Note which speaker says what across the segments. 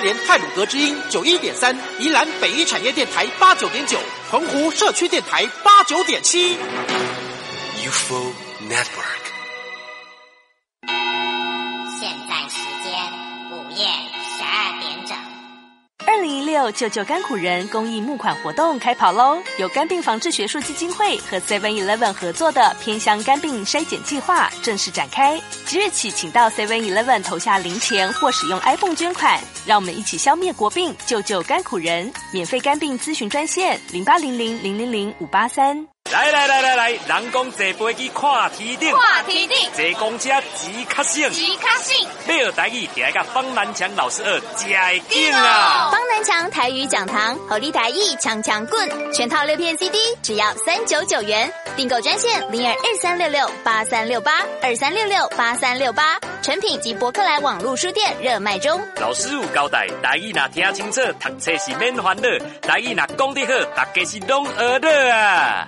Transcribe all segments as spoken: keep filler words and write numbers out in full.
Speaker 1: 莲太鲁阁之音九一点三，宜兰北一产业电台八九点九，澎湖社区电台八九点七。
Speaker 2: U F O Network。
Speaker 3: 现在时间午夜十二点整。
Speaker 4: 二零一六救救甘苦人公益募款活动开跑喽！由肝病防治学术基金会和 seven eleven 合作的偏乡肝病筛检计划正式展开。即日起，请到 seven eleven 投下零钱或使用 iPhone 捐款，让我们一起消灭国病，救救甘苦人。免费肝病咨询专线零八零零零零零五八三。
Speaker 5: 来来来来来，人讲坐飞机看天顶，
Speaker 3: 看天顶，
Speaker 5: 坐公车钱较省，
Speaker 3: 钱较省。
Speaker 5: 要学台语，就要甲方南强老师学，才会劲啊！
Speaker 6: 方南强台语讲堂，猴力台语强强棍，全套六片 C D 只要三九九元，订购专线零二二三六六八三六八二三六六八三六八，成品及博客来网络书店热卖中。
Speaker 5: 老师有交代，台语若听清楚，读册是免烦恼；台语若讲得好，大家是拢学得啊！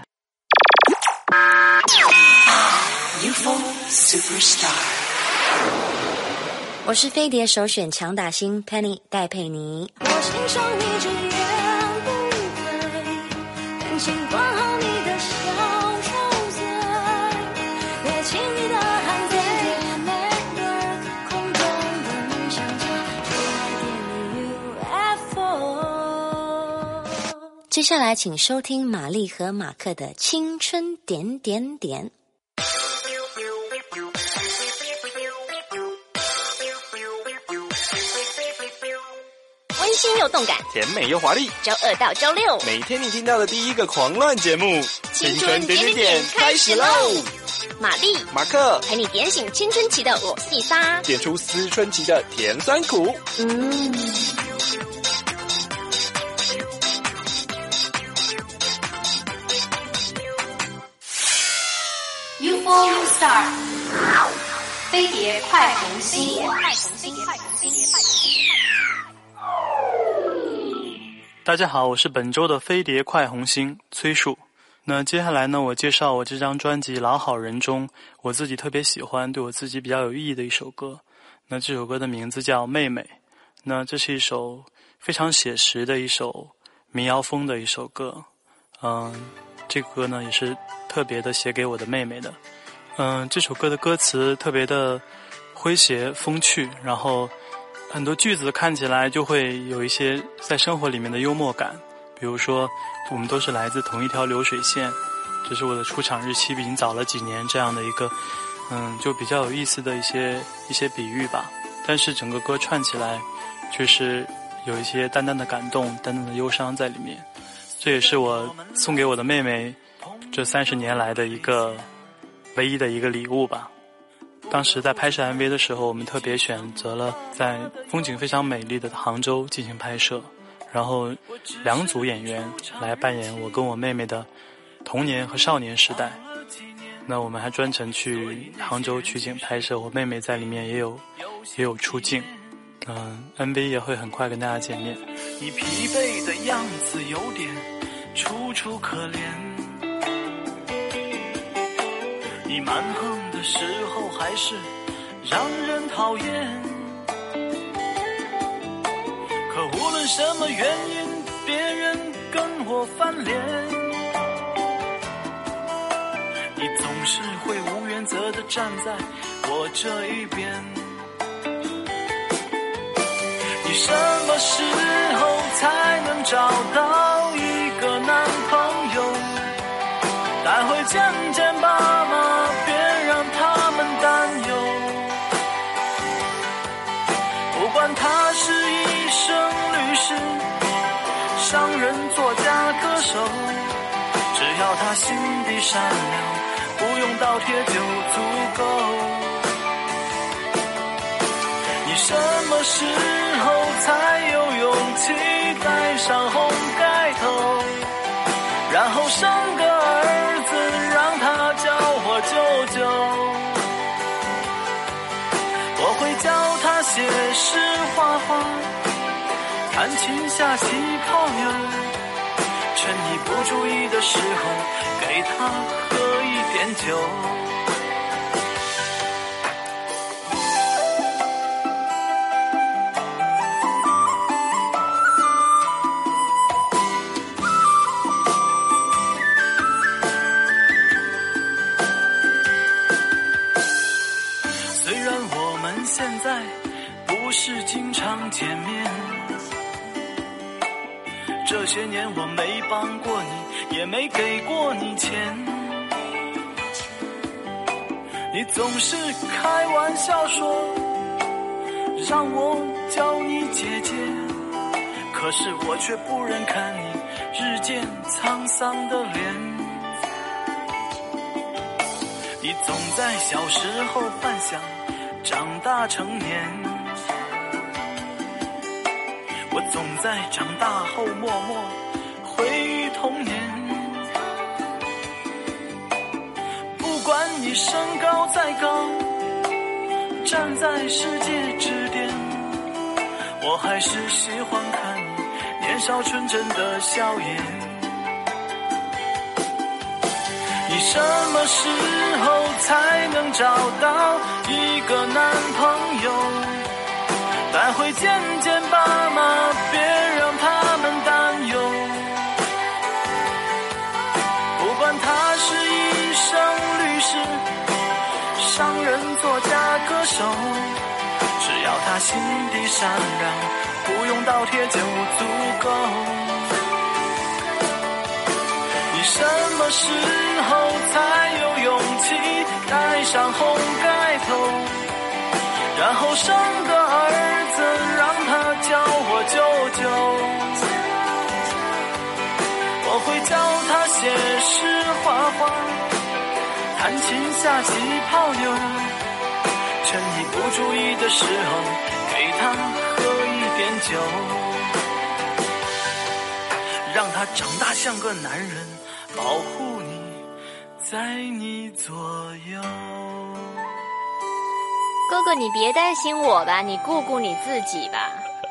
Speaker 2: U F O Superstar。
Speaker 7: 我是飞碟首选强打星 Penny 戴佩妮。
Speaker 8: 我欣赏你这样不对，更请管好你的小丑嘴，别轻易的喊对，每个空中的梦想家，就来点你 U F O。
Speaker 7: 接下来请收听玛丽和马克的青春点点点。
Speaker 6: 温馨又动感，
Speaker 9: 甜美又华丽，
Speaker 6: 周二到周六，
Speaker 9: 每天你听到的第一个狂乱节目，
Speaker 6: 青春点点点开始喽！玛丽、
Speaker 9: 马克
Speaker 6: 陪你点醒青春期的我细沙，
Speaker 9: 点出思春期的甜酸苦。
Speaker 6: 嗯。
Speaker 8: U F O Star， 飞碟快红星。
Speaker 10: 大家好，我是本周的飞碟快红星崔树。那接下来呢，我介绍我这张专辑《老好人》中我自己特别喜欢、对我自己比较有意义的一首歌。那这首歌的名字叫《妹妹》。那这是一首非常写实的一首民谣风的一首歌。嗯，这个歌呢也是特别的写给我的妹妹的。嗯，这首歌的歌词特别的诙谐风趣，然后很多句子看起来就会有一些在生活里面的幽默感，比如说我们都是来自同一条流水线，只是我的出场日期比你早了几年，这样的一个嗯，就比较有意思的一些一些比喻吧。但是整个歌串起来却是有一些淡淡的感动，淡淡的忧伤在里面。这也是我送给我的妹妹这三十年来的一个唯一的一个礼物吧。当时在拍摄 M V 的时候，我们特别选择了在风景非常美丽的杭州进行拍摄，然后两组演员来扮演我跟我妹妹的童年和少年时代。那我们还专程去杭州取景拍摄，我妹妹在里面也有也有出镜。嗯 M V 也会很快跟大家见面。
Speaker 11: 你疲惫的样子有点楚楚可怜，你蛮横的时候还是让人讨厌，可无论什么原因，别人跟我翻脸，你总是会无原则的站在我这一边。你什么时候才能找到一个男朋友，带回见见爸妈，别让他们担忧。不管他是医生、律师、商人、作家、歌手，只要他心地善良，不用倒贴就足够。你什么时候才有勇气戴上红盖头，然后生个儿子，让他叫我舅舅？我会教他写诗画画，弹琴下棋泡妞，趁你不注意的时候，给他喝一点酒。 见面。这些年我没帮过你，也没给过你钱，你总是开玩笑说让我叫你姐姐，可是我却不忍看你日渐沧桑的脸。你总在小时候幻想长大成年，我总在长大后默默回忆童年。不管你身高再高，站在世界之巅，我还是喜欢看你年少纯真的笑颜。你什么时候才能找到一个男朋友，带回见见爸妈，别让他们担忧。不管他是医生、律师、商人、作家、歌手，只要他心地善良，不用倒贴就足够。你什么时候才有勇气戴上红盖头，然后生个儿子让他叫我舅舅？我会教他写诗画画，弹琴下棋泡妞，趁你不注意的时候给他喝一点酒，让他长大像个男人，保护你，在你左右。
Speaker 6: 哥哥，你别担心我吧，你顾顾你自己吧。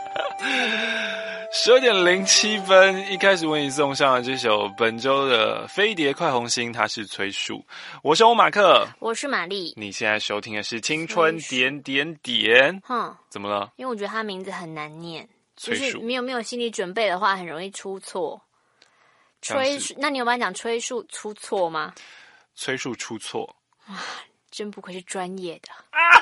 Speaker 9: 十二点零七分，一开始为你送上了这首本周的飞碟快红心，它是崔树，我是欧马克，
Speaker 6: 我是玛丽。
Speaker 9: 你现在收听的是青春点点点。
Speaker 6: 哼，
Speaker 9: 怎么了？
Speaker 6: 因为我觉得他名字很难念，
Speaker 9: 崔树，
Speaker 6: 就是没有没有心理准备的话，很容易出错。崔树，那你有办法讲崔树出错吗？
Speaker 9: 崔树出错，
Speaker 6: 哇，真不愧是专业的。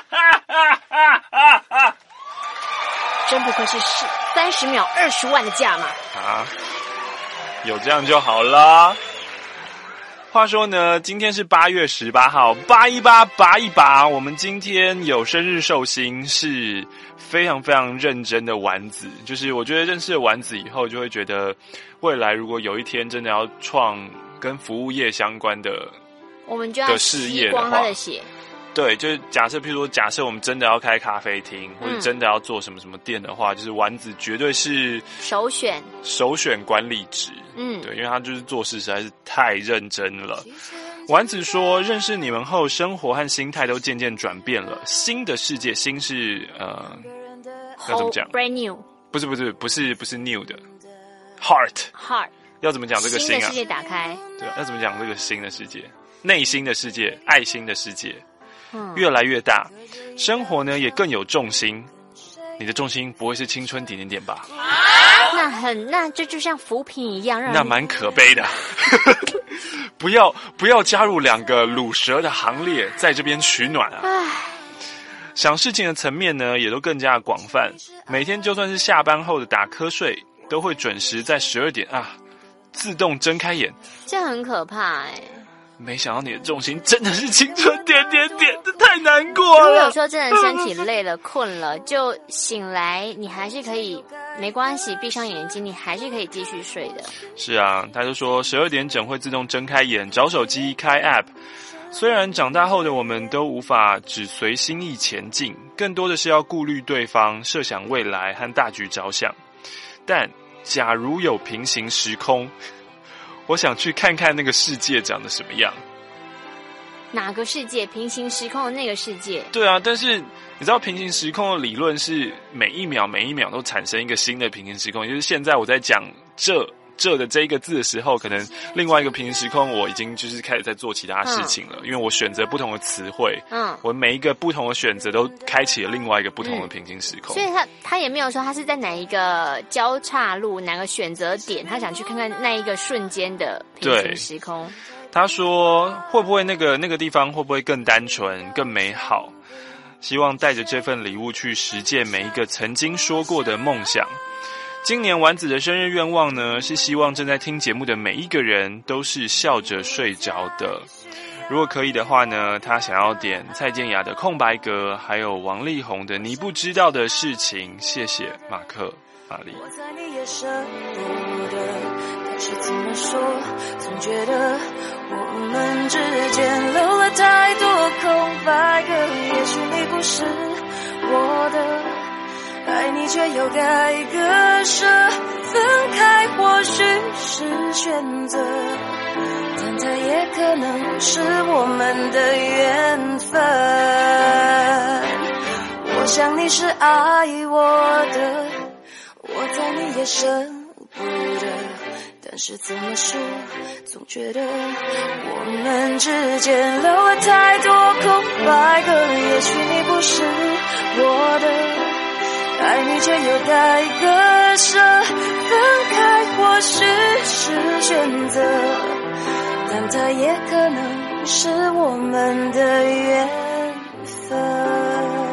Speaker 6: 真不愧是三十秒二十万的价码
Speaker 9: 啊！有这样就好啦。话说呢，今天是八月十八号，八一八拔一拔，我们今天有生日寿星，是非常非常认真的丸子。就是我觉得认识了丸子以后，就会觉得未来如果有一天真的要创跟服务业相关的，
Speaker 6: 我们就要吸光他的血。
Speaker 9: 对，就是假设，譬如说，假设我们真的要开咖啡厅，或者真的要做什么什么店的话，嗯、就是丸子绝对是
Speaker 6: 首选，
Speaker 9: 首选管理职。嗯，对，因为他就是做事实在是太认真了。丸子说，认识你们后，生活和心态都渐渐转变了，新的世界，新是呃，要怎么讲
Speaker 6: ？Brand new，
Speaker 9: 不是不是不是不是 new 的 ，heart
Speaker 6: heart，
Speaker 9: 要怎么讲这个心啊？
Speaker 6: 新的世界打开，
Speaker 9: 对，要怎么讲这个新的世界？内心的世界，爱心的世界。越来越大，生活呢也更有重心。你的重心不会是青春点点点吧？
Speaker 6: 那很，那这就像扶贫一样，让
Speaker 9: 那蛮可悲的。不要不要加入两个卤蛇的行列，在这边取暖啊！想事情的层面呢，也都更加广泛。每天就算是下班后的打瞌睡，都会准时在十二点啊自动睁开眼。
Speaker 6: 这很可怕哎、欸。
Speaker 9: 没想到你的重心真的是青春点点点，这太难过了。
Speaker 6: 如果有时候真的身体累了、困了，就醒来，你还是可以没关系，闭上眼睛，你还是可以继续睡的。
Speaker 9: 是啊，他就说十二点整会自动睁开眼，找手机开 app。虽然长大后的我们都无法只随心意前进，更多的是要顾虑对方、设想未来和大局着想。但假如有平行时空，我想去看看那个世界长得什么样。
Speaker 6: 哪个世界？平行时空的那个世界？
Speaker 9: 对啊，但是你知道平行时空的理论是每一秒每一秒都产生一个新的平行时空，也就是现在我在讲这这的这一个字的时候，可能另外一个平行时空我已经就是开始在做其他事情了，嗯、因为我选择不同的词汇，嗯，我每一个不同的选择都开启了另外一个不同的平行时空。
Speaker 6: 嗯、所以他他也没有说他是在哪一个交叉路、哪个选择点，他想去看看那一个瞬间的平行时空。
Speaker 9: 他说会不会那个那个地方会不会更单纯、更美好？ 希望带着这份礼物去实践每一个曾经说过的梦想。今年丸子的生日愿望呢，是希望正在听节目的每一个人都是笑着睡着的。如果可以的话呢，他想要点蔡健雅的空白格，还有王力宏的你不知道的事情。谢谢马克玛丽。
Speaker 8: 我在你也舍不得，但是怎么说，总觉得我们之间留了太多空白格。也许你不是我的，爱你却又该割舍，分开或许是选择，但它也可能是我们的缘分。我想你是爱我的，我在你也舍不得，但是怎么说，总觉得我们之间留了太多空白格。也许你不是我的，爱你却又该割舍，分开或许是选择，但它也可能是我们的缘分。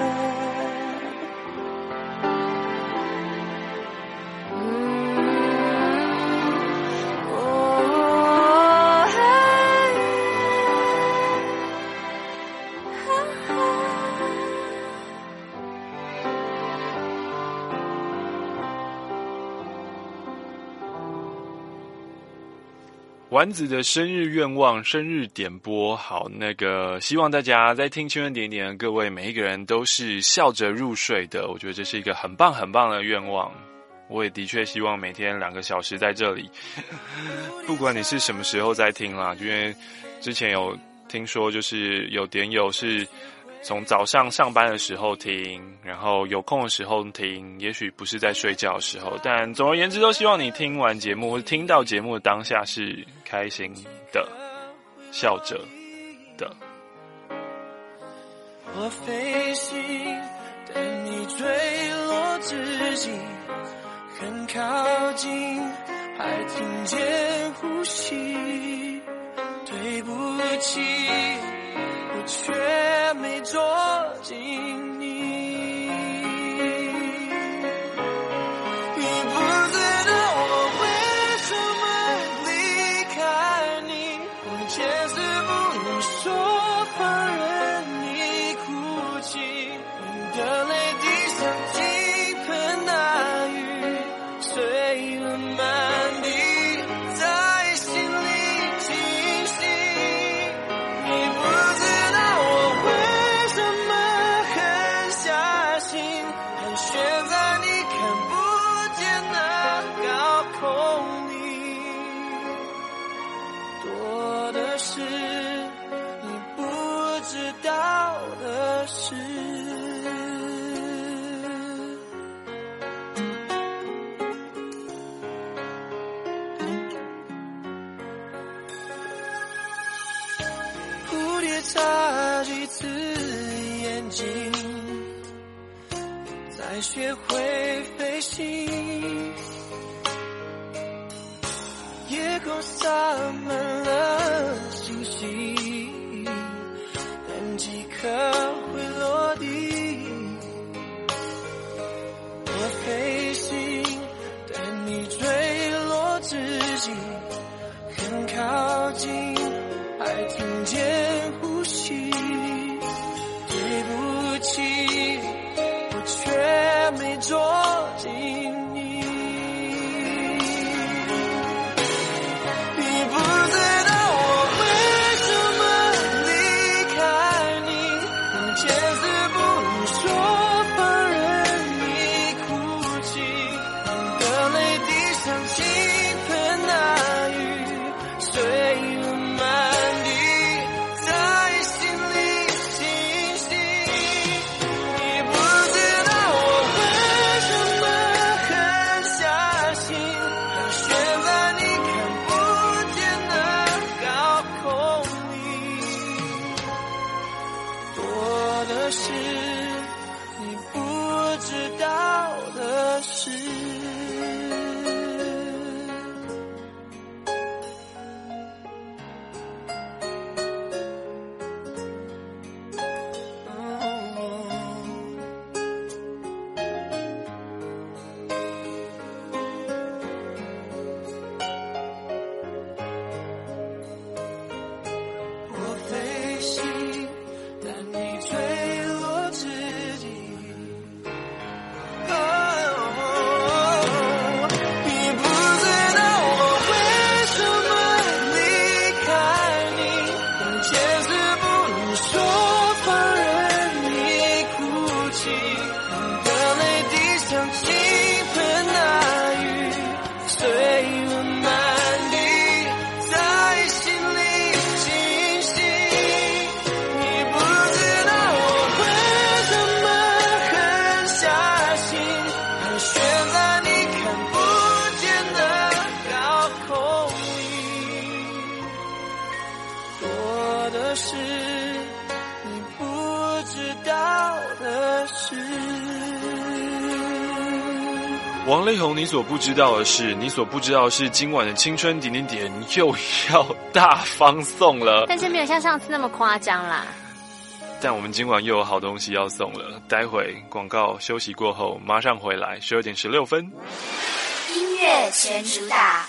Speaker 9: 丸子的生日愿望，生日点播。好，那个希望大家在听青春点点的各位每一个人都是笑着入睡的，我觉得这是一个很棒很棒的愿望。我也的确希望每天两个小时在这里不管你是什么时候在听啦，因为之前有听说就是有点友是从早上上班的时候听，然后有空的时候听，也许不是在睡觉的时候，但总而言之都希望你听完节目或者听到节目的当下是开心的，笑着的。
Speaker 11: 我飞行，等你坠落之际，很靠近，还听见呼吸。对不起，我却没捉紧你。你不知道我为什么离开你，我坚持不能说，放任你哭泣，你的泪滴像倾盆大雨，碎了满地，在心里清晰。你不知道我为什么狠下心，盘旋在你看不见的高空里，多的是你不知道的事。蝴蝶眨几次眼睛，才学会飞行。夜空洒满了星星，但几颗会落地。我飞行，等你坠落之际，很靠近，还听见呼吸。对不起，我却没捉紧你。你不知道我为什么离开你，我
Speaker 9: 王力宏，你所不知道的是，你所不知道的是，今晚的青春点点点又要大放送了，
Speaker 6: 但是没有像上次那么夸张啦。
Speaker 9: 但我们今晚又有好东西要送了，待会广告休息过后马上回来，十二点十六分。
Speaker 3: 音乐全主打，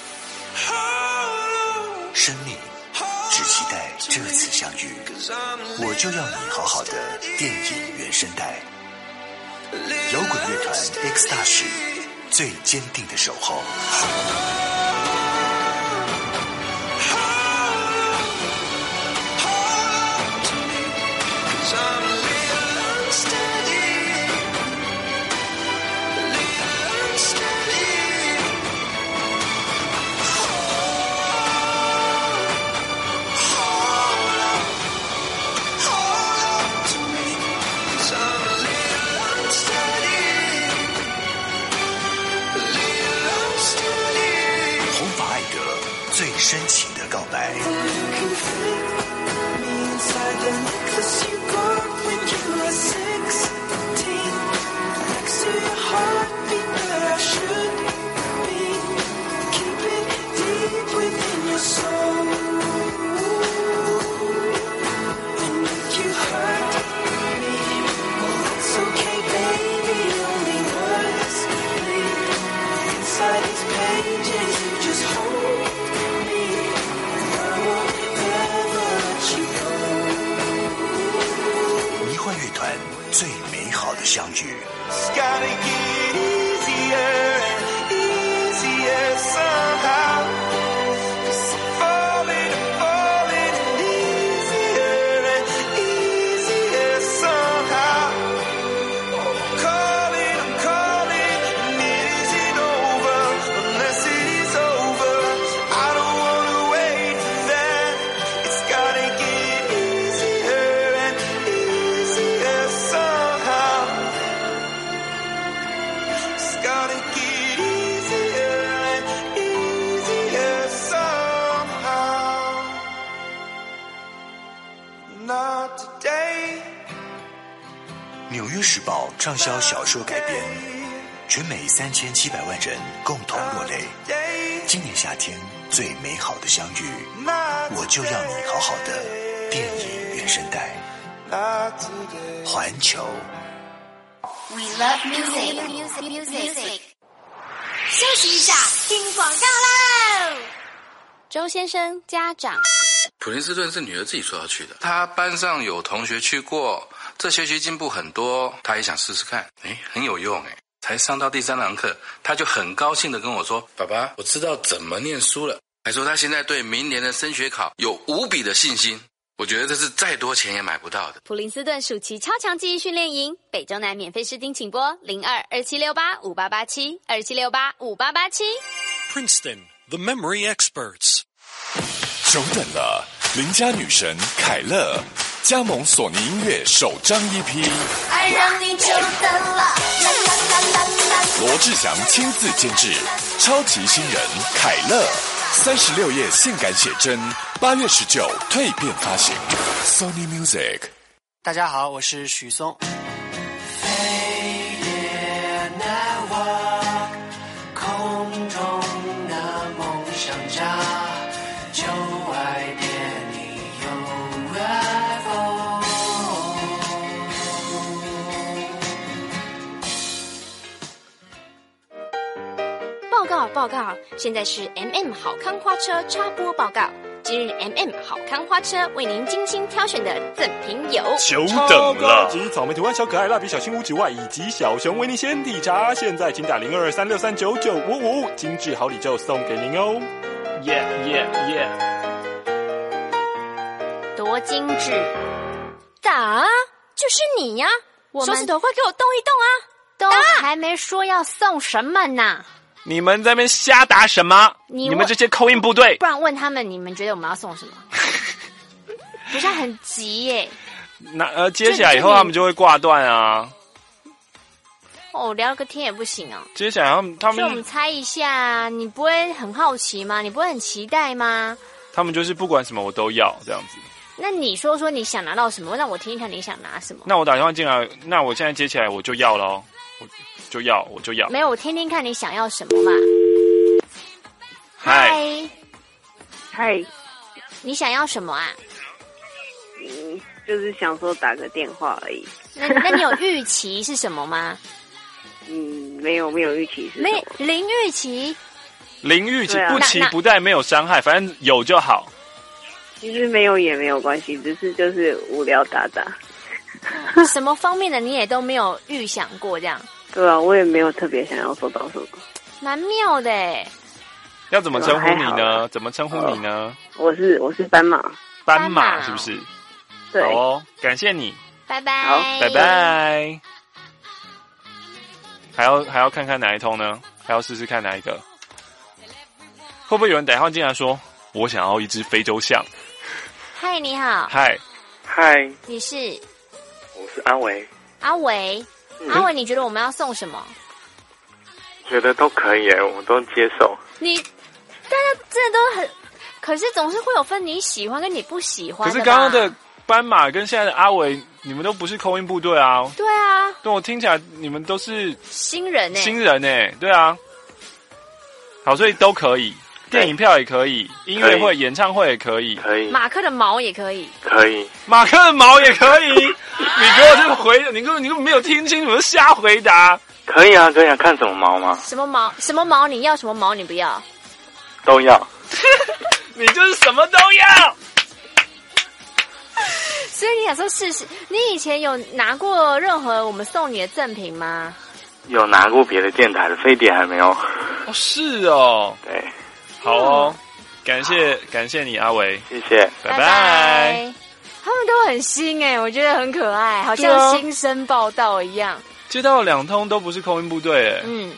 Speaker 12: 生命只期待这次相遇，我就要你好好的电影原声带。摇滚乐团 X 大使最坚定的守候。最深情的告白。最美好的相遇。纽约时报畅销小说改编，全美三千七百万人共同落泪。今年夏天最美好的相遇，我就要你好好的电影原声带。环球
Speaker 3: We love music, music, music. 休息一下，听广告喽。
Speaker 6: 周先生家长，
Speaker 13: 普林斯顿是女儿自己说要去的，她班上有同学去过，这学期进步很多，她也想试试看，诶，很有用诶。才上到第三堂课，她就很高兴地跟我说：“爸爸，我知道怎么念书了。”还说她现在对明年的升学考有无比的信心。我觉得这是再多钱也买不到的。
Speaker 6: 普林斯顿暑期超强记忆训练营，北中南免费试听，请拨零二二七六八五八八七二七六八五八八七。
Speaker 14: Princeton, the memory experts.
Speaker 15: 久等了，邻家女神凯乐加盟索尼音乐首张 E P。
Speaker 3: 爱让你久等了，啦啦啦啦啦。
Speaker 15: 罗志祥亲自监制，超级新人凯乐。三十六页性感写真，八月十九蜕变发行 ，Sony Music。
Speaker 1: 大家好，我是许嵩。
Speaker 11: 飞碟那瓦，空中的梦想家，就爱点你 U F O。
Speaker 6: 报告报告，现在是 M M 好康花车插播报告。今日 M M 好康花车为您精心挑选的赠品有：
Speaker 9: 久等了，
Speaker 16: 及草莓图案小可爱蜡笔小新屋之外，以及小熊维尼鲜体茶。现在请打零二二三六三九九五五，精致好礼就送给您哦！
Speaker 9: 耶耶耶！
Speaker 6: 多精致！打，就是你呀！手指头快给我动一动啊！都还没说要送什么呢。
Speaker 9: 你们在那边瞎打什么？你, 你们这些扣印部队！
Speaker 6: 不然问他们，你们觉得我们要送什么？不是很急耶。
Speaker 9: 那呃，接起来以后他们就会挂断啊。
Speaker 6: 哦，聊个天也不行啊。
Speaker 9: 接起来他们他们，
Speaker 6: 所以我们猜一下，你不会很好奇吗？你不会很期待吗？
Speaker 9: 他们就是不管什么我都要这样子。
Speaker 6: 那你说说你想拿到什么？让我听一看你想拿什么。
Speaker 9: 那我打电话进来，那我现在接起来我就要咯。 我就要，我就要。
Speaker 17: 没有，我听听看你想要什么嘛。
Speaker 9: 嗨，
Speaker 18: 嗨，
Speaker 17: 你想要什么啊？
Speaker 18: 嗯，就是想说打个电话而已。
Speaker 17: 那那你有预期是什么吗？
Speaker 18: 嗯，没有，没有预期是什么？
Speaker 17: 没零预期。
Speaker 9: 零预期、
Speaker 18: 啊、
Speaker 9: 不期不待没有伤害，反正有就好。
Speaker 18: 其实没有也没有关系，只是就是无聊打打。
Speaker 17: 什么方面的你也都没有预想过这样？
Speaker 18: 对啊，我也没有特别想要收到什么。
Speaker 17: 蛮妙的哎。
Speaker 9: 要怎么称呼你呢？怎么称呼你呢？
Speaker 18: 我是我是斑马。
Speaker 9: 斑马是不是？
Speaker 18: 对。
Speaker 9: 好哦，感谢你。
Speaker 17: 拜拜。
Speaker 18: 好，
Speaker 9: 拜拜。还要还要看看哪一通呢？还要试试看哪一个？会不会有人打电话进来说，我想要一只非洲象？
Speaker 17: 嗨，你好。
Speaker 9: 嗨，
Speaker 19: 嗨，
Speaker 17: 你是？
Speaker 19: 我是阿维。
Speaker 17: 阿维，嗯、阿维，你觉得我们要送什么？
Speaker 19: 觉得都可以耶，我都接受。
Speaker 17: 你大家真的都很，可是总是会有分你喜欢跟你不喜欢的。
Speaker 9: 可是刚刚的斑马跟现在的阿维，你们都不是空音部队啊。
Speaker 17: 对啊。
Speaker 9: 对，我听起来你们都是
Speaker 17: 新人哎、欸，
Speaker 9: 新人哎、欸，对啊。好，所以都可以。电影票也可以，音乐会、演唱会也可以，
Speaker 19: 可以。
Speaker 17: 马克的毛也可以，
Speaker 19: 可以。
Speaker 9: 马克的毛也可以。你给我这个回，你根本你根本没有听清楚，就瞎回答。
Speaker 19: 可以啊，可以啊，看什么毛吗？
Speaker 17: 什么毛？什么毛？你要什么毛？你不要？
Speaker 19: 都要。
Speaker 9: 你就是什么都要。
Speaker 17: 所以你想说试试？你以前有拿过任何我们送你的赠品吗？
Speaker 19: 有拿过别的电台的，飞碟还没有。
Speaker 9: 哦，是哦。
Speaker 19: 对。
Speaker 9: 好哦，感谢感谢你阿维，
Speaker 19: 谢谢，
Speaker 9: 拜拜。
Speaker 17: 拜拜他们都很新哎、欸，我觉得很可爱，好像新生报道一样。
Speaker 9: 接到了两通都不是空音部队哎、欸。
Speaker 17: 嗯。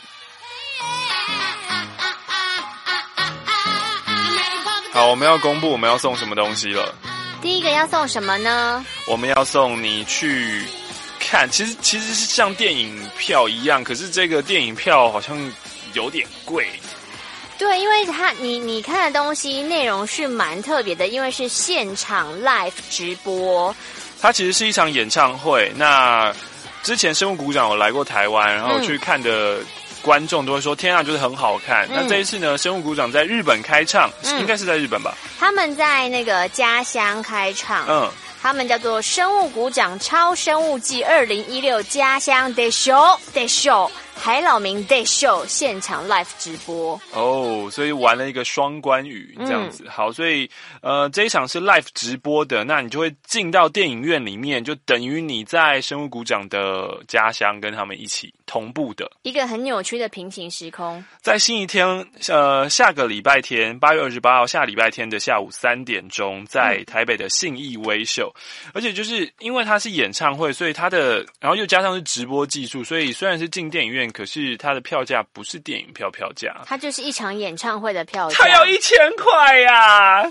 Speaker 9: 好，我们要公布我们要送什么东西了。
Speaker 17: 第一个要送什么呢？
Speaker 9: 我们要送你去看，其实其实是像电影票一样，可是这个电影票好像有点贵。
Speaker 17: 对，因为它你你看的东西内容是蛮特别的，因为是现场 live 直播。
Speaker 9: 它其实是一场演唱会。那之前生物股长有来过台湾，然后去看的观众都会说：“天啊，就是很好看。”嗯、那这一次呢，生物股长在日本开唱，嗯、应该是在日本吧？
Speaker 17: 他们在那个家乡开唱。
Speaker 9: 嗯。
Speaker 17: 他们叫做生物股长超生物季二零一六家乡 Day Show Day Show 海老名 Day Show 现场 live 直播
Speaker 9: 哦，所以玩了一个双关语这样子。嗯、好，所以呃这一场是 live 直播的，那你就会进到电影院里面，就等于你在生物股长的家乡跟他们一起同步的
Speaker 17: 一个很扭曲的平行时空。
Speaker 9: 在星期天呃下个礼拜天八月二十八号下礼拜天的下午三点钟，在台北的信义威秀。而且就是因为它是演唱会，所以它的然后又加上是直播技术，所以虽然是进电影院，可是它的票价不是电影票票价，
Speaker 17: 它就是一场演唱会的票价，
Speaker 9: 它要一千块呀！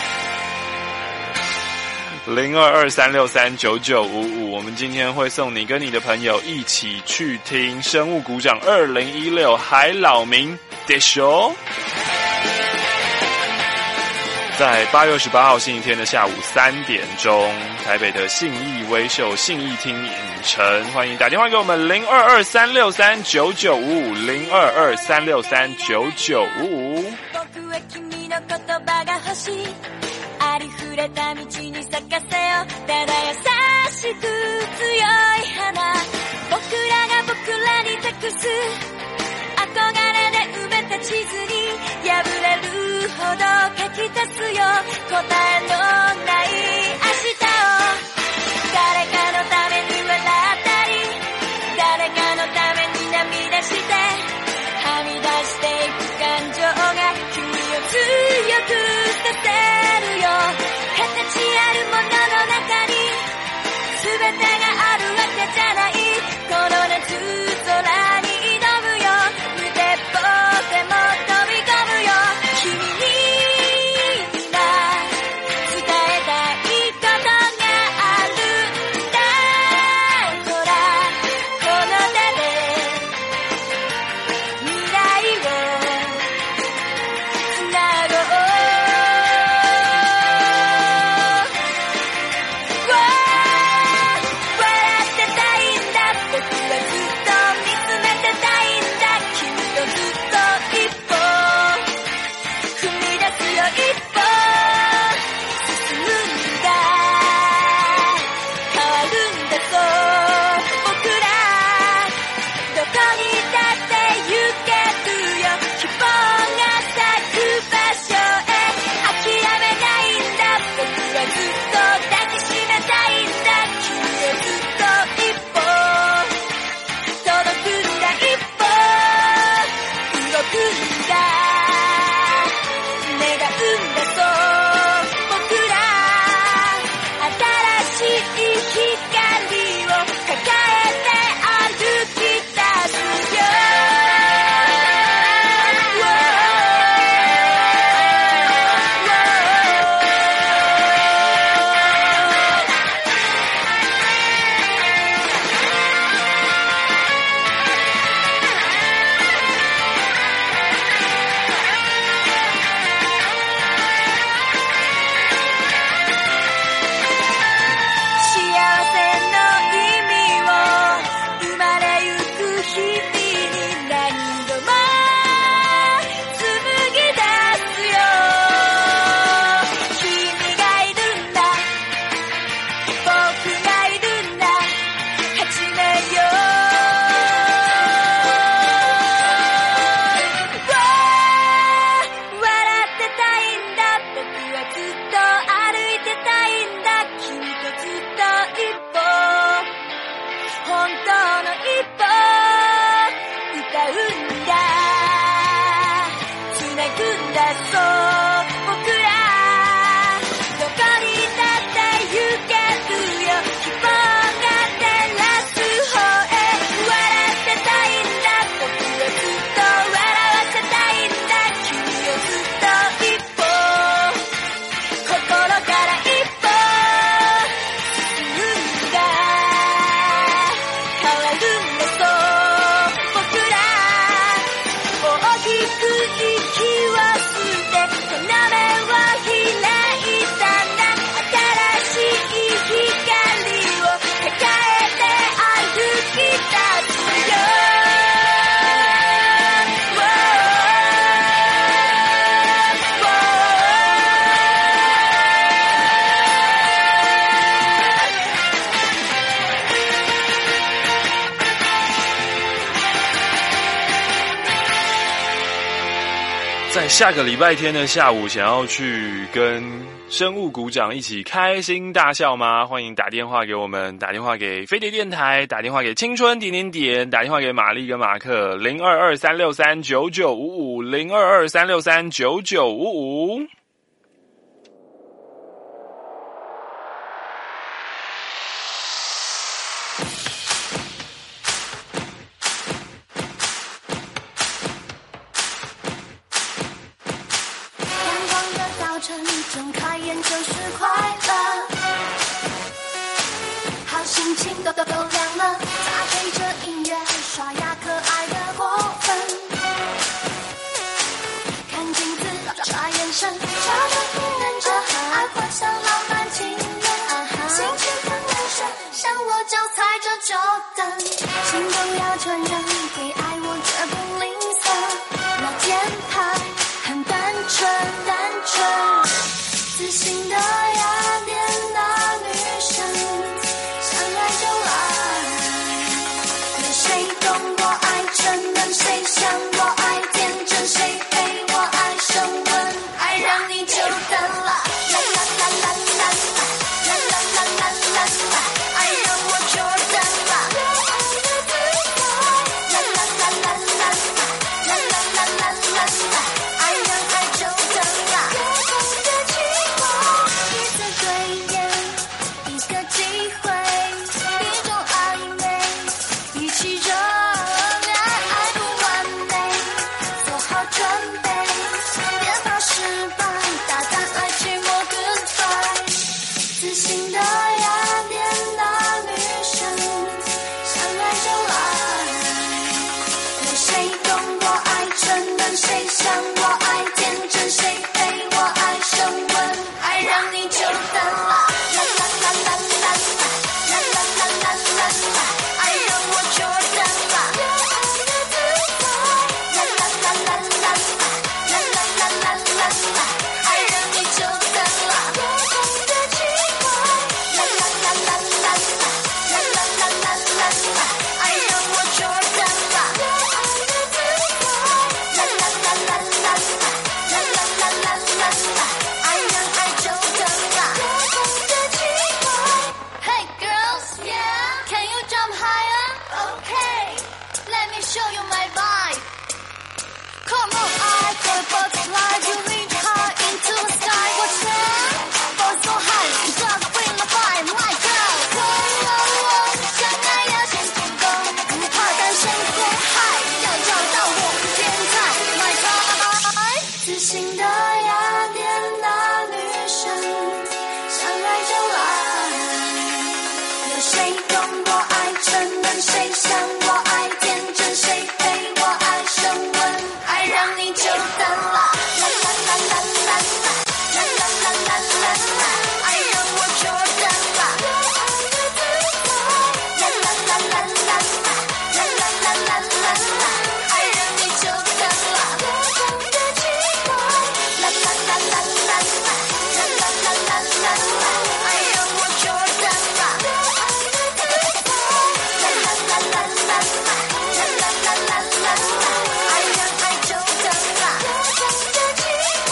Speaker 9: 零二二三六三九九五五，我们今天会送你跟你的朋友一起去听生物股长二零一六海老名的 show。在八月二十八号星期天的下午三点钟，台北的信义威秀信义厅影城，欢迎打电话给我们零二二三六三九九五五零二二三六三九九五五。ありふれた道に咲かせよただ優しく強い花僕らが僕らに託す憧れで埋めた地図に破れるほど書き足すよ答えのない明日を誰かのために笑ったり誰かのために涙してはみ出していく感情が君を強くさせるよ形あるものの中に全てがあるわけじゃないこの夏空に挑む
Speaker 8: そう僕らどこにだって行けるよ希望が照らす方へ笑ってたいんだ僕をずっと笑わせたいんだ君をずっと一歩心から一歩進んだ変わるのそう僕ら大きく息を吸ってその目を開いたら新しい光を抱えて歩き出すよ
Speaker 9: 在下个礼拜天的下午，想要去跟生物股长一起开心大笑吗？欢迎打电话给我们，打电话给飞碟电台，打电话给青春点点点，打电话给玛丽跟马克零二二三六三九九五五零二二三六三九九五五。
Speaker 8: 睁开眼就是快乐，好心情都都都亮了，搭配着音乐刷牙可爱的过分，看镜子抓眼神，抓着别人这爱幻想浪漫情人，心情很难受，像我就踩着就等，心动要承认给爱我绝不吝啬，老天台很单纯单纯自信的雅典娜女神，想爱就爱，有谁懂我爱沉沦，谁像我爱天真，谁被我爱升温，爱让你久等了，啦啦啦啦啦啦，啦啦啦啦啦啦，爱让我久等了，啦啦啦啦啦啦，啦啦啦啦啦啦，爱让爱久等了。谁像我爱天真，谁被我爱升温，爱让你久等了，啦啦啦啦啦啦，啦啦啦啦啦啦，爱让我久等了，啦啦啦啦啦啦，啦啦啦啦啦啦，爱让你久等了，多空的奇怪，啦啦啦啦啦啦，啦啦啦啦啦啦，爱让我久等了，多空的自在。啦啦啦啦啦啦，啦啦啦啦啦啦，爱让爱久等了，多空的奇怪。Hey girls, yeah, can you jump higher? Okay, let me show you my vibe. Come on, I got a butterfly, you reach high into the sky. What's that? Boy so high, you gotta bring the vibe, my girl. Come on, 相爱要先成功，不怕单身多嗨，要找到我的天才。自信的雅典娜女神，想爱就来，有谁懂我爱沉沦，谁像我爱天真，谁被我爱升温，爱让你久等了，啦啦啦啦啦啦，啦啦啦啦啦啦，爱让我久等了，啦啦啦啦啦啦，啦啦啦啦啦啦，爱让你久等了，多空的奇怪。啦啦啦啦啦啦，啦啦啦啦啦啦，爱让我久等了，啦啦啦啦啦啦，啦啦啦啦啦啦，爱让爱久等了，多空的奇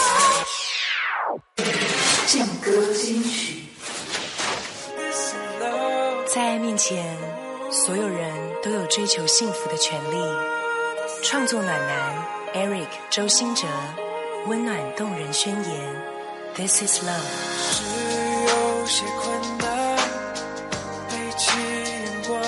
Speaker 8: 怪。
Speaker 2: 劲歌金曲，
Speaker 20: 在爱面前，所有人都有追求幸福的权利。创作暖男 Eric 周兴哲， 温暖动人宣言 This is love。
Speaker 11: 是有些困难背起眼光，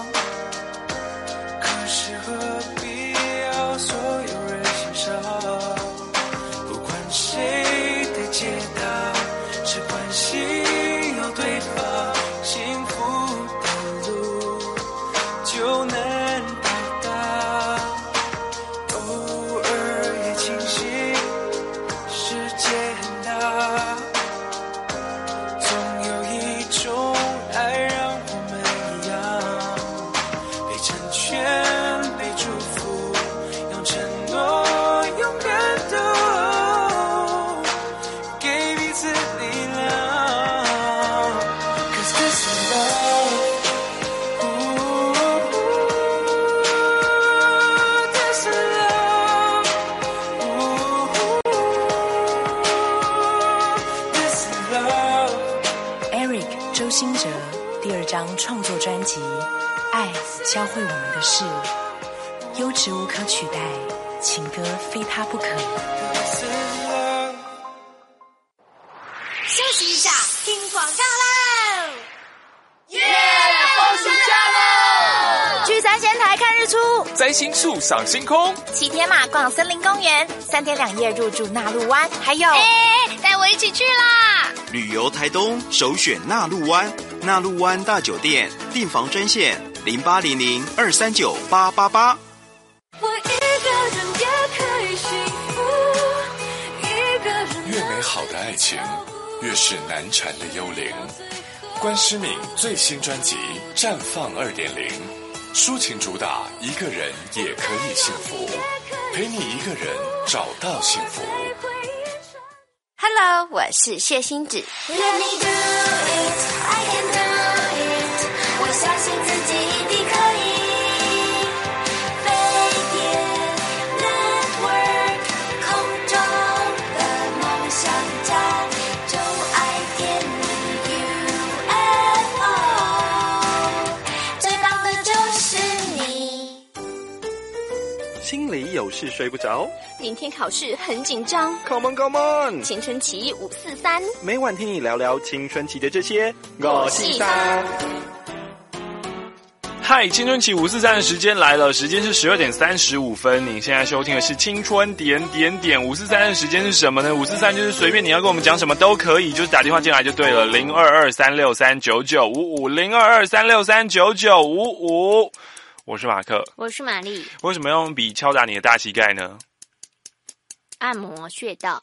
Speaker 11: 可是何必要所有人欣赏？不管谁的解答，只关心有对方，幸福的路就能到达。偶尔也庆幸世界很大，总有一种爱让我们一样，被成全，被祝福，用承诺勇敢的给彼此力量。Cause this is love， this is love， this is love。
Speaker 20: Eric 周兴哲第二张创作专辑《爱教会我们的事》，优质无可取代，情歌非他不可。
Speaker 3: 休息一下，听广告喽！
Speaker 21: 耶，放暑假喽！
Speaker 6: 去三仙台看日出，
Speaker 21: 摘星树赏星空，
Speaker 6: 骑铁马逛森林公园，三天两夜入住纳陆湾，还有，
Speaker 3: 哎，带我一起去啦！
Speaker 22: 旅游台东首选纳陆湾，纳陆湾大酒店订房专线零八零零二三九八八八。
Speaker 8: 我一个人也可以幸福，一个人
Speaker 15: 越美好的爱情，越是难缠的幽灵。关诗敏最新专辑《绽放二点零》，抒情主打一个人也可以幸福，陪你一个人找到幸福。
Speaker 17: Hello， 我是谢欣芷。
Speaker 3: Let me do it, I can do it， 我相信自己一定可以。飞碟 Network， 空中的梦想家，就爱点你 U F O， 最棒的就是你。
Speaker 16: 心里有事睡不着，
Speaker 17: 明天考试很紧张
Speaker 16: ，Come on Come on，
Speaker 17: 青春期五四三，
Speaker 16: 每晚听你聊聊青春期的这些我细沙。
Speaker 9: 嗨，青春期五四三的时间来了，时间是十二点三十五分。你现在收听的是青春点点点。五四三的时间是什么呢？五四三就是随便你要跟我们讲什么都可以，就是打电话进来就对了，零二二三六三九九五五，零二二三六三九九五五。我是马克，
Speaker 17: 我是玛丽。
Speaker 9: 为什么要用笔敲打你的大膝盖呢？
Speaker 17: 按摩穴道。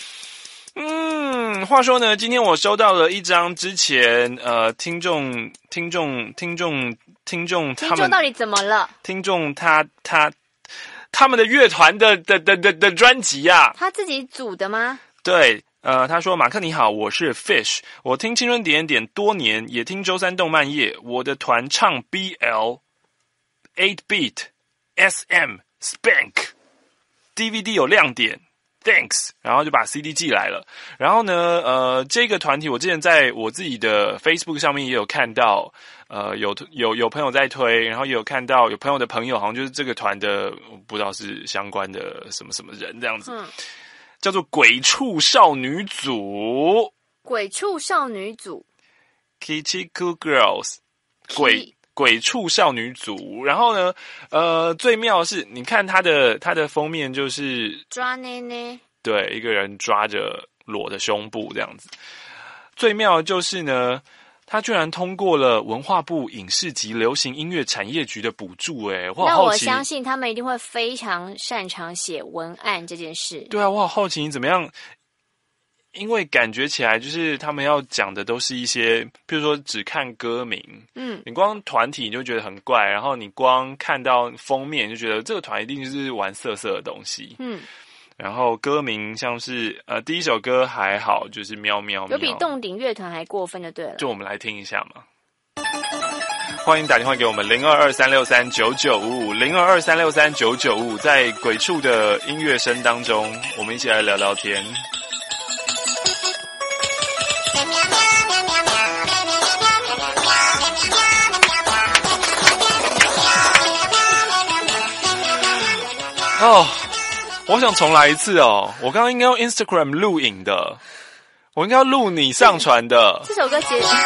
Speaker 9: 嗯，话说呢，今天我收到了一张之前呃听众听众听众听众他们
Speaker 17: 听众到底怎么了？
Speaker 9: 听众他他他们的乐团的的的的的专辑啊，
Speaker 17: 他自己组的吗？
Speaker 9: 对，呃，他说马克你好，我是 Fish， 我听青春点点多年，也听周三动漫夜，我的团唱 B L、eight beat、S M、Spank。D V D 有亮点 ，Thanks， 然后就把 C D 寄来了。然后呢，呃，这个团体我之前在我自己的 Facebook 上面也有看到，呃，有有有朋友在推，然后也有看到有朋友的朋友好像就是这个团的，不知道是相关的什么什么人这样子，嗯、叫做鬼畜少女组。
Speaker 17: 鬼畜少女组
Speaker 9: ，Kichiku Girls， 鬼。鬼畜少女组，然后呢，呃，最妙的是，你看它的它的封面就是
Speaker 17: 抓内内，
Speaker 9: 对，一个人抓着裸的胸部这样子。最妙的就是呢，他居然通过了文化部影视及流行音乐产业局的补助，哎，我好好奇，
Speaker 17: 那我相信他们一定会非常擅长写文案这件事。
Speaker 9: 对啊，我好好奇你怎么样。因为感觉起来就是他们要讲的都是一些，比如说只看歌名，嗯，你光团体你就觉得很怪，然后你光看到封面就觉得这个团一定就是玩色色的东西，嗯，然后歌名像是呃第一首歌还好，就是喵喵喵，
Speaker 17: 有比洞顶乐团还过分就对了，
Speaker 9: 就我们来听一下嘛。欢迎打电话给我们零二二三六三九九五五零二二三六三九九五五，在鬼畜的音乐声当中，我们一起来聊聊天。哦， 我想重来一次哦，我刚刚应该用 Instagram 录影的，我应该要录你上传的。
Speaker 17: 这首歌结束。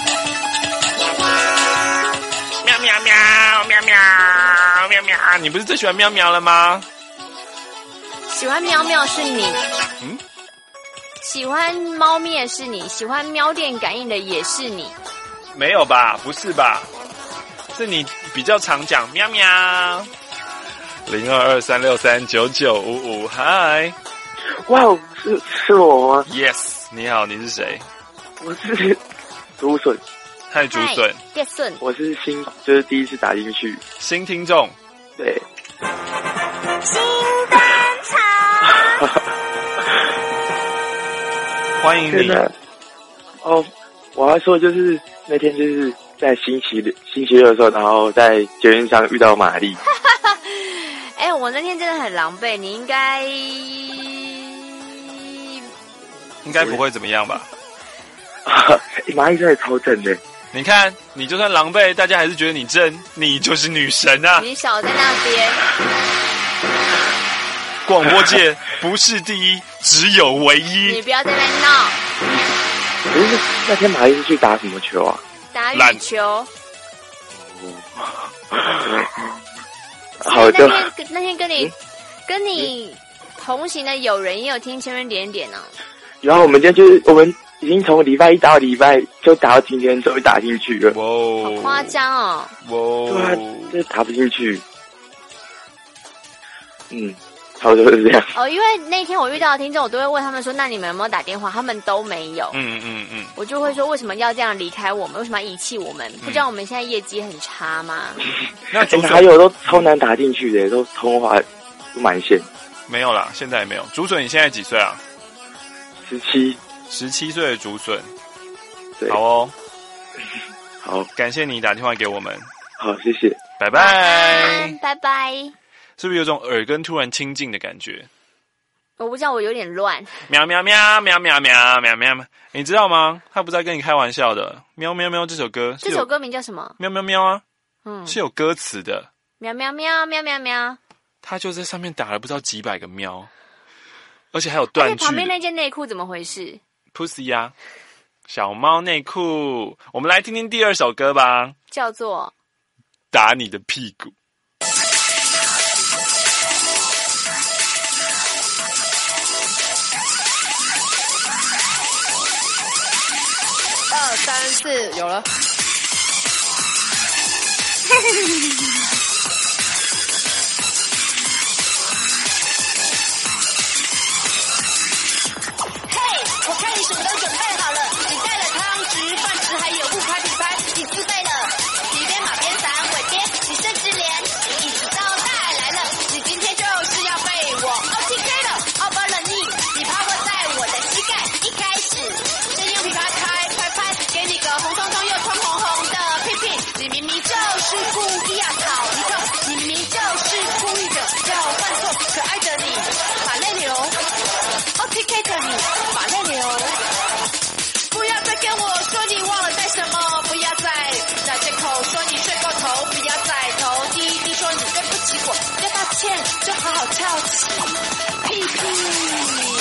Speaker 9: 喵喵喵喵喵喵喵，你不是最喜欢喵喵了吗？
Speaker 17: 喜欢喵喵是你，
Speaker 9: 嗯，
Speaker 17: 喜欢猫咪也是你，喜欢喵电感应的也是你。
Speaker 9: 没有吧？不是吧？是你比较常讲喵喵。零二二三六三九九五五，嗨！
Speaker 19: 哇，是是我吗
Speaker 9: ？Yes， 你好，你是谁？
Speaker 19: 我是竹笋。
Speaker 9: 嗨，竹笋。
Speaker 17: 叶笋。
Speaker 19: 我是新，就是第一次打进去。
Speaker 9: 新听众。
Speaker 19: 对。
Speaker 17: 新登场。
Speaker 9: 欢迎你。
Speaker 19: 哦，我要说就是那天就是在星期六星期六的时候，然后在捷运上遇到玛丽。
Speaker 17: 哎、欸，我那天真的很狼狈，你应该
Speaker 9: 应该不会怎么样吧？
Speaker 19: 玛丽真的超正的。
Speaker 9: 你看，你就算狼狈，大家还是觉得你正，你就是女神啊！
Speaker 17: 你少在那边。
Speaker 9: 广播界不是第一，只有唯一。
Speaker 17: 你不要在那边闹。
Speaker 19: 可是那天玛丽是去打什么球啊？
Speaker 17: 打羽球。
Speaker 19: 好的。
Speaker 17: 那天那天跟你、嗯、跟你同行的友人也有听千人点点呢、啊。
Speaker 19: 然后我们今天就是我们已经从礼拜一打到礼拜，就打到今天终于打进去了。
Speaker 9: 哇哦，
Speaker 17: 好夸张哦！
Speaker 9: 哇哦，
Speaker 19: 对啊，就是打不进去。嗯，差不多是这样。
Speaker 17: 哦，因为那天我遇到的听众，我都会问他们说：“那你们有没有打电话？”他们都没有。
Speaker 9: 嗯嗯嗯。
Speaker 17: 我就会说：“为什么要这样离开我们？为什么要遗弃我们？不知道我们现在业绩很差吗？”
Speaker 9: 那竹
Speaker 19: 笋、欸、还有都超难打进去的，都通话不满线。
Speaker 9: 没有啦，现在也没有。竹笋，你现在几岁啊？
Speaker 19: 十七。
Speaker 9: 十七岁的竹笋。
Speaker 19: 对。
Speaker 9: 好哦。
Speaker 19: 好，
Speaker 9: 感谢你打电话给我们。
Speaker 19: 好，谢谢。
Speaker 9: 拜拜。
Speaker 17: 拜拜。
Speaker 9: 是不是有种耳根突然清净的感觉？
Speaker 17: 我不知道，我有点乱。
Speaker 9: 喵喵喵喵喵喵喵喵，你知道吗？他不是在跟你开玩笑的。喵喵喵这首歌，
Speaker 17: 这首歌名叫什么？
Speaker 9: 喵喵喵啊，
Speaker 17: 嗯，
Speaker 9: 是有歌词的。
Speaker 17: 喵喵喵喵喵喵，
Speaker 9: 他就在上面打了不知道几百个喵，而且还有断句。
Speaker 17: 旁边那件内裤怎么回事
Speaker 9: ？Pussy 呀、啊，小猫内裤。我们来听听第二首歌吧，
Speaker 17: 叫做
Speaker 9: 《打你的屁股》。
Speaker 17: 二三四，有了。
Speaker 8: 嘿，我看你什么都准备好了，你带了汤匙、饭匙，还有木拍、笔拍，你自备了皮鞭、马鞭、伞、尾鞭，你甚至连椅子都带来了。你今天就是要被我 O T K 了 ，over 了你，你趴卧在我的膝盖。一开始先用琵琶拍拍拍，给你个红彤彤又穿红红的屁屁。你明明就是故意要讨一痛，你明明就是故意的要犯错，可爱的你把泪流 ，O T K 的你把泪流。不要再跟我说你忘了带什么，不要再拿借口说你睡过头，不要再头低低说你对不起我，要道歉就好好翘起屁屁。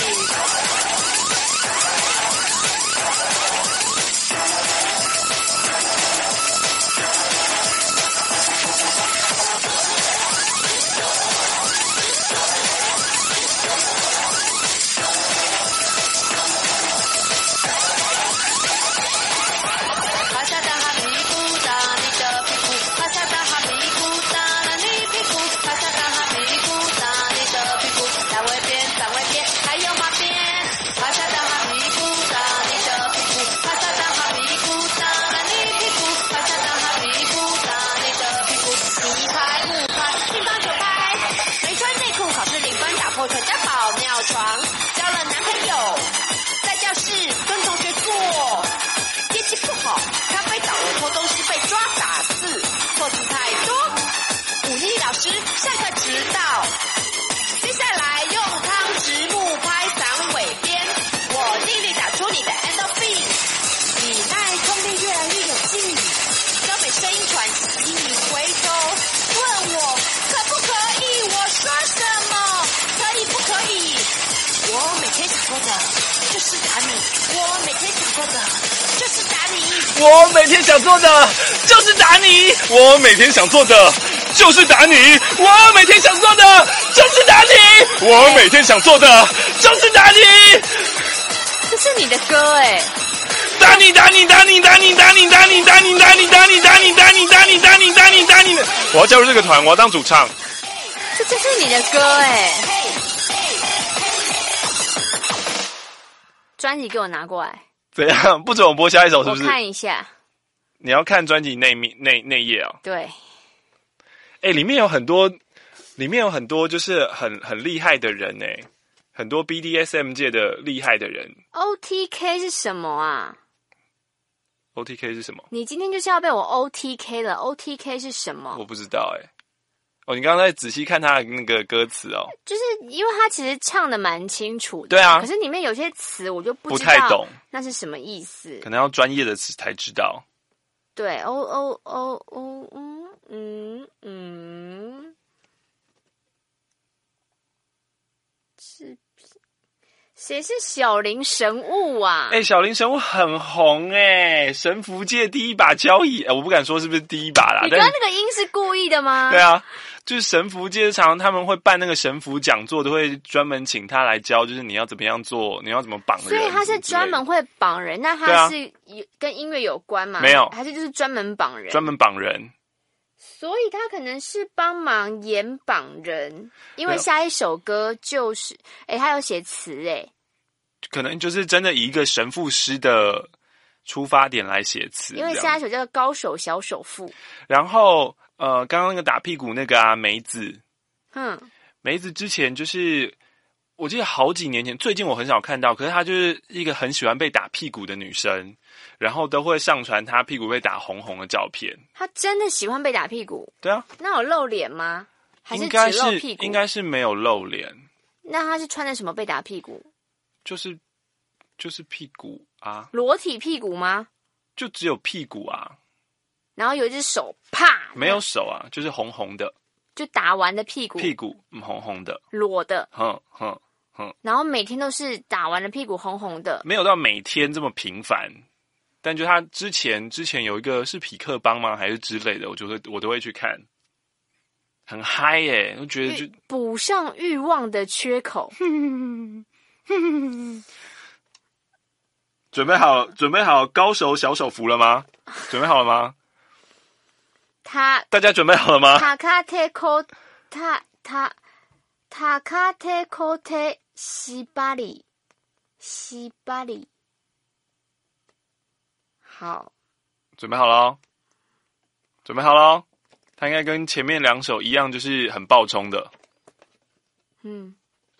Speaker 8: 下课迟到，接下来用汤匙、木拍、伞、尾鞭，我尽力打出你的 end of beat， 你耐空力越来越有劲，高美声音喘息，你回头问我可不可以，我说什么？可以不做的就是打你。
Speaker 21: 我每天想做的就是打你，我每天想做的就是打你，我每天想做的就是打你，我每天想做的就是打你。
Speaker 17: 这是你的歌哎！
Speaker 21: 打你打你打你打你打你打你打你打你打你打你打你打你打你打你打你！我要加入这个团，我要当主唱。
Speaker 17: 这就是你的歌哎！专辑给我拿过来。
Speaker 9: 怎样？不准我播下一首是不是？
Speaker 17: 我看一下。
Speaker 9: 你要看专辑内面内内页哦。
Speaker 17: 对。
Speaker 9: 哎、欸，里面有很多，里面有很多就是很很厉害的人哎，很多 B D S M 界的厉害的人。
Speaker 17: O T K 是什么啊
Speaker 9: ？O T K 是什么？
Speaker 17: 你今天就是要被我 O T K 了。O T K 是什么？
Speaker 9: 我不知道哎、欸。哦，你刚刚在仔细看他的那个歌词哦。
Speaker 17: 就是因为他其实唱的蛮清楚的。
Speaker 9: 对啊。
Speaker 17: 可是里面有些词我就不
Speaker 9: 不
Speaker 17: 知道
Speaker 9: 太懂，
Speaker 17: 那是什么意思？
Speaker 9: 可能要专业的词才知道。
Speaker 17: 对，O O O O， 嗯嗯嗯，是谁是小林神物啊？
Speaker 9: 哎、欸，小林神物很红哎、欸，神符界第一把交椅、欸，我不敢说是不是第一把啦。
Speaker 17: 你刚刚那个音是故意的吗？
Speaker 9: 对啊，就是神符界常常他们会办那个神符讲座，都会专门请他来教，就是你要怎么样做，你要怎么绑人。
Speaker 17: 所以他是专门会绑人，那他是跟音乐有关吗？
Speaker 9: 没有，
Speaker 17: 还是就是专门绑人？
Speaker 9: 专门绑人。
Speaker 17: 所以他可能是帮忙演绑人，因为下一首歌就是，哎，他有写词哎，
Speaker 9: 可能就是真的以一个神父师的出发点来写词，
Speaker 17: 因为下一首叫做《高手小首富》。
Speaker 9: 然后呃，刚刚那个打屁股那个啊，梅子，
Speaker 17: 嗯，
Speaker 9: 梅子之前就是我记得好几年前，最近我很少看到，可是她就是一个很喜欢被打屁股的女生。然后都会上传他屁股被打红红的照片。
Speaker 17: 他真的喜欢被打屁股？
Speaker 9: 对啊。
Speaker 17: 那有露脸吗？还是只露屁股？
Speaker 9: 应该是没有露脸。
Speaker 17: 那他是穿的什么被打屁股？
Speaker 9: 就是就是屁股啊。
Speaker 17: 裸体屁股吗？
Speaker 9: 就只有屁股啊。
Speaker 17: 然后有一只手啪。
Speaker 9: 没有手啊，就是红红的。
Speaker 17: 就打完的屁股。
Speaker 9: 屁股、嗯、红红的。
Speaker 17: 裸的。
Speaker 9: 哼哼哼。
Speaker 17: 然后每天都是打完的屁股红红的。
Speaker 9: 没有到每天这么频繁。但就他之前之前有一个是匹克帮吗还是之类的，我就会我都会去看，很嗨耶、欸！我觉得就
Speaker 17: 补上欲望的缺口。
Speaker 9: 准备好准备好高手小手服了吗？准备好了吗？
Speaker 17: 他
Speaker 9: 大家准备好了吗？
Speaker 17: 塔卡特科塔塔塔卡特科特西巴里西巴里。好，
Speaker 9: 准备好了，准备好了。他应该跟前面两首一样，就是很爆冲的。
Speaker 17: 嗯。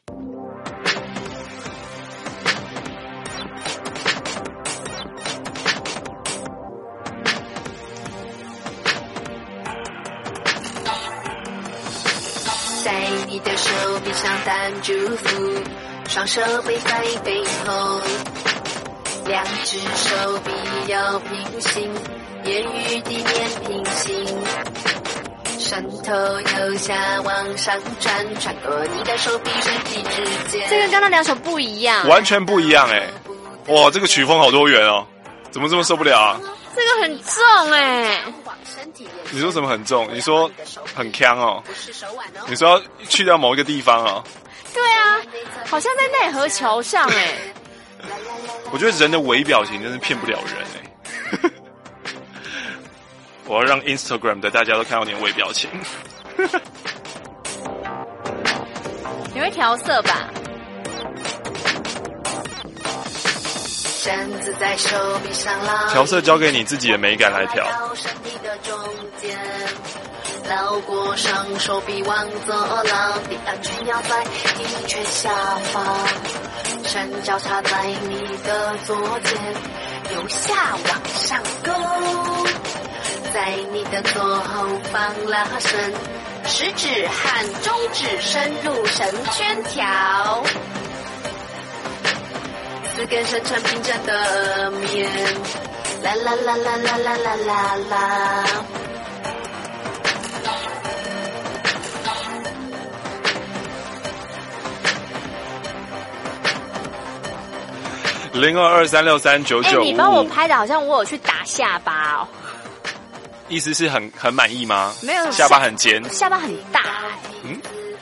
Speaker 8: 在你的手臂上弹祝福，双手背在背后。两只手臂要平行，也与地面平行。伸头由下往上转，穿过你的手臂身体之间。
Speaker 17: 这跟刚刚两首不一样，
Speaker 9: 完全不一样哎！哇，这个曲风好多元哦，怎么这么受不了啊？
Speaker 17: 这个很重哎！
Speaker 9: 你说什么很重？你说很呛哦？你说要去到某一个地方哦？
Speaker 17: 对啊，好像在奈何桥上哎。
Speaker 9: 我觉得人的微表情真是骗不了人哎、欸！我要让 Instagram 的大家都看到你的微表情。
Speaker 17: 你会调色吧？
Speaker 8: 绳子在手臂上拉，
Speaker 9: 调色交给你自己的美感来调。
Speaker 8: 身体的中间，绕过双手臂往左捞，地安全要在一拳下方。伸交叉在你的左肩，由下往上勾，在你的左后方拉伸，食指和中指深入绳圈条，四根伸成平整的面，啦啦啦啦啦啦啦啦啦。
Speaker 9: 零二二三六三九九五五。
Speaker 17: 你帮我拍的好像我有去打下巴哦。
Speaker 9: 意思是很很满意吗？
Speaker 17: 没有，
Speaker 9: 下巴很尖，
Speaker 17: 下巴很大。
Speaker 9: 嗯，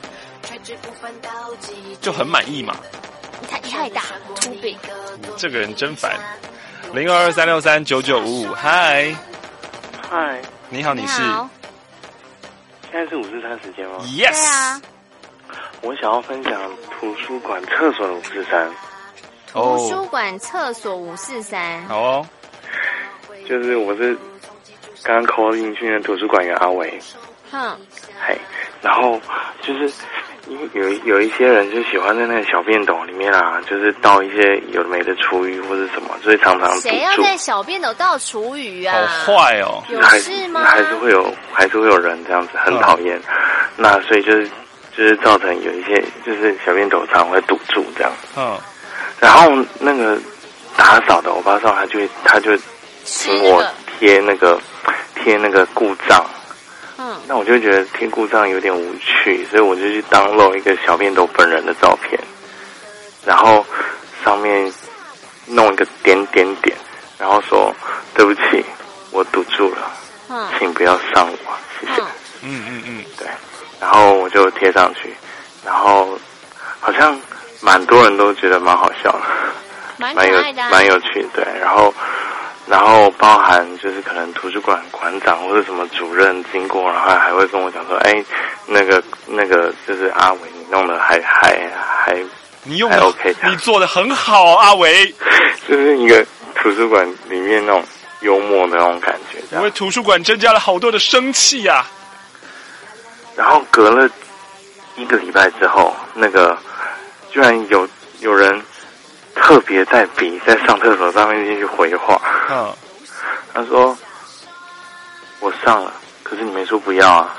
Speaker 9: 就很满意嘛。
Speaker 17: 太太大 ，too big。
Speaker 9: 这个人真烦。零二二三六三九九五五，嗨，
Speaker 4: 嗨，
Speaker 9: 你好，你是？
Speaker 4: 现在是五四三时间吗
Speaker 9: ？Yes。对
Speaker 17: 啊。
Speaker 4: 我想要分享图书馆厕所的五四三。
Speaker 17: 图书馆厕所五四三。
Speaker 9: 好哦。
Speaker 4: 就是我是刚刚 call 进去的图书馆员阿伟。
Speaker 17: 哼。
Speaker 4: 嘿，然后就是因为有有一些人就喜欢在那个小便斗里面啊，就是倒一些有的没的厨余或者什么，所以常常堵住。
Speaker 17: 谁要在小便斗倒厨余啊？
Speaker 9: 好坏哦！
Speaker 17: 有事吗？
Speaker 4: 还是会有，还是会有人这样子，很讨厌。嗯、那所以就是就是造成有一些就是小便斗常会堵住这样。嗯。然后那个打扫的欧巴桑他就他就请我贴那个贴那个故障。嗯，那我就觉得贴故障有点无趣，所以我就去download一个小便斗本人的照片，然后上面弄一个点点点，然后说对不起，我堵住了，嗯，请不要上我，谢谢。
Speaker 9: 嗯嗯嗯，
Speaker 4: 对，然后我就贴上去，然后好像蛮多人都觉得蛮好笑的，
Speaker 17: 蛮可爱的、啊，
Speaker 4: 蛮有趣的，对，然后。然后包含就是可能图书馆馆长或者什么主任经过，然后还会跟我讲说，哎，那个那个就是阿伟，你弄得还还还
Speaker 9: 你用
Speaker 4: 还 OK，
Speaker 9: 你做得很好，阿伟，
Speaker 4: 就是一个图书馆里面那种幽默的那种感觉，
Speaker 9: 因为图书馆增加了好多的生气啊。
Speaker 4: 然后隔了一个礼拜之后，那个居然有有人。特别在笔在上厕所上面进去回话，嗯，他说我上了，可是你没说不要啊。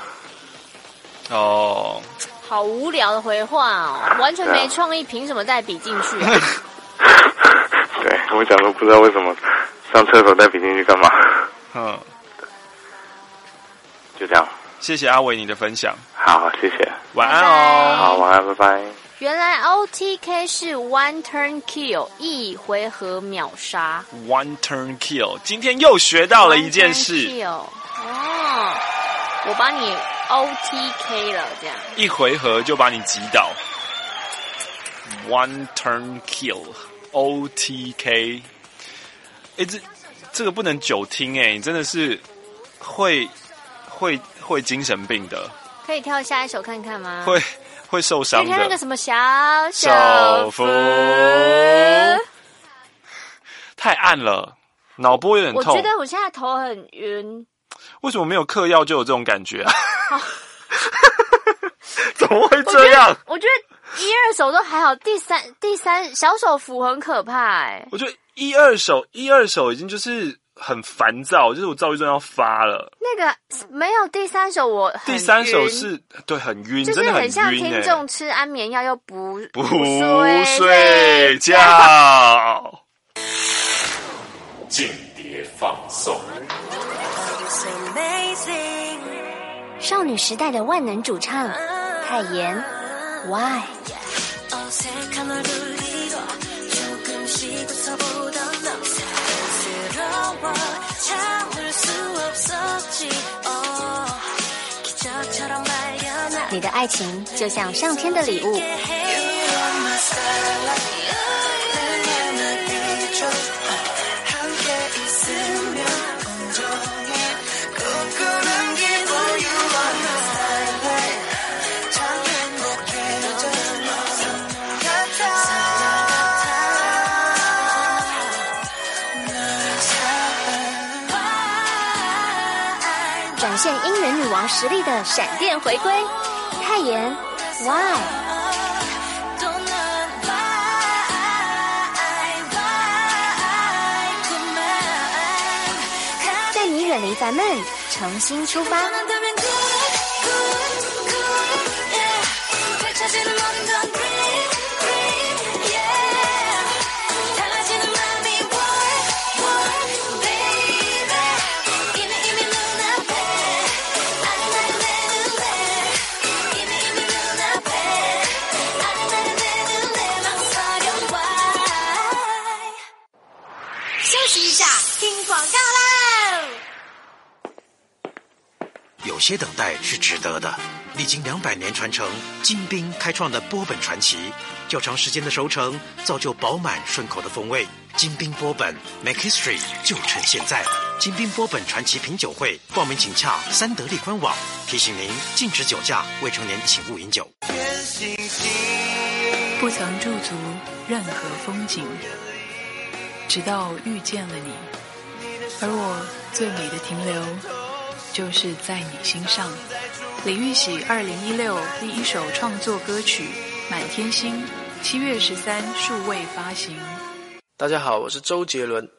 Speaker 9: 哦，
Speaker 17: 好无聊的回话哦，完全没创意，凭什么带笔进去、啊？
Speaker 4: 对，我讲都不知道为什么上厕所带笔进去干嘛。嗯，就这样。
Speaker 9: 谢谢阿伟你的分享。
Speaker 4: 好，谢谢。
Speaker 9: 晚安哦。
Speaker 4: 好，晚安，拜拜。
Speaker 17: 原来 O T K 是 one turn kill 一回合秒杀
Speaker 9: one turn kill 今天又学到了一件事
Speaker 17: kill 哦，我把你 O T K 了这样
Speaker 9: 一回合就把你击倒 one turn kill O T K 哎，这这个不能久听哎，你真的是会会会精神病的。
Speaker 17: 可以跳下一首看看吗？
Speaker 9: 会会受伤的。
Speaker 17: 你看那个什么小手幅，
Speaker 9: 太暗了，脑波有点痛。
Speaker 17: 我觉得我现在头很晕。
Speaker 9: 为什么没有嗑药就有这种感觉啊？怎么会这样？
Speaker 17: 我觉得一二首都还好，第三第三小手幅很可怕哎、欸。
Speaker 9: 我觉得一二首一二首已经就是很烦躁，就是我躁郁症要发了。
Speaker 17: 那个没有第三首我很晕，
Speaker 9: 第三首是对很晕，
Speaker 17: 就是
Speaker 9: 真的很
Speaker 17: 很像
Speaker 9: 晕
Speaker 17: 听众吃安眠药又不
Speaker 9: 不
Speaker 17: 睡
Speaker 9: 睡觉。
Speaker 15: 间谍放送。
Speaker 6: 少女时代的万能主唱泰妍 Why。你的爱情就像上天的礼物。展现英人女王实力的闪电回归，泰妍 Why。 带你远离烦闷，重新出发。
Speaker 17: 息一下，听广告喽。
Speaker 5: 有些等待是值得的。历经两百年传承，金冰开创的波本传奇，较长时间的熟成，造就饱满顺口的风味。金冰波本 ，Make History 就趁现在！金冰波本传奇品酒会，报名请洽三得利官网。提醒您，禁止酒驾，未成年请勿饮酒。
Speaker 20: 不曾驻足任何风景，直到遇见了你，而我最美的停留，就是在你心上。李玉玺二零一六第一首创作歌曲《满天星》，七月十三数位发行。
Speaker 7: 大家好，我是周杰伦。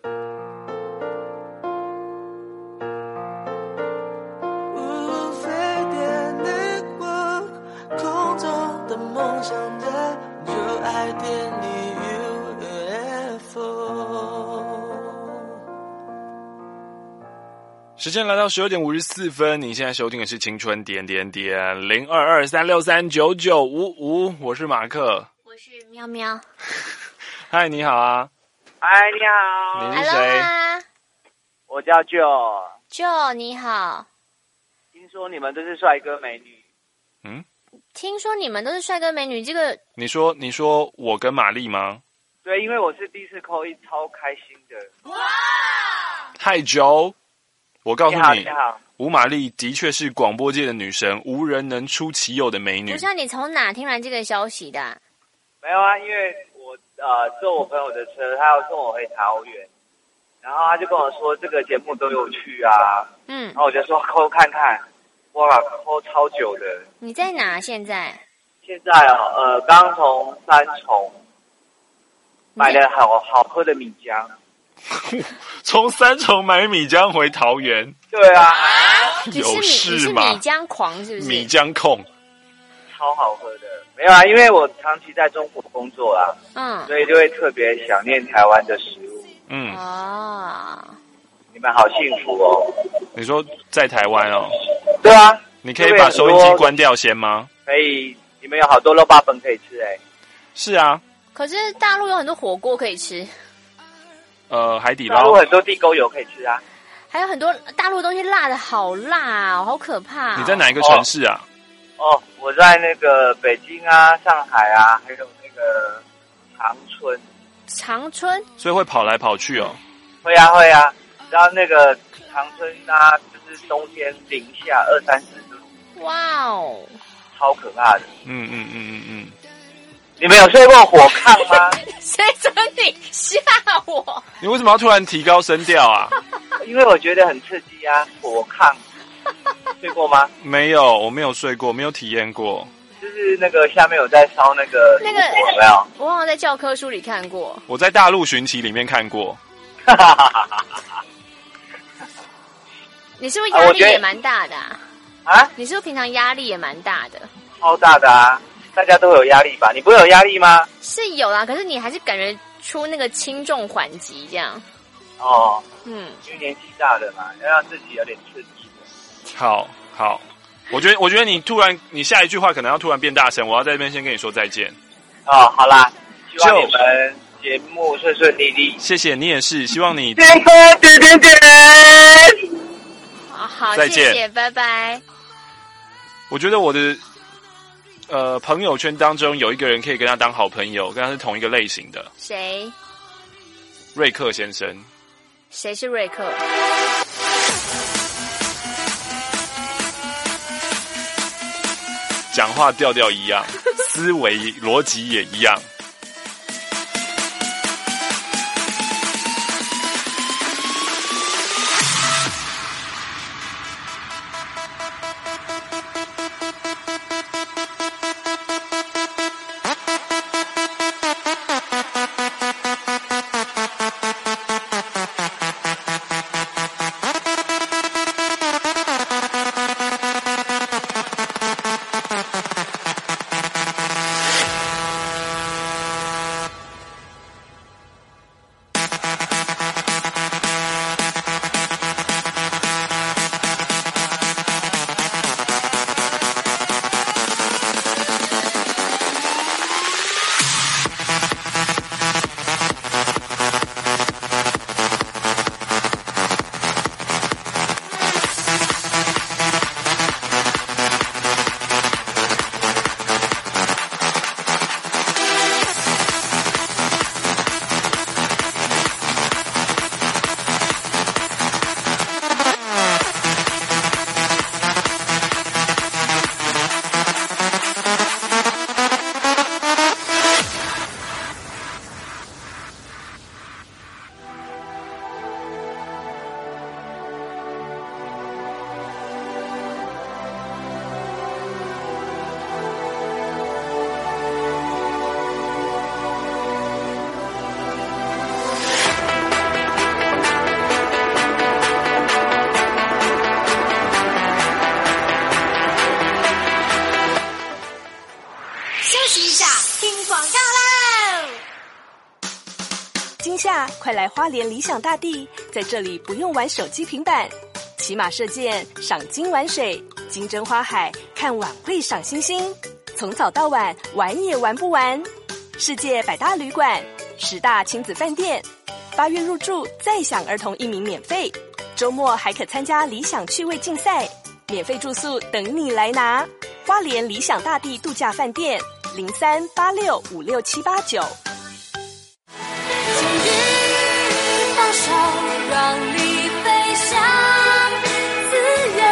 Speaker 7: 空中的梦想家，就爱点你 U F O。
Speaker 9: 时间来到十二点五十四分，你现在收听的是青春点点点零二二三六三九九五五，我是马克，
Speaker 17: 我是喵喵。
Speaker 9: 嗨，你好啊。
Speaker 23: 嗨，你好。
Speaker 9: 你是谁？
Speaker 23: 我叫 Joe。Joe，
Speaker 17: 你好。
Speaker 23: 听说你们都是帅哥美女。
Speaker 9: 嗯？
Speaker 17: 听说你们都是帅哥美女，这个
Speaker 9: 你说你说我跟玛丽吗？
Speaker 23: 对，因为我是第一次call in，超开心的。哇！
Speaker 9: 嗨 Joe， 我告诉你，
Speaker 23: 你好，
Speaker 9: 吴玛丽的确是广播界的女神，无人能出其右的美女。
Speaker 17: 不是，你从哪听来这个消息的？
Speaker 23: 没有啊，因为我呃坐我朋友的车，他要送我回桃园，然后他就跟我说这个节目都有趣啊，嗯，然后我就说call看看。哇，call超久的！
Speaker 17: 你在哪？现在？
Speaker 23: 现在哦，呃，刚从三重买了好好喝的米浆。
Speaker 9: 从三重买米浆回桃园？
Speaker 23: 对啊，
Speaker 9: 有事吗？
Speaker 17: 你是米浆狂是不是？
Speaker 9: 米浆控，
Speaker 23: 超好喝的。没有啊，因为我长期在中国工作啊，嗯，所以就会特别想念台湾的食物。
Speaker 9: 嗯
Speaker 23: 哦。你们好幸福哦！
Speaker 9: 你说在台湾哦？
Speaker 23: 对啊，
Speaker 9: 你可以把收音机关掉先吗？
Speaker 23: 可以，你们有好多肉霸粉可以吃哎。
Speaker 9: 是啊。
Speaker 17: 可是大陆有很多火锅可以吃。
Speaker 9: 呃，海底捞。
Speaker 23: 大陆很多地沟油可以吃啊。
Speaker 17: 还有很多大陆的东西辣的好辣哦，好可怕、哦。
Speaker 9: 你在哪一个城市啊？
Speaker 23: 哦，哦我在那个北京啊、上海啊，还有那个长春。
Speaker 17: 长春。
Speaker 9: 所以会跑来跑去哦。
Speaker 23: 会啊会啊。然后那个长春啊，就是冬天零下二三十度，
Speaker 17: 哇哦，
Speaker 23: 超可怕的。
Speaker 9: 嗯嗯嗯嗯嗯。
Speaker 23: 你们有睡过火炕吗？
Speaker 17: 谁准你吓我？
Speaker 9: 你为什么要突然提高声调啊？
Speaker 23: 因为我觉得很刺激啊，火炕。睡过吗？
Speaker 9: 没有，我没有睡过，没有体验过。
Speaker 23: 就是那个下面有在烧那个
Speaker 17: 那个
Speaker 23: 有没有？
Speaker 17: 我好像在教科书里看过。
Speaker 9: 我在大陆寻奇里面看过。
Speaker 17: 你是不是压力也蛮大的啊？
Speaker 23: 啊？
Speaker 17: 你是不是平常压力也蛮大的？
Speaker 23: 超大的啊！大家都有压力吧？你不会有压力吗？
Speaker 17: 是有啦，可是你还是感觉出那个轻重缓急这样。
Speaker 23: 哦，
Speaker 17: 嗯，
Speaker 23: 因为年纪大了嘛，要让自己有点刺激。
Speaker 9: 好好，我觉得我觉得你突然你下一句话可能要突然变大声，我要在这边先跟你说再见。
Speaker 23: 哦，好啦，希望你们节目顺顺利利。
Speaker 9: 谢谢你也是，希望你。
Speaker 23: 天空点点点。
Speaker 17: 好，
Speaker 9: 再见，
Speaker 17: 谢谢，拜拜。
Speaker 9: 我觉得我的呃朋友圈当中有一个人可以跟他当好朋友，跟他是同一个类型的。
Speaker 17: 谁？
Speaker 9: 瑞克先生。
Speaker 17: 谁是瑞克？
Speaker 9: 讲话调调一样，思维逻辑也一样。
Speaker 10: 今夏快来花莲理想大地，在这里不用玩手机平板，骑马射箭，赏金玩水，金针花海，看晚会赏星星，从早到晚玩也玩不完。世界百大旅馆，十大亲子饭店，八月入住再享儿童一名免费，周末还可参加理想趣味竞赛，免费住宿等你来拿。花莲理想大地度假饭店零三八六五六七八九。
Speaker 8: 放手，让你飞向自由。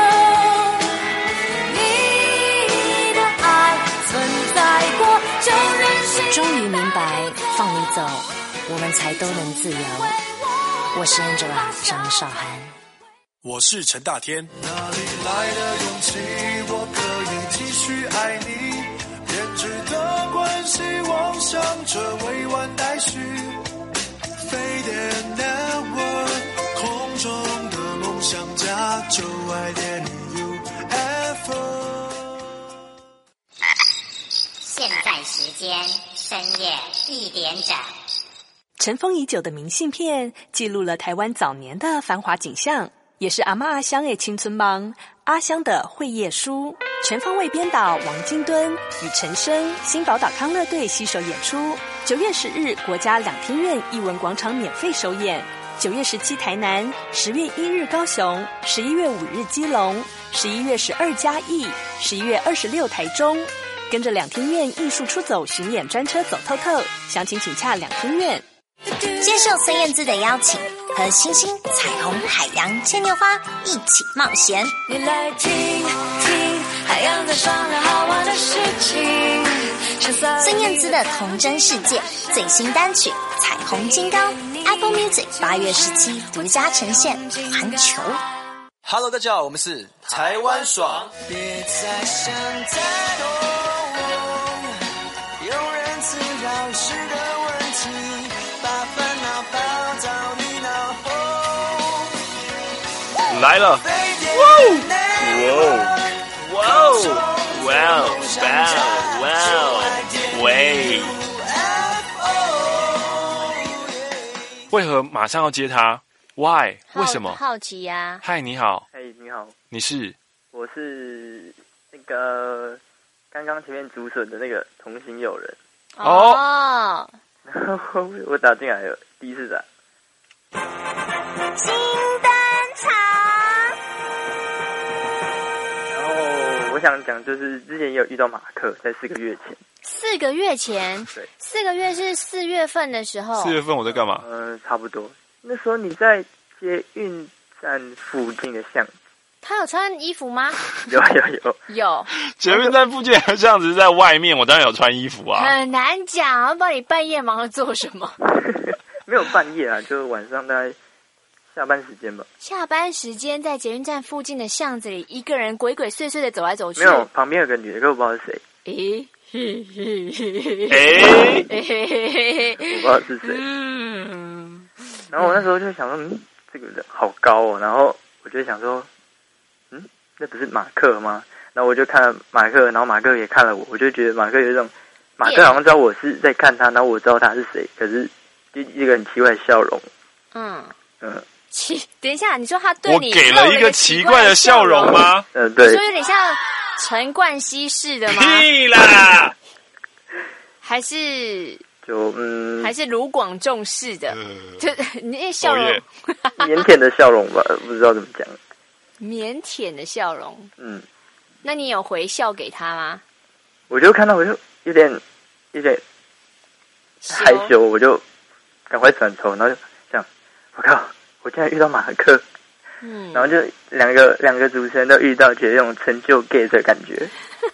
Speaker 8: 你的爱存在过，就任性。
Speaker 12: 终于明白，放你走，我们才都能自由。我是 Angela 张韶涵，
Speaker 14: 我是陈大天。
Speaker 11: 哪里来的勇气？我可以继续爱你，编织的关系，妄想着未完待续。飞碟 Network， 空中的梦想家，就爱点你 U F O。
Speaker 13: 现在时间深夜一点整。
Speaker 10: 尘封已久的明信片，记录了台湾早年的繁华景象，也是阿嬷阿香的青春梦。阿香的会页书，全方位编导王金敦与陈升、新宝岛康乐队携手演出。九月十日，国家两厅院艺文广场免费首演。九月十七台南，十月一日高雄，十一月五日基隆，十一月十二嘉义，十一月二十六台中。跟着两厅院艺术出走巡演专车走透透，详情请洽两厅院。
Speaker 6: 接受孙燕姿的邀请，和星星、彩虹、海洋、牵牛花一起冒险。
Speaker 8: 你来听听海洋在商量好玩的事情。
Speaker 6: 孙燕姿的童真世界最新单曲《彩虹金刚》 ，Apple Music 八月十七独家呈现环球。
Speaker 24: Hello， 大家好，我们是台湾爽。
Speaker 11: 别再想太多，庸人自扰是个问题，把烦恼抛到你脑后。
Speaker 9: 来了！哇哦！哇哦！哇哦！哇哦！喂！为何马上要接他 ？Why？ 为什么？
Speaker 17: 好奇呀、啊！
Speaker 9: 嗨，你好。
Speaker 25: 嗨，你好。
Speaker 9: 你是？
Speaker 25: 我是那个刚刚前面竹笋的那个同行友人。
Speaker 17: 哦。
Speaker 25: 然后我打进来了，第一次打。
Speaker 6: 金灯茶。
Speaker 25: 然后我想讲，就是之前也有遇到马克，在四个月前。
Speaker 17: 四个月前？
Speaker 25: 对。
Speaker 17: 四个月是四月份的时候。
Speaker 9: 四月份我在干嘛？
Speaker 25: 呃，差不多。那时候你在捷运站附近的巷子。
Speaker 17: 他有穿衣服吗？
Speaker 25: 有有有
Speaker 17: 有。
Speaker 9: 捷运站附近的巷子在外面，我当然有穿衣服啊。
Speaker 17: 很难讲，不知道你半夜忙着做什么。
Speaker 25: 没有半夜啊，就晚上大概下班时间吧。
Speaker 17: 下班时间在捷运站附近的巷子里，一个人鬼鬼祟祟的走来走去。
Speaker 25: 没有，旁边有个女的，可我不知道是谁。
Speaker 17: 诶。
Speaker 25: 哎，我不知道是谁。嗯，然后我那时候就想说，嗯，这个人好高哦。然后我就想说，嗯，那不是马克吗？然后我就看了马克，然后马克也看了我，我就觉得马克有一种，马克好像知道我是在看他，然后我知道他是谁，可是就一个很奇怪的笑容。嗯嗯。
Speaker 17: 奇，等一下，你说他对你
Speaker 9: 我给了一个奇怪的笑容吗？
Speaker 25: 嗯，对。
Speaker 17: 你说有点像陈冠希式的吗？
Speaker 9: 屁啦！
Speaker 25: 还
Speaker 17: 是
Speaker 25: 就嗯，
Speaker 17: 还是卢广仲式的，嗯、就你那笑容，
Speaker 25: 腼腆的笑容吧，不知道怎么讲。
Speaker 17: 腼腆的笑容，
Speaker 25: 嗯，
Speaker 17: 那你有回笑给他吗？
Speaker 25: 我就看到我就有点有点害羞，我就赶快转头，然后就这样，我靠，我竟然遇到马克，嗯，然后就两个两个主持人都遇到，觉得那种成就 gay 的感觉。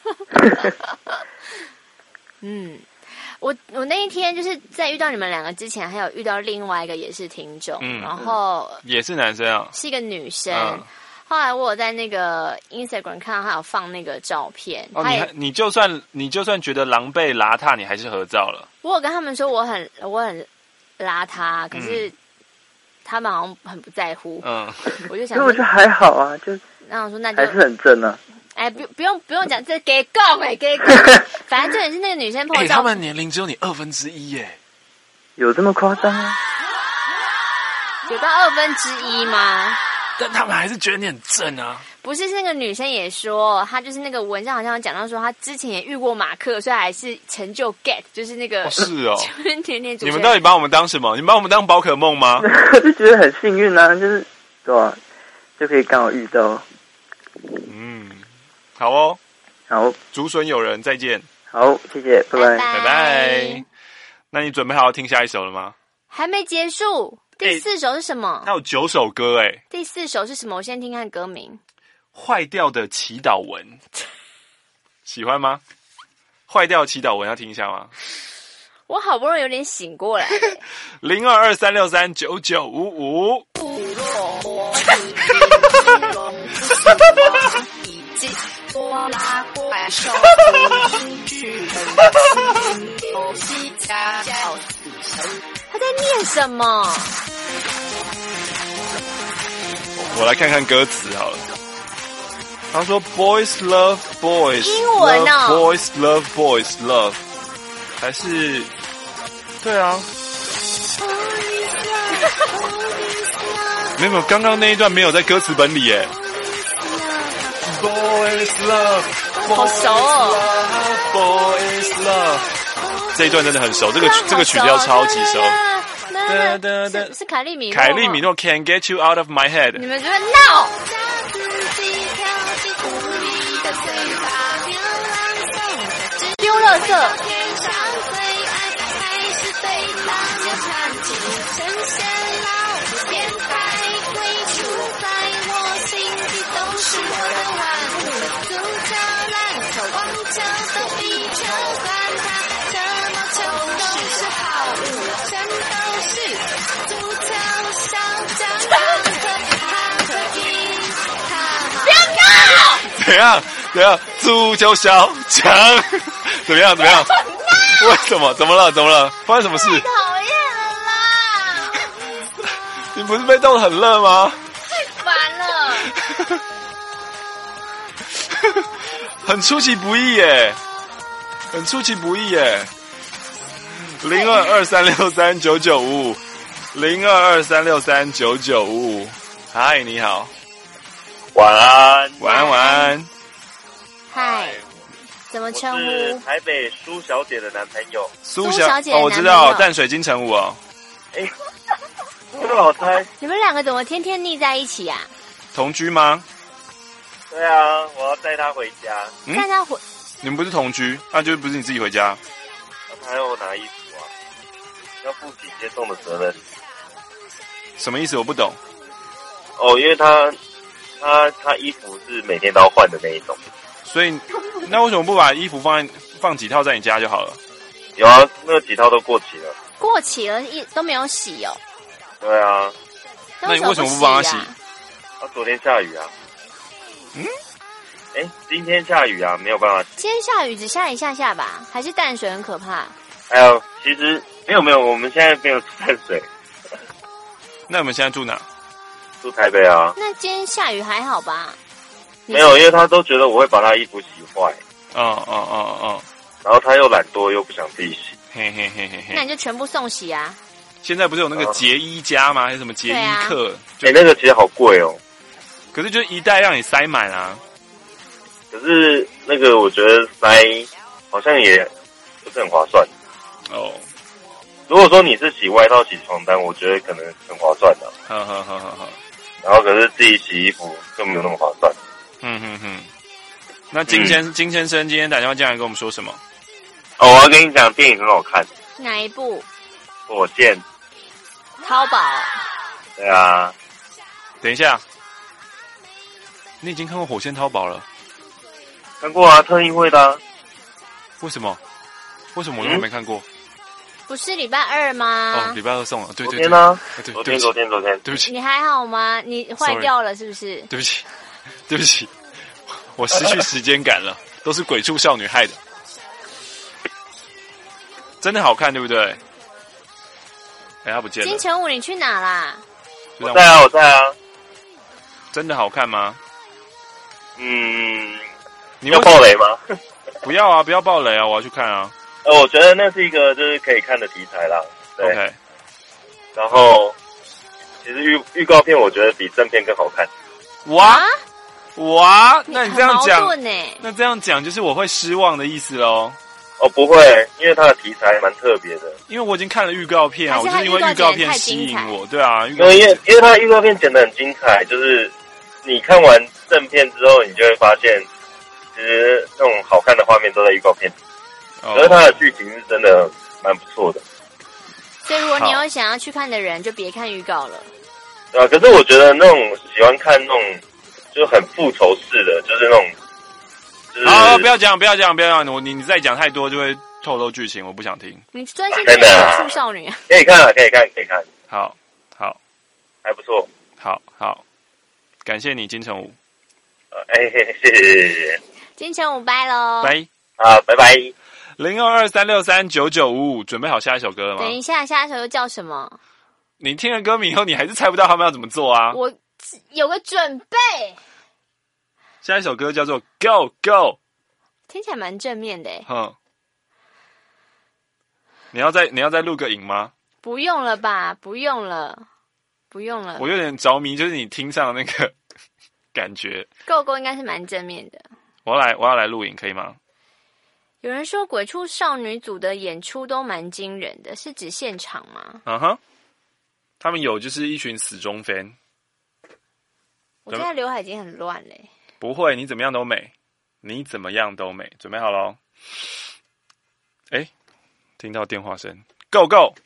Speaker 17: 嗯。我我那一天就是在遇到你们两个之前，还有遇到另外一个也是听众，嗯、然后
Speaker 9: 也是男生啊，
Speaker 17: 是一个女生。
Speaker 9: 嗯、
Speaker 17: 后来我有在那个 Instagram 看到他有放那个照片，
Speaker 9: 哦，你你就算你就算觉得狼狈邋遢，你还是合照了。
Speaker 17: 我有跟他们说我很我很邋遢，可是他们好像很不在乎。嗯，我就想说，
Speaker 25: 我觉得还好啊，就
Speaker 17: 那我说那就
Speaker 25: 还是很正啊。
Speaker 17: 哎，不不用不用讲，这给讲哎，给讲。反正重点是那个女生碰到、
Speaker 9: 欸，他们年龄只有你二分之一耶，
Speaker 25: 有这么夸张啊？
Speaker 17: 有到二分之一吗？
Speaker 9: 但他们还是觉得你很正啊。
Speaker 17: 不是，是那个女生也说，她就是那个文章好像讲到说，她之前也遇过马克，所以还是成就 get， 就是那个、
Speaker 9: 哦、是哦，
Speaker 17: 就是甜甜主持人。
Speaker 9: 你们到底把我们当什么？你们把我们当宝可梦吗？
Speaker 25: 我就觉得很幸运啊，就是对吧、啊，就可以刚好遇到。
Speaker 9: 嗯，好哦，
Speaker 25: 好，
Speaker 9: 竹笋友人，再见。
Speaker 25: 好，谢谢，拜拜，
Speaker 9: 拜拜。那你准备好要听下一首了吗？
Speaker 17: 还没结束。第四首是什么？
Speaker 9: 它有九首歌哎。
Speaker 17: 第四首是什么？我先听看歌名。
Speaker 9: 坏掉的祈祷文，喜欢吗？坏掉的祈祷文要听一下吗？
Speaker 17: 我好不容易有点醒过来。
Speaker 9: 零二二三六三九九五五。
Speaker 17: 他在念什么？
Speaker 9: 我来看看歌词好了。他说 "Boys love boys"，
Speaker 17: 英文哦
Speaker 9: ，Boys love boys love， 还是对啊？没有，刚刚那一段没有在歌词本里耶。Boys love，
Speaker 17: 好熟哦
Speaker 9: ，Boys love， 这一段真的很熟，这个这个曲调超级熟。
Speaker 17: 是是凯利米诺，
Speaker 9: 凯利米诺 Can't get you out of my head。
Speaker 17: 你们觉得 no？ 丢垃圾。
Speaker 9: 怎样？怎样？足球小将？怎么样？怎么样？为什么？怎么了？怎么了？发生什么事？
Speaker 17: 太讨厌了啦！
Speaker 9: 你不是被冻得很热吗？
Speaker 17: 太烦了！
Speaker 9: 很出其不意耶，很出其不意耶。零二二三六三九九五五，零二二三六三九九五五。嗨，你好。
Speaker 1: 晚安，
Speaker 9: 晚安，晚安。
Speaker 17: 嗨，怎么称呼？
Speaker 1: 台北苏小姐的男朋友。
Speaker 9: 苏小, 小姐、哦，我知道，淡水金城武哦。
Speaker 1: 哎，这么好猜。
Speaker 17: 你们两个怎么天天腻在一起啊？
Speaker 9: 同居吗？
Speaker 1: 对啊，我要带他回家。
Speaker 17: 嗯、带他回？
Speaker 9: 你们不是同居，那、啊、就不是你自己回家。
Speaker 1: 那他要拿衣服啊，要负起接送的责任。
Speaker 9: 什么意思？我不懂。
Speaker 1: 哦，因为他。他他衣服是每天都要换的那一种，
Speaker 9: 所以那为什么不把衣服放在放几套在你家就好了？
Speaker 1: 有啊，那几套都过期了。
Speaker 17: 过期了，一都没有洗哦。
Speaker 1: 对啊。
Speaker 9: 那你为什么不帮他洗？
Speaker 1: 他昨天下雨啊。
Speaker 9: 嗯？
Speaker 1: 哎，今天下雨啊，没有办法洗。
Speaker 17: 今天下雨只下一下下吧？还是淡水很可怕？
Speaker 1: 还有，其实没有没有，我们现在没有住淡水。
Speaker 9: 那我们现在住哪？
Speaker 1: 住台北啊。
Speaker 17: 那今天下雨还好吧？
Speaker 1: 没有，因为他都觉得我会把他衣服洗坏。
Speaker 9: 哦哦哦哦。
Speaker 1: 然后他又懒惰，又不想自己洗。
Speaker 9: 嘿嘿嘿嘿嘿。
Speaker 17: 那你就全部送洗啊。
Speaker 9: 现在不是有那个洁衣家吗？还是什么洁衣客？
Speaker 1: 哎、欸，那个其实好贵哦。
Speaker 9: 可是就一袋让你塞满啊。
Speaker 1: 可是那个我觉得塞好像也不是很划算。
Speaker 9: 哦。
Speaker 1: 如果说你是洗外套、洗床单，我觉得可能很划算的。
Speaker 9: 呵呵呵呵呵。
Speaker 1: 然后可是自己洗衣服就没有那么划算。
Speaker 9: 嗯哼哼。那金先、嗯、金先生今天打电话进来跟我们说什么？
Speaker 1: 哦，我要跟你讲，电影很好看。
Speaker 17: 哪一部？
Speaker 1: 火箭。
Speaker 17: 淘宝。
Speaker 1: 对啊。
Speaker 9: 等一下，你已经看过《火线淘宝》了？
Speaker 1: 看过啊，特映会的、啊。
Speaker 9: 为什么？为什么我都没看过？嗯
Speaker 17: 不是礼拜二吗？
Speaker 9: 哦，礼拜二送了，对对
Speaker 1: 对。昨天呢？
Speaker 9: 对，
Speaker 1: 昨天，昨天，昨天。
Speaker 9: 对不起。
Speaker 17: 你还好吗？你坏掉了是不是？
Speaker 9: 对不起，对不起，我失去时间感了，都是鬼畜少女害的。真的好看，对不对？哎，他不见了。
Speaker 17: 金城武，你去哪啦？
Speaker 1: 我在啊，我在啊。
Speaker 9: 真的好看吗？
Speaker 1: 嗯，
Speaker 9: 你
Speaker 1: 要爆雷吗？
Speaker 9: 不要啊，不要爆雷啊！我要去看啊。
Speaker 1: 呃，我觉得那是一个就是可以看的题材啦。对。
Speaker 9: Okay.
Speaker 1: 然后其实预预告片我觉得比正片更好看。
Speaker 9: 哇哇，那你这样讲，
Speaker 17: 欸、
Speaker 9: 那这样讲就是我会失望的意思喽。
Speaker 1: 哦，不会，因为它的题材蛮特别的。
Speaker 9: 因为我已经看了预告片啊，我就是因为预告片吸引我。对啊，
Speaker 1: 因为因为因为它的预告片剪得很精彩，就是你看完正片之后，你就会发现，其实那种好看的画面都在预告片里。可是它的剧情是真的蛮不错的。
Speaker 17: 所以如果你有想要去看的人，就别看预告了。
Speaker 1: 对啊，可是我觉得那种喜欢看那种就很复仇式的，就是那种。
Speaker 9: 好，不要讲，不要讲，不要讲！我你你再讲太多就会透露剧情，我不想听。
Speaker 17: 你专心看《畜少女》啊？
Speaker 1: 可以看啊，可以看，可以看。
Speaker 9: 好，好，
Speaker 1: 还不错。
Speaker 9: 好好，感谢你，金城武。
Speaker 1: 呃，哎，谢谢谢谢。
Speaker 17: 金城武拜喽。
Speaker 9: 拜
Speaker 1: 啊，拜拜。
Speaker 9: 零二二三六三九九五五，准备好下一首歌了吗？
Speaker 17: 等一下，下一首又叫什么？
Speaker 9: 你听了歌名以后，你还是猜不到他们要怎么做啊？
Speaker 17: 我有个准备。
Speaker 9: 下一首歌叫做 Go Go，
Speaker 17: 听起来蛮正面的诶。
Speaker 9: 哼，你要再你要再录个影吗？
Speaker 17: 不用了吧，不用了，不用了。
Speaker 9: 我有点着迷，就是你听上的那个感觉。
Speaker 17: Go Go 应该是蛮正面的。
Speaker 9: 我要来，我要来录影，可以吗？
Speaker 17: 有人说鬼畜少女组的演出都蛮惊人的，是指现场吗？
Speaker 9: 嗯哼，他们有就是一群死忠 fan。
Speaker 17: 我现在刘海已经很乱嘞。
Speaker 9: 不会，你怎么样都美，你怎么样都美。准备好咯。哎，听到电话声 ，Go Go。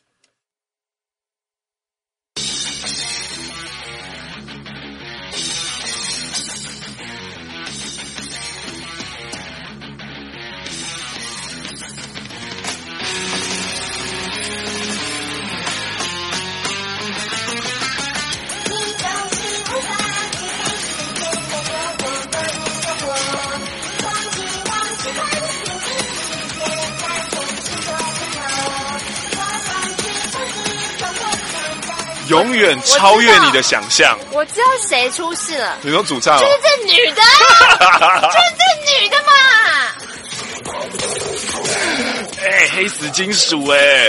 Speaker 9: 永远超越你的想象。
Speaker 17: 我知道谁出事了。
Speaker 9: 你说主唱、哦？
Speaker 17: 就是这女的，就是这女的嘛。
Speaker 9: 哎、欸，黑死金属哎、欸！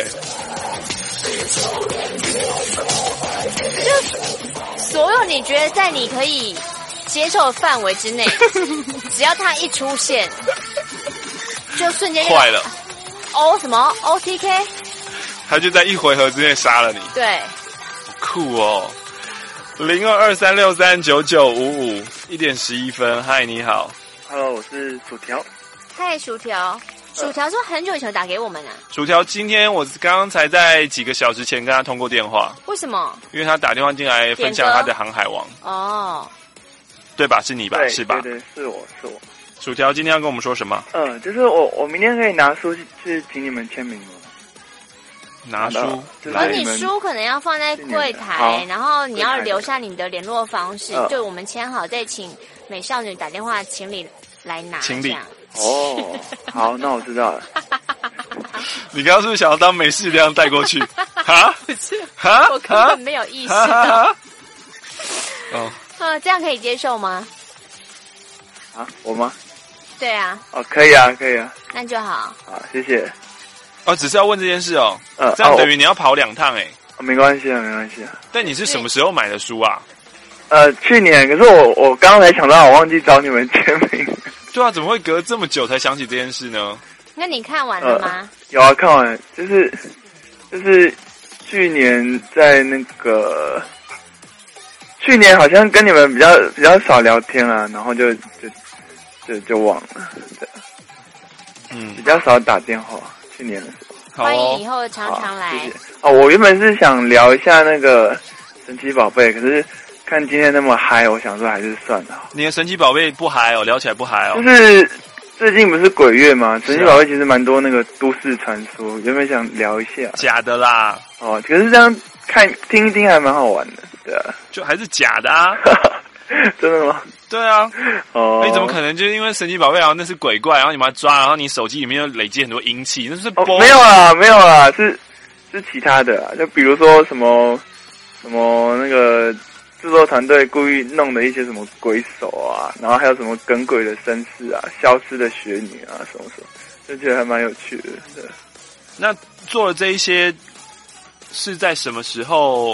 Speaker 17: 就所有你觉得在你可以接受的范围之内，只要他一出现，就瞬间
Speaker 9: 坏了。
Speaker 17: O 什么 O T K？
Speaker 9: 他就在一回合之内杀了你。
Speaker 17: 对。
Speaker 9: 酷哦，零二二三六三九九五五，一点十一分。嗨，你好。
Speaker 25: Hello， 我是薯条。
Speaker 17: 嗨，薯条。薯条说很久以前打给我们啊。
Speaker 9: 薯条，今天我刚刚才在几个小时前跟他通过电话。
Speaker 17: 为什么？
Speaker 9: 因为他打电话进来分享他的航海王。
Speaker 17: 哦，
Speaker 9: 对吧？是你吧？是吧？
Speaker 25: 对对，是我是我。
Speaker 9: 薯条今天要跟我们说什么？
Speaker 25: 嗯，就是我我明天可以拿书去请你们签名吗？
Speaker 9: 拿书，
Speaker 17: 可你书可能要放在柜台，然后你要留下你的联络方式，就我们签好，再请美少女打电话请你来拿。
Speaker 9: 请你
Speaker 25: 哦，好，那我知道了。
Speaker 9: 你刚刚是不是想要当没事这样带过去？哈，
Speaker 17: 不是，
Speaker 9: 哈，
Speaker 17: 我根本没有意识到。哦，啊，这样可以接受吗？
Speaker 25: 啊，我吗？
Speaker 17: 对啊。
Speaker 25: 哦，可以啊，可以啊。
Speaker 17: 那就好。
Speaker 25: 好，谢谢。
Speaker 9: 哦，只是要问这件事哦。
Speaker 25: 呃，
Speaker 9: 这样等于你要跑两趟哎、欸
Speaker 25: 哦。没关系啊，没关系啊。
Speaker 9: 但你是什么时候买的书啊？
Speaker 25: 呃，去年。可是我我刚才想到，我忘记找你们签名。
Speaker 9: 对啊，怎么会隔这么久才想起这件事呢？
Speaker 17: 那你看完了吗？
Speaker 25: 呃、有啊，看完。就是就是去年在那个去年好像跟你们比较比较少聊天啊，然后就就就就忘了。嗯，比较少打电话。去年的时
Speaker 17: 候，欢迎以后常常来。
Speaker 25: 谢谢。哦，我原本是想聊一下那个神奇宝贝，可是看今天那么嗨，我想说还是算了。
Speaker 9: 你的神奇宝贝不嗨哦，聊起来不嗨哦。
Speaker 25: 就是最近不是鬼月吗？神奇宝贝其实蛮多那个都市传说，原本想聊一下。
Speaker 9: 假的啦。
Speaker 25: 哦，可是这样看听一听还蛮好玩的，对啊。
Speaker 9: 就还是假的啊。
Speaker 25: 真的吗？
Speaker 9: 对啊，
Speaker 25: 哦，
Speaker 9: 你怎么可能就是因为神奇宝贝，然后那是鬼怪，然后你把它抓，然后你手机里面又累积很多阴气，那是、
Speaker 25: 哦、没有啦，没有啦，是是其他的啦，就比如说什么什么那个制作团队故意弄的一些什么鬼手啊，然后还有什么耿鬼的身世啊，消失的雪女啊，什么什么，就觉得还蛮有趣的。对，
Speaker 9: 那做了这一些是在什么时候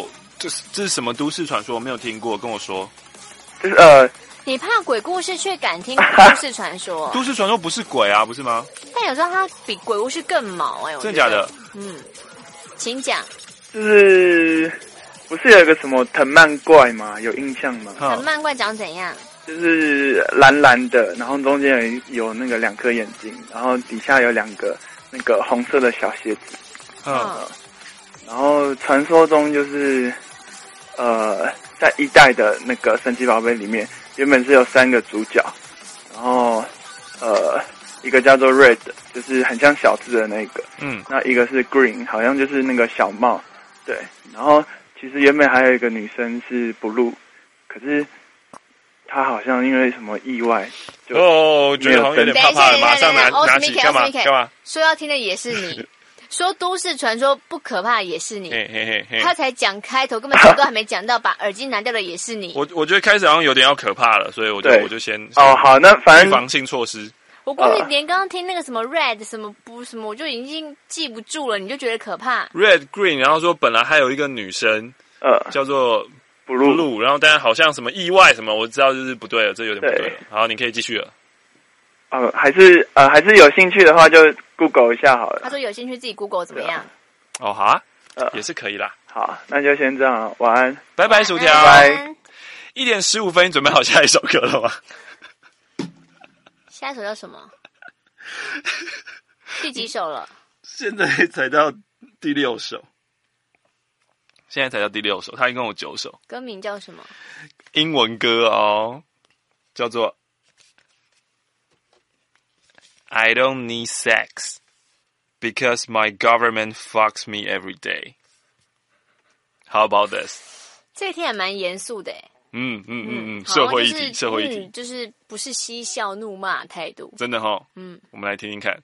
Speaker 9: 这是这是什么都市传说？我没有听过，跟我说。
Speaker 25: 就是呃，
Speaker 17: 你怕鬼故事，却敢听都市传说？
Speaker 9: 都市传说不是鬼啊，不是吗？
Speaker 17: 但有时候它比鬼故事更毛哎、欸，
Speaker 9: 真的假的？
Speaker 17: 嗯，请讲。
Speaker 25: 就是不是有一个什么藤蔓怪吗？有印象吗？
Speaker 17: 藤蔓怪长怎样？
Speaker 25: 就是蓝蓝的，然后中间有有那个两颗眼睛，然后底下有两个那个红色的小鞋子。
Speaker 9: 嗯，
Speaker 25: 然后传说中就是呃。在一代的那个神奇宝贝里面，原本是有三个主角，然后呃，一个叫做 Red， 就是很像小智的那个，
Speaker 9: 嗯，
Speaker 25: 那一个是 Green， 好像就是那个小帽，对，然后其实原本还有一个女生是 Blue， 可是她好像因为什么意外就
Speaker 9: 哦，我觉得好像有点怕怕的，马上拿拿起干嘛干嘛？
Speaker 17: 说要听的也是你。说都市传说不可怕也是你，
Speaker 9: 嘿嘿嘿嘿
Speaker 17: 他才讲开头，根本讲都还没讲到，把耳机拿掉的也是你。
Speaker 9: 我我觉得开始好像有点要可怕了，所以我就我就先
Speaker 25: 哦好，那反正
Speaker 9: 预防性措施。
Speaker 17: 我估计连刚刚听那个什么 red 什么不什么，我就已经记不住了，你就觉得可怕。
Speaker 9: Red Green， 然后说本来还有一个女生，
Speaker 25: 呃，
Speaker 9: 叫做
Speaker 25: Blue，
Speaker 9: Blue， 然后但是好像什么意外什么，我知道就是不对了，这有点不对了。好，你可以继续了。
Speaker 25: 呃，还是呃还是有兴趣的话就 Google 一下好了。
Speaker 17: 他说有兴趣自己 Google 怎么样？
Speaker 9: 哦，好啊，呃，也是可以啦。
Speaker 25: 好，那就先这样，晚安，
Speaker 9: 拜拜，薯条，
Speaker 25: 拜拜。
Speaker 9: 一点十五分，你准备好下一首歌了吗？
Speaker 17: 下一首叫什么？第几首了？
Speaker 9: 现在才到第六首，现在才到第六首，他一共有九首。
Speaker 17: 歌名叫什么？
Speaker 9: 英文歌哦，叫做 I don't need sex because my government fucks me every day. How about this?
Speaker 17: 这一天还蛮严肃的诶。
Speaker 9: 嗯嗯嗯嗯，社会议题，社会议题、
Speaker 17: 嗯，就是不是嬉笑怒骂态度，
Speaker 9: 真的齁。
Speaker 17: 嗯，
Speaker 9: 我们来听听看。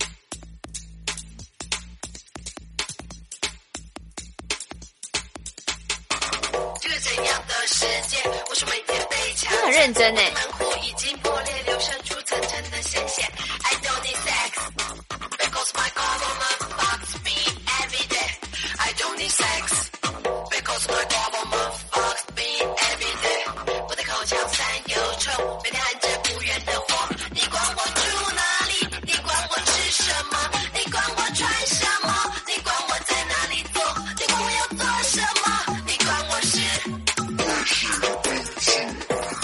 Speaker 17: 这个怎样的世界，我是每天被抢。你很认真诶。门户已经破裂，流渗出层层的鲜血。I don't need sex because my government fucks me every day. I don't need sex because my government fucks me every day. 我的口腔三又臭，每天含着不远的火。你管我住哪里？你管我吃什么？你管我穿什么？你管我在哪里做？你管我要做什么？你管我是我是本性。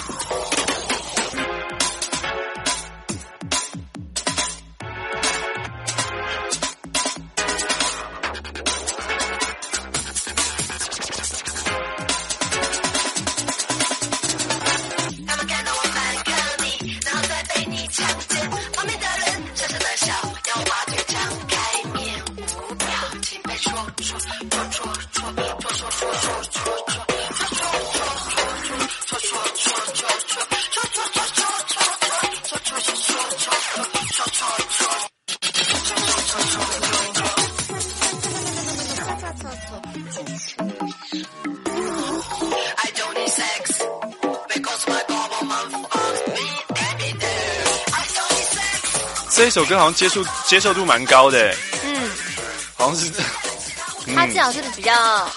Speaker 9: 这一首歌好像接受接受度蛮高的，
Speaker 17: 嗯，
Speaker 9: 好像是，
Speaker 17: 嗯、他至少是比较，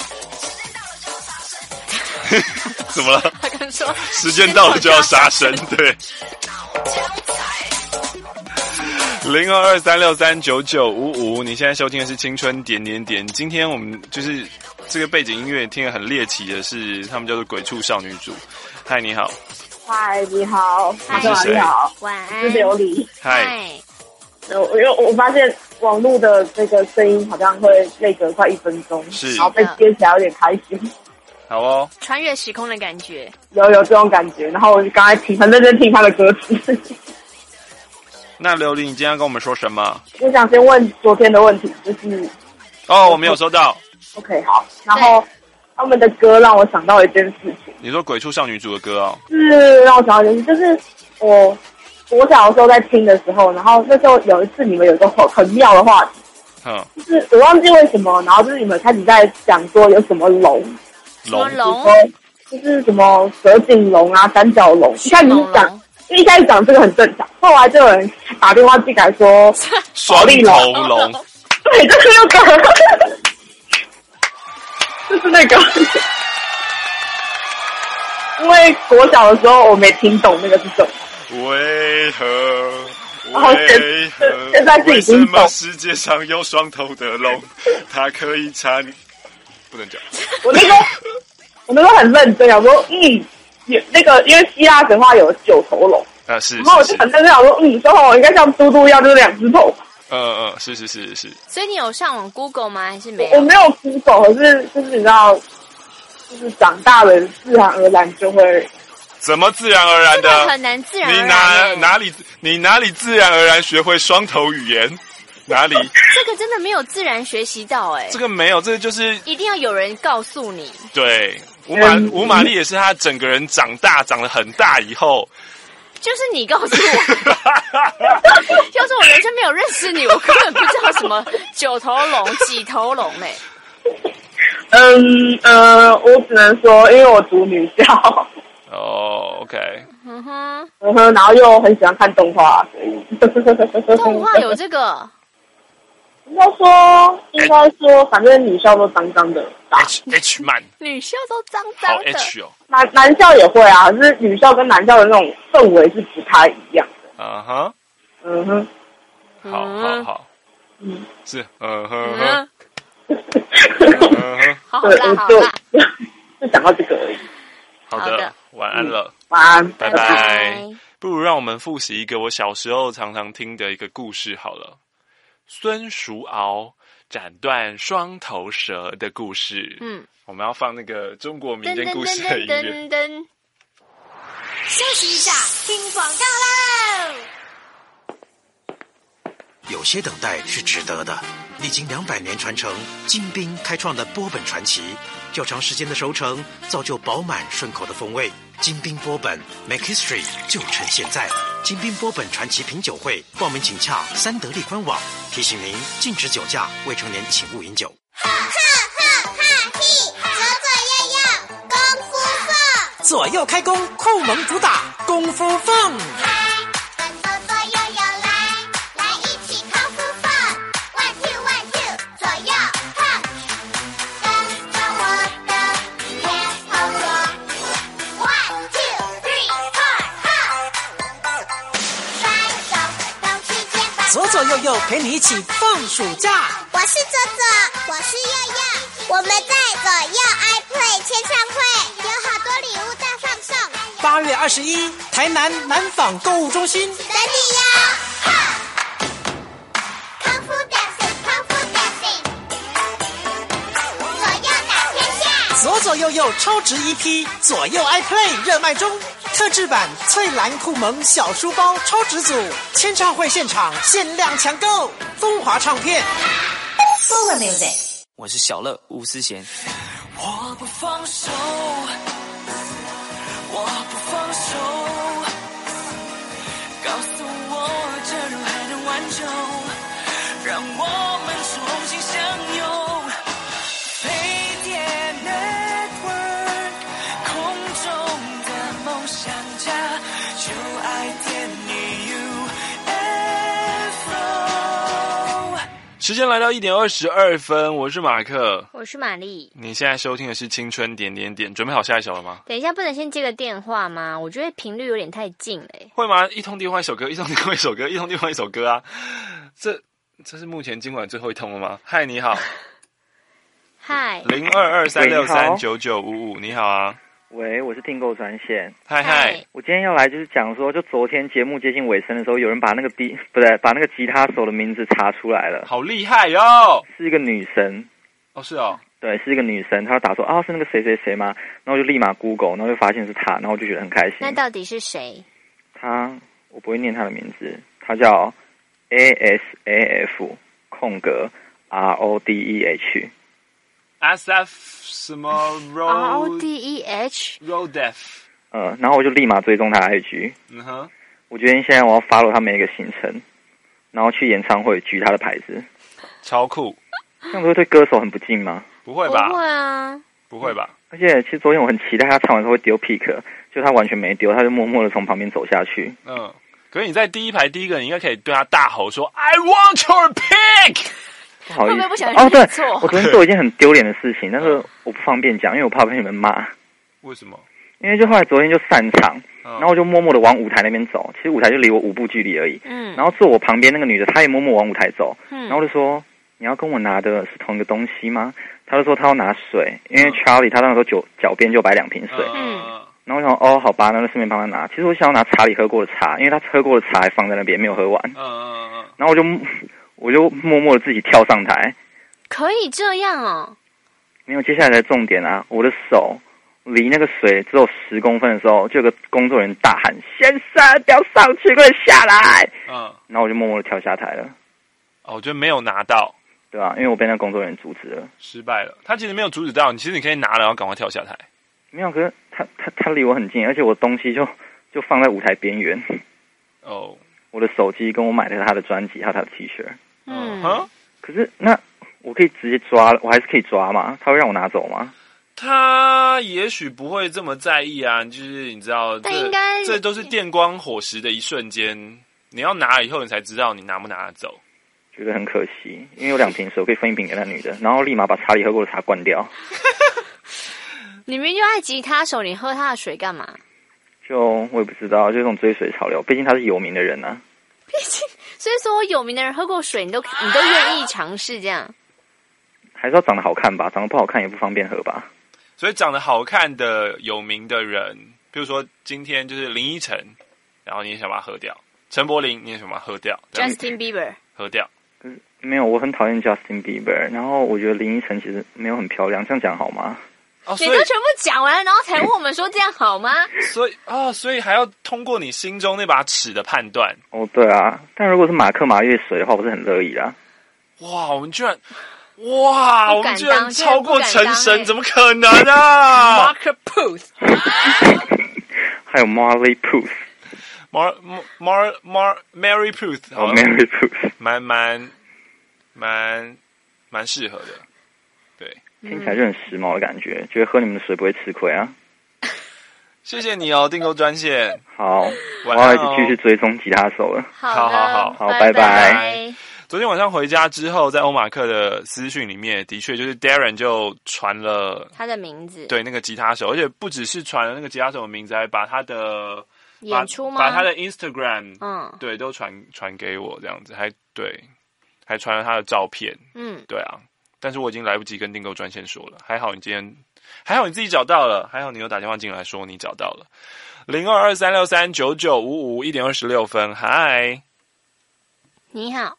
Speaker 9: 怎么了？
Speaker 17: 他刚说
Speaker 9: 时间到了就要杀生，对。零二二三六三九九五五，你现在收听的是青春点点点。今天我们就是这个背景音乐听得很猎奇的是，他们叫做鬼畜少女组。嗨，你好。
Speaker 2: 嗨，你好，
Speaker 9: 你是谁？
Speaker 2: 你好，
Speaker 17: 晚安，
Speaker 2: 是琉璃。
Speaker 9: 嗨，
Speaker 2: 我因为我发现网络的这个声音好像会内隔快一分钟，
Speaker 9: 是，
Speaker 2: 然后被接起来有点开心。
Speaker 9: 好哦，
Speaker 17: 穿越时空的感觉，
Speaker 2: 有有这种感觉。然后我就刚才听很认真听他的歌词。
Speaker 9: 那琉璃，你今天要跟我们说什么？
Speaker 2: 我想先问昨天的问题，就是
Speaker 9: 哦，我没有收到。
Speaker 2: OK， 好，然后。他们的歌让我想到一件事情。
Speaker 9: 你说鬼畜少女组的歌哦？
Speaker 2: 是让我想到一件事，就是我我小的时候在听的时候，然后那时候有一次你们有一个很很妙的话题，
Speaker 9: 嗯，
Speaker 2: 就是我忘记为什么，然后就是你们开始在讲说有什么龙，
Speaker 17: 什么龙，
Speaker 2: 就是什么蛇颈龙啊、三角龙。一开始讲，一开始讲这个很正常，后来就有人打电话进来说
Speaker 9: 双头龙，
Speaker 2: 对，就是那个。就是那那个，因为国小的时候我没听懂那个是什么。
Speaker 9: 为何？
Speaker 2: 哦，
Speaker 9: 为何？
Speaker 2: 现在是已经懂。
Speaker 9: 为什么世界上有双头的龙？它可以插你，不能讲。
Speaker 2: 我那个，我那个很认真，想说，嗯，有那个，因为希腊神话有九头龙。
Speaker 9: 啊，是。
Speaker 2: 然后我就很认真想说，嗯，九头龙应该像嘟嘟一样，就是两只头。
Speaker 9: 嗯嗯，是是是是。
Speaker 3: 所以你有上网 Google 吗？还是没有？
Speaker 2: 我没有 Google，可是就是你知道，就是长大了自然而然就会。
Speaker 9: 怎么自然而然的？
Speaker 3: 这个很难自然而然。
Speaker 9: 你哪哪里你哪里自然而然学会双头语言？哪里？
Speaker 3: 这个真的没有自然学习到哎、欸。
Speaker 9: 这个没有，这个就是
Speaker 3: 一定要有人告诉你。
Speaker 9: 对，吴玛、嗯、吴玛丽也是她整个人长大长得很大以后。
Speaker 3: 就是你告诉我，要是我人生没有认识你，我根本不知道什么九头龙、几头龙嘞、欸。
Speaker 2: 嗯呃，我只能说，因为我读女校。
Speaker 9: 哦 ，OK。
Speaker 3: 嗯哼，
Speaker 2: 嗯哼，然后又很喜欢看动画，所以
Speaker 3: 动画有这个。
Speaker 2: 应该说，应该说，反正女校都脏脏的。
Speaker 9: H H 漫。
Speaker 3: 女校都脏脏的。
Speaker 9: 好 H 哦。
Speaker 2: 男男校也会啊，可是女校跟男校的那种氛围是不太一样的。
Speaker 9: 啊哈。
Speaker 2: 嗯哼。
Speaker 9: 好好好。嗯。是，嗯哼
Speaker 3: 哼。
Speaker 9: 嗯哼。
Speaker 3: 好啦好啦。
Speaker 2: 就讲到这个而已。
Speaker 9: 好的，晚安了。
Speaker 2: 晚安，
Speaker 9: 拜拜。不如让我们复习一个我小时候常常听的一个故事好了。孙叔敖斩断双头蛇的故事。嗯，我们要放那个中国民间故事的音乐。噔噔噔噔噔
Speaker 8: 休息一下，听广告喽。
Speaker 5: 有些等待是值得的。历经两百年传承，金兵开创的波本传奇，较长时间的熟成，造就饱满顺口的风味。金兵波本 Make History 就趁现在。金兵波本传奇品酒会报名请洽三得利官网。提醒您禁止酒驾，未成年请勿饮酒。
Speaker 8: 哈哈哈嘿，左左右右功夫凤，
Speaker 16: 左右开弓，酷萌主打功夫凤。左左右右陪你一起放暑假。
Speaker 8: 我是左左，我是右右，我们在左右 iPlay 签唱会有好多礼物大放送。
Speaker 16: 八月二十一，台南南纺购物中心
Speaker 8: 等你哟！康夫 dancing， 康夫 dancing， 左右打天下。
Speaker 16: 左左右右超值 E P， 左右 iPlay 热卖中。特制版翠蓝酷萌小书包超值组，签唱会现场限量抢购，风华唱片。
Speaker 8: Full Music，
Speaker 24: 我是小乐吴思贤。
Speaker 11: 我不放手，我不放手，告诉我这路还能挽救，让我们重新相拥。飞碟 Network， 空中的梦想家，就爱点你 U F O。
Speaker 9: 时间来到一点二十二分，我是马克，
Speaker 3: 我是玛丽。
Speaker 9: 你现在收听的是青春点点点，准备好下一首了吗？
Speaker 3: 等一下，不能先接个电话吗？我觉得频率有点太近了。
Speaker 9: 会吗？一通电话一首歌，一通电话一首歌，一通电话一首歌啊！这这是目前今晚最后一通了吗？嗨，你好。
Speaker 3: 嗨。
Speaker 9: 零二二三六三九九五五，你好啊。
Speaker 25: 喂，我是订购专线。
Speaker 9: 嗨嗨，
Speaker 25: 我今天要来就是讲说，就昨天节目接近尾声的时候，有人把那个 B 不对，把那个吉他手的名字查出来了，
Speaker 9: 好厉害哟！
Speaker 25: 是一个女生。
Speaker 9: 哦，是哦。
Speaker 25: 对，是一个女生，她就打说啊，是那个谁谁谁吗？然后我就立马 Google，然后就发现是她，然后我就觉得很开心。
Speaker 3: 那到底是谁？
Speaker 25: 她，我不会念她的名字，她叫 A S A F 空格 R O D E H。S
Speaker 9: F 什么
Speaker 3: R O D E H
Speaker 9: Rodef，
Speaker 25: 呃，然后我就立马追踪他 I G。
Speaker 9: 嗯哼，
Speaker 25: 我决定现在我要 follow 他每一个行程，然后去演唱会举他的牌子，
Speaker 9: 超酷。
Speaker 25: 这样子会对歌手很不敬吗？
Speaker 9: 不会吧？
Speaker 3: 不会啊，
Speaker 9: 不会吧？
Speaker 25: 而且其实昨天我很期待他唱完之后会丢 pick， 就他完全没丢，他就默默的从旁边走下去。
Speaker 9: 嗯，可是你在第一排第一个，你应该可以对他大吼说 "I want your pick"。
Speaker 25: 不好意思，
Speaker 3: 会不会不小心
Speaker 25: 哦，对
Speaker 3: 错，
Speaker 25: 我昨天做一件很丢脸的事情，但是我不方便讲，因为我怕被你们骂。
Speaker 9: 为什么？
Speaker 25: 因为就后来昨天就散场，嗯、然后我就默默的往舞台那边走，其实舞台就离我五步距离而已。嗯，然后坐我旁边那个女的，她也默默往舞台走，嗯，然后我就说你要跟我拿的是同一个东西吗？她就说她要拿水，因为 Charlie 他那时候脚脚边就摆两瓶水，嗯，然后我想哦好吧，那就顺便帮他拿。其实我想要拿查理喝过的茶，因为他喝过的茶还放在那边没有喝完，嗯嗯嗯，然后我就我就默默的自己跳上台，
Speaker 3: 可以这样哦？
Speaker 25: 没有，接下来的重点啊，我的手。离那个水只有十公分的时候，就有个工作人员大喊：“先生，不要上去，快下来！”嗯，然后我就默默的跳下台了。
Speaker 9: 哦，我觉得没有拿到，
Speaker 25: 对啊，因为我被那工作人员阻止了，
Speaker 9: 失败了。他其实没有阻止到你，其实你可以拿了，然后赶快跳下台。
Speaker 25: 没有，可是他他他离我很近，而且我东西就就放在舞台边缘。哦，我的手机跟我买的他的专辑还有他的 T 恤。嗯哼，可是那我可以直接抓了，我还是可以抓吗？他会让我拿走吗？
Speaker 9: 他也许不会这么在意啊，就是你知道，
Speaker 3: 但应该
Speaker 9: 这都是电光火石的一瞬间，你要拿了以后，你才知道你拿不拿得走。
Speaker 25: 觉得很可惜，因为有两瓶水，我可以分一瓶给那女的，然后立马把查理喝过的茶灌掉。
Speaker 3: 你明明就爱吉他手，你喝他的水干嘛？
Speaker 25: 就我也不知道，就这种追随潮流，毕竟他是有名的人啊。
Speaker 3: 毕竟，所以说有名的人喝过水，你都你都愿意尝试这样。
Speaker 25: 还是要长得好看吧，长得不好看也不方便喝吧。
Speaker 9: 所以长得好看的有名的人，比如说今天就是林依晨，然后你也想把它喝掉；陈柏霖你也想把它喝掉。
Speaker 3: Justin Bieber
Speaker 9: 喝掉。
Speaker 25: 没有，我很讨厌 Justin Bieber， 然后我觉得林依晨其实没有很漂亮，这样讲好吗？
Speaker 9: 哦，
Speaker 3: 你都全部讲完，然后才问我们说这样好吗？
Speaker 9: 所以啊、哦，所以还要通过你心中那把尺的判断。
Speaker 25: 哦，对啊，但如果是马克马月水的话，我是很乐意啦。
Speaker 9: 哇，我们居然。哇，我们居然超过陈神，怎么可能啊
Speaker 3: ？Mark Puth，
Speaker 25: 还有 Marley Puth，Mar
Speaker 9: Mar Mar Mary Puth，
Speaker 25: 哦 Mary Puth，
Speaker 9: 蛮蛮蛮蛮适合的，对，
Speaker 25: 听起来就很时髦的感觉，觉得喝你们的水不会吃亏啊。
Speaker 9: 谢谢你哦，订购专线。
Speaker 25: 好，我要一起继续追踪吉他手了。
Speaker 3: 好，
Speaker 9: 好好好，
Speaker 25: 好，拜拜。
Speaker 9: 昨天晚上回家之后，在欧马克的私讯里面，的确就是 Darren 就传了
Speaker 3: 他的名字，
Speaker 9: 对那个吉他手，而且不只是传了那个吉他手的名字，还把他的
Speaker 3: 演出吗？
Speaker 9: 把他的 Instagram，
Speaker 3: 嗯，
Speaker 9: 对，都传传给我这样子，还对，还传了他的照片，嗯，对啊，但是我已经来不及跟订购专线说了，还好你今天，还好你自己找到了，还好你有打电话进来说你找到了，零二二三六三九九五五一点二十六分，嗨，
Speaker 3: 你好。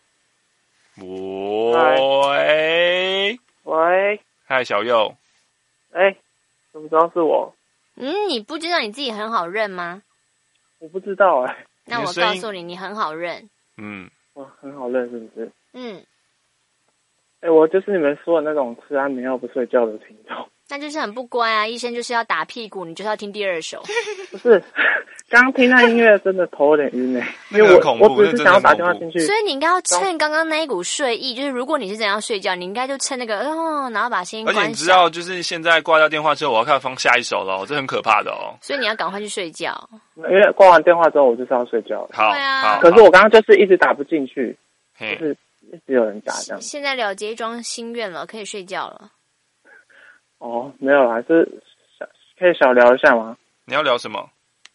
Speaker 25: 喂喂， 嗨，小佑， 哎，怎么知道是我？
Speaker 3: 嗯，你不知道你自己很好认吗？
Speaker 25: 我不知道哎、欸。
Speaker 3: 那我告诉你，你很好认。
Speaker 25: 嗯，哇，很好认是不是？
Speaker 3: 嗯。
Speaker 25: 哎、欸，我就是你们说的那种吃安眠药不睡觉的听众。
Speaker 3: 那就是很不乖啊！医生就是要打屁股，你就是要听第二首。
Speaker 25: 不是，刚听那音乐真的头有点晕诶、欸，因为我我只是想要打电话进去。
Speaker 3: 所以你应该要趁刚刚那一股睡意，就是如果你是真的要睡觉，你应该就趁那个哦，然后把声音关小。
Speaker 9: 而且你知道，就是现在挂掉电话之后，我要开始放下一首了，这很可怕的哦。
Speaker 3: 所以你要赶快去睡觉。
Speaker 25: 因为挂完电话之后，我就是要睡觉了。
Speaker 9: 好，
Speaker 3: 对啊。
Speaker 9: 好，
Speaker 25: 可是我刚刚就是一直打不进去，就是一直有人打这样。
Speaker 3: 现在了结一桩心愿了，可以睡觉了。
Speaker 25: 哦，没有啦，是小可以小聊一下吗？
Speaker 9: 你要聊什么？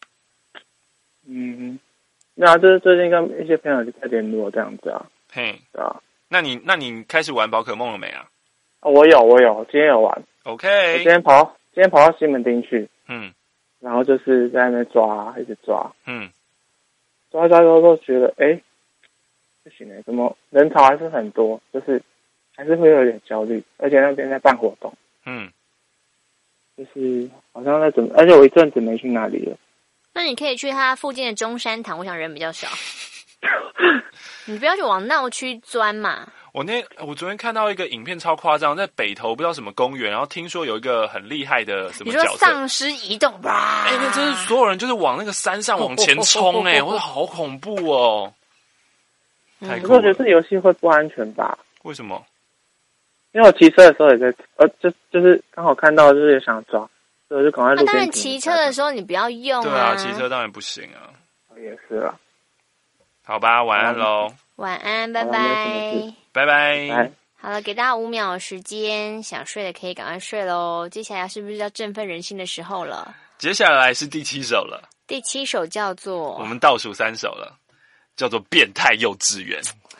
Speaker 25: 嗯，没有啊，就是最近跟一些朋友在联络这样子啊。
Speaker 9: 嘿，
Speaker 25: 对啊。
Speaker 9: 那你那你开始玩宝可梦了没啊？
Speaker 25: 哦，我有，我有，今天有玩。
Speaker 9: OK。
Speaker 25: 我今天跑，今天跑到西门町去。
Speaker 9: 嗯。
Speaker 25: 然后就是在那边抓，一直抓。
Speaker 9: 嗯。
Speaker 25: 抓抓之后都觉得，哎，不行哎，怎么人潮还是很多，就是还是会有点焦虑，而且那边在办活动。
Speaker 9: 嗯。
Speaker 25: 就是好像在准备，而且我一阵子没去那里了。
Speaker 3: 那你可以去它附近的中山堂，我想人比较少。你不要去往闹区钻嘛。
Speaker 9: 我那我昨天看到一个影片超夸张，在北投不知道什么公园，然后听说有一个很厉害的什么角色，
Speaker 3: 你说丧尸移动吧？
Speaker 9: 哎、欸，那真是所有人就是往那个山上往前冲、欸，哎，我说好恐怖哦。
Speaker 25: 太酷了。可是我觉得这游戏会不安全吧？
Speaker 9: 为什么？
Speaker 25: 因为我骑车的时候也在，呃，就就是刚好看到，就是也想抓，所以我就赶快路边停。
Speaker 3: 那当然，骑车的时候你不要用啊。
Speaker 9: 对啊，骑车当然不行啊。
Speaker 25: 也是啊。
Speaker 9: 好吧，晚安喽。
Speaker 3: 晚安，拜拜。
Speaker 9: 拜拜。
Speaker 3: 好了，给大家五秒的时间，想睡的可以赶快睡咯。接下来是不是要振奋人心的时候了？
Speaker 9: 接下来是第七首了。
Speaker 3: 第七首叫做，
Speaker 9: 我们倒数三首了，叫做《变态幼稚园》。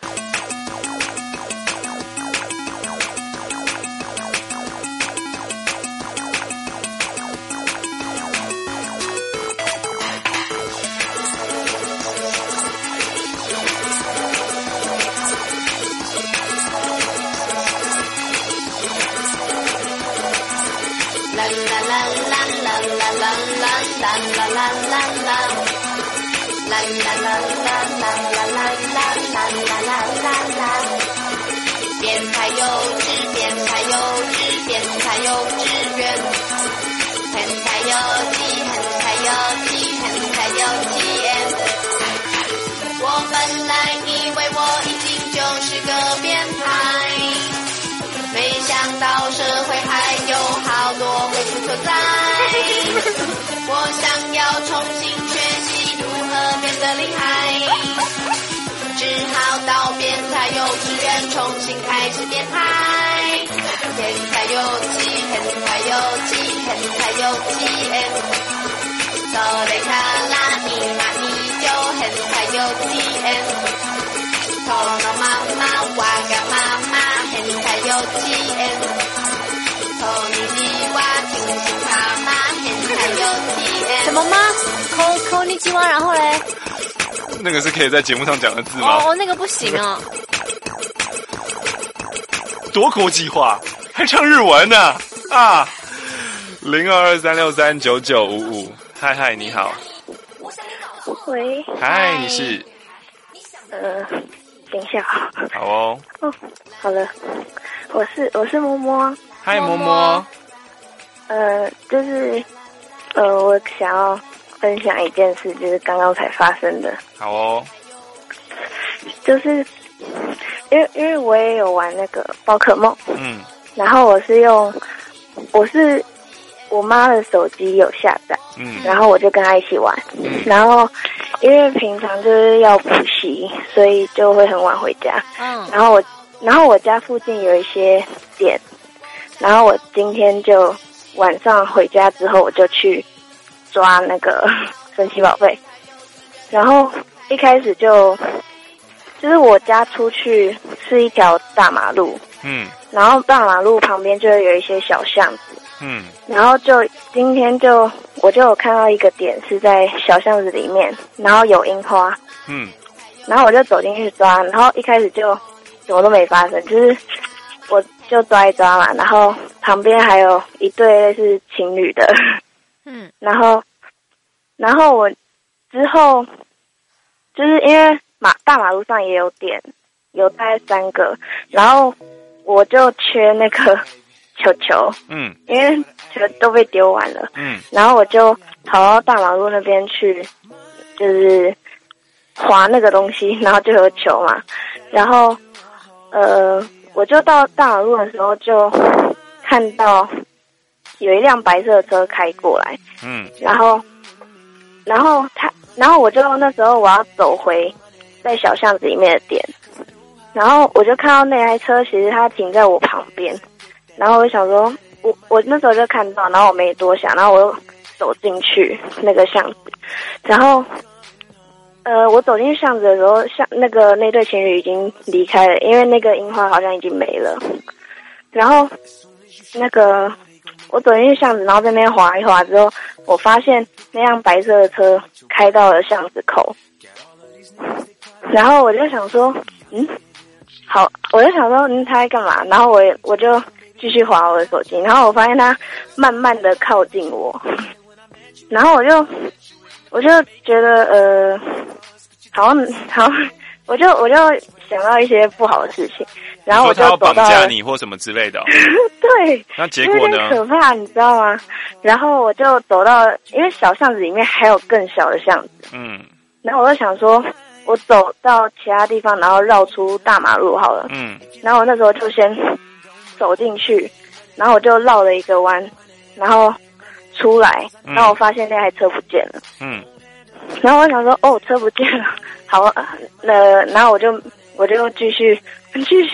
Speaker 8: 变态幼稚，变态幼稚，变态幼稚园，很太幼稚，很太幼稚，很太幼稚。我本来以为我已经就是个变态，没想到社会还有好多未知所在。我想要重新学习如何变得厉害，只好到变态幼稚园重新开始变态。变态幼稚，变态幼稚，变态幼稚。それから今你就変態幼稚園。そのままわがまま変態幼稚園。こんにちは清新他妈変態幼稚園。
Speaker 3: 什么吗？扣扣尼基哇，然后嘞？
Speaker 9: 那个是可以在节目上讲的字吗？
Speaker 3: 哦，那个不行啊。
Speaker 9: 多国际化，还唱日文呢啊！零二二三六三九九五五，嗨嗨，你好。
Speaker 4: 喂。
Speaker 9: 嗨，你是？
Speaker 4: 呃，等一下。
Speaker 9: 好哦。
Speaker 4: 哦，好了，我是我是摸摸。
Speaker 9: 嗨，摸摸。
Speaker 4: 呃，就是呃，我想要分享一件事，就是刚刚才发生的。
Speaker 9: 好哦。
Speaker 4: 就是因为因为我也有玩那个宝可梦，
Speaker 9: 嗯，
Speaker 4: 然后我是用我是我妈的手机有下载，
Speaker 9: 嗯，
Speaker 4: 然后我就跟她一起玩，嗯，然后因为平常就是要补习，所以就会很晚回家，
Speaker 3: 嗯，
Speaker 4: 然后我然后我家附近有一些店，然后我今天就晚上回家之后，我就去抓那个神奇宝贝，然后一开始就就是我家出去是一条大马路，
Speaker 9: 嗯，
Speaker 4: 然后大马路旁边就会有一些小巷子，
Speaker 9: 嗯，
Speaker 4: 然后就今天就我就有看到一个点是在小巷子里面，然后有樱花，
Speaker 9: 嗯，
Speaker 4: 然后我就走进去抓，然后一开始就什么都没发生，就是我就抓一抓嘛，然后旁边还有一对类似情侣的，
Speaker 3: 嗯，
Speaker 4: 然后然后我之后就是因为马大马路上也有点，有大概三个，然后我就缺那个球球，
Speaker 9: 嗯，
Speaker 4: 因为球都被丢完了，
Speaker 9: 嗯，
Speaker 4: 然后我就跑到大马路那边去，就是滑那个东西，然后就有球嘛，然后呃，我就到大马路的时候就看到有一辆白色的车开过来，
Speaker 9: 嗯，
Speaker 4: 然后然后他，然后我就那时候我要走回在小巷子里面的店，然后我就看到那台车，其实它停在我旁边，然后我就想说，我我那时候就看到，然后我没多想，然后我又走进去那个巷子，然后呃，我走进去巷子的时候，像那个那对情侣已经离开了，因为那个樱花好像已经没了，然后那个我走进去巷子，然后在那边滑一滑之后，我发现那辆白色的车开到了巷子口。然后我就想说，嗯，好，我就想说，嗯，他在干嘛？然后我我就继续滑我的手机，然后我发现他慢慢的靠近我，然后我就我就觉得呃，好像好像，我就我就想到一些不好的事情，然后我就走到
Speaker 9: 他要绑架你或什么之类的、哦。
Speaker 4: 对，
Speaker 9: 那结果呢？
Speaker 4: 可怕，你知道吗？然后我就走到，因为小巷子里面还有更小的巷子，
Speaker 9: 嗯，
Speaker 4: 然后我就想说，我走到其他地方，然后绕出大马路好了。
Speaker 9: 嗯，
Speaker 4: 然后我那时候就先走进去，然后我就绕了一个弯，然后出来，然后我发现那台车不见了。
Speaker 9: 嗯，
Speaker 4: 然后我想说，哦，车不见了，好，呃，然后我就我就继续继续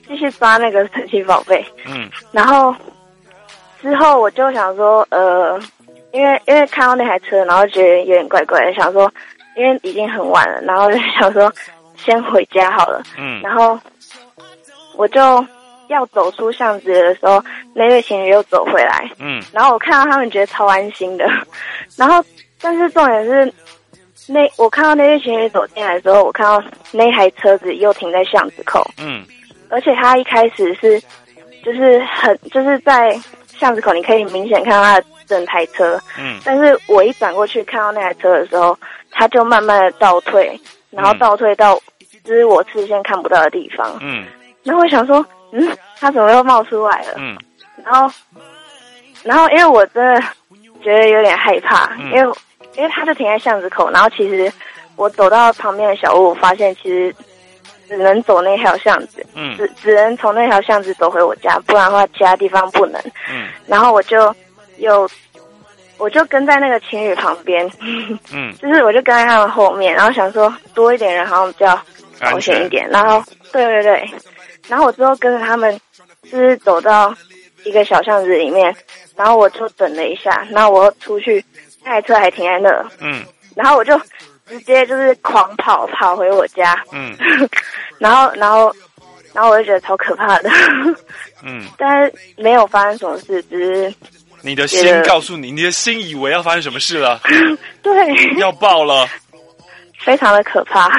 Speaker 4: 继续抓那个神奇宝贝。
Speaker 9: 嗯，
Speaker 4: 然后之后我就想说，呃，因为因为看到那台车，然后觉得有点怪怪的，想说，因为已经很晚了，然后就想说先回家好了。
Speaker 9: 嗯，
Speaker 4: 然后我就要走出巷子的时候，那对情侣又走回来。
Speaker 9: 嗯，
Speaker 4: 然后我看到他们觉得超安心的，然后但是重点是。那我看到那对情侣走进来的时候，我看到那台车子又停在巷子口。
Speaker 9: 嗯，
Speaker 4: 而且他一开始是，就是很就是在巷子口，你可以明显看到他的整台车。
Speaker 9: 嗯，
Speaker 4: 但是我一转过去看到那台车的时候，他就慢慢的倒退，然后倒退到就是我视线看不到的地方。
Speaker 9: 嗯，
Speaker 4: 然后我想说，嗯，他怎么又冒出来了？
Speaker 9: 嗯，
Speaker 4: 然后，然后因为我真的觉得有点害怕，
Speaker 9: 嗯、
Speaker 4: 因为。因为他就停在巷子口，然后其实我走到旁边的小屋，我发现其实只能走那条巷子，
Speaker 9: 嗯，
Speaker 4: 只只能从那条巷子走回我家，不然的话其他地方不能。
Speaker 9: 嗯，
Speaker 4: 然后我就有，我就跟在那个情侣旁边，
Speaker 9: 嗯，
Speaker 4: 就是我就跟在他们后面，然后想说多一点人好像比较保险一点。然后对对对，然后我之后跟着他们，就是走到一个小巷子里面，然后我就等了一下，然后我出去。那台车还停在那，
Speaker 9: 嗯，
Speaker 4: 然后我就直接就是狂跑跑回我家，
Speaker 9: 嗯，
Speaker 4: 然后然后然后我就觉得超可怕的，
Speaker 9: 嗯，
Speaker 4: 但是没有发生什么事，只是
Speaker 9: 你的心告诉你，你的心以为要发生什么事了，
Speaker 4: 对，
Speaker 9: 要爆了，
Speaker 4: 非常的可怕，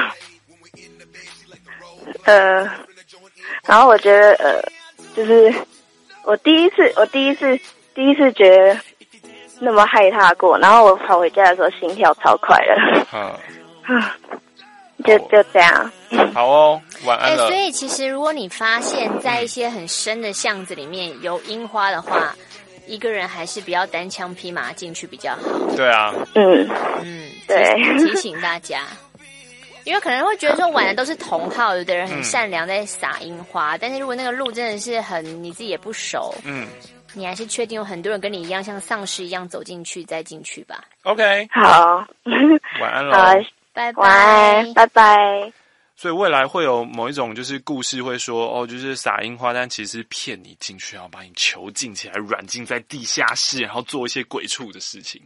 Speaker 4: 呃，然后我觉得呃，就是我第一次，我第一次第一次觉得。那么害怕过，然后我跑回家的时候心跳超快的，
Speaker 9: 嗯，
Speaker 4: 就就这样。
Speaker 9: 好哦，晚安了。
Speaker 3: 欸、所以其实如果你发现在一些很深的巷子里面有樱花的话，一个人还是不要单枪匹马进去比较好。
Speaker 9: 对啊，
Speaker 4: 嗯
Speaker 3: 嗯，
Speaker 4: 对，
Speaker 3: 提醒大家。因为可能会觉得说玩的都是同好，有的人很善良在撒樱花，嗯、但是如果那个路真的是很你自己也不熟，嗯。你还是确定有很多人跟你一样像丧尸一样走进去再进去吧
Speaker 9: OK
Speaker 4: 好
Speaker 9: 晚安了
Speaker 4: 好
Speaker 3: 拜拜
Speaker 4: 晚安拜拜。
Speaker 9: 所以未来会有某一种就是故事会说哦，就是撒樱花，但其实骗你进去，然后把你囚禁起来，软禁在地下室，然后做一些鬼畜的事情。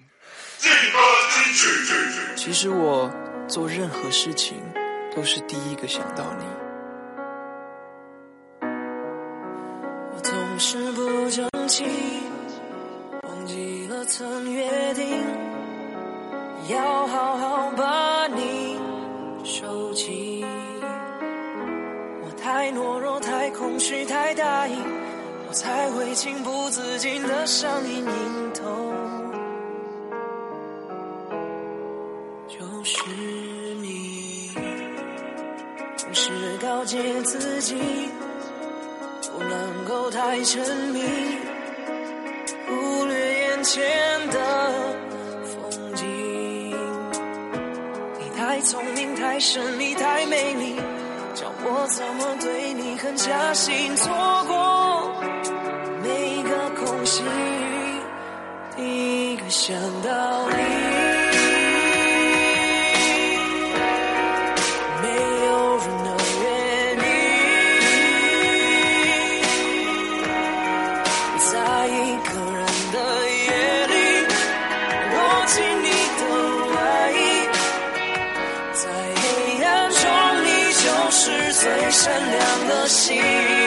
Speaker 15: 其实我做任何事情都是第一个想到你。
Speaker 7: 我总是不争气，忘记了曾约定，要好好把你收起。我太懦弱，太空虚，太大意，我才会情不自禁的上瘾瘾头。就是你，总是告诫自己不能够太沉迷，忽略眼前的风景。你太聪明，太神秘，太美丽，叫我怎么对你狠下心，错过每一个空隙，第一个想到你。最善良的心，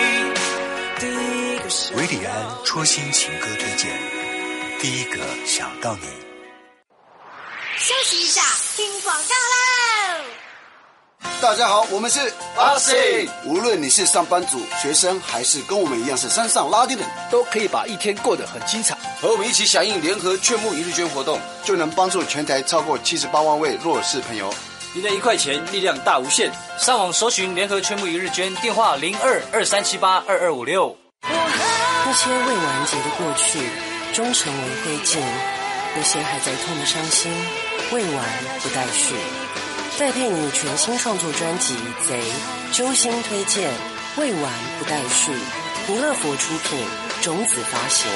Speaker 18: 维里安戳心情歌推荐，第一个想到你。
Speaker 8: 休息一下，听广告喽！
Speaker 19: 大家好，我们是
Speaker 21: Boxing。
Speaker 19: 无论你是上班族、学生，还是跟我们一样是山上拉丁人，
Speaker 21: 都可以把一天过得很精彩。
Speaker 19: 和我们一起响应联合劝募一日捐活动，就能帮助全台超过七十八万位弱势朋友。
Speaker 21: 你的一块钱，力量大无限。上网搜寻联合劝募一日捐，电话零二二三七八二二五六。
Speaker 12: 那些未完结的过去，终成为灰烬；那些还在痛的伤心，未完不待续。戴佩妮全新创作专辑《贼》，揪心推荐，未完不待续。弥勒佛出品，种子发行。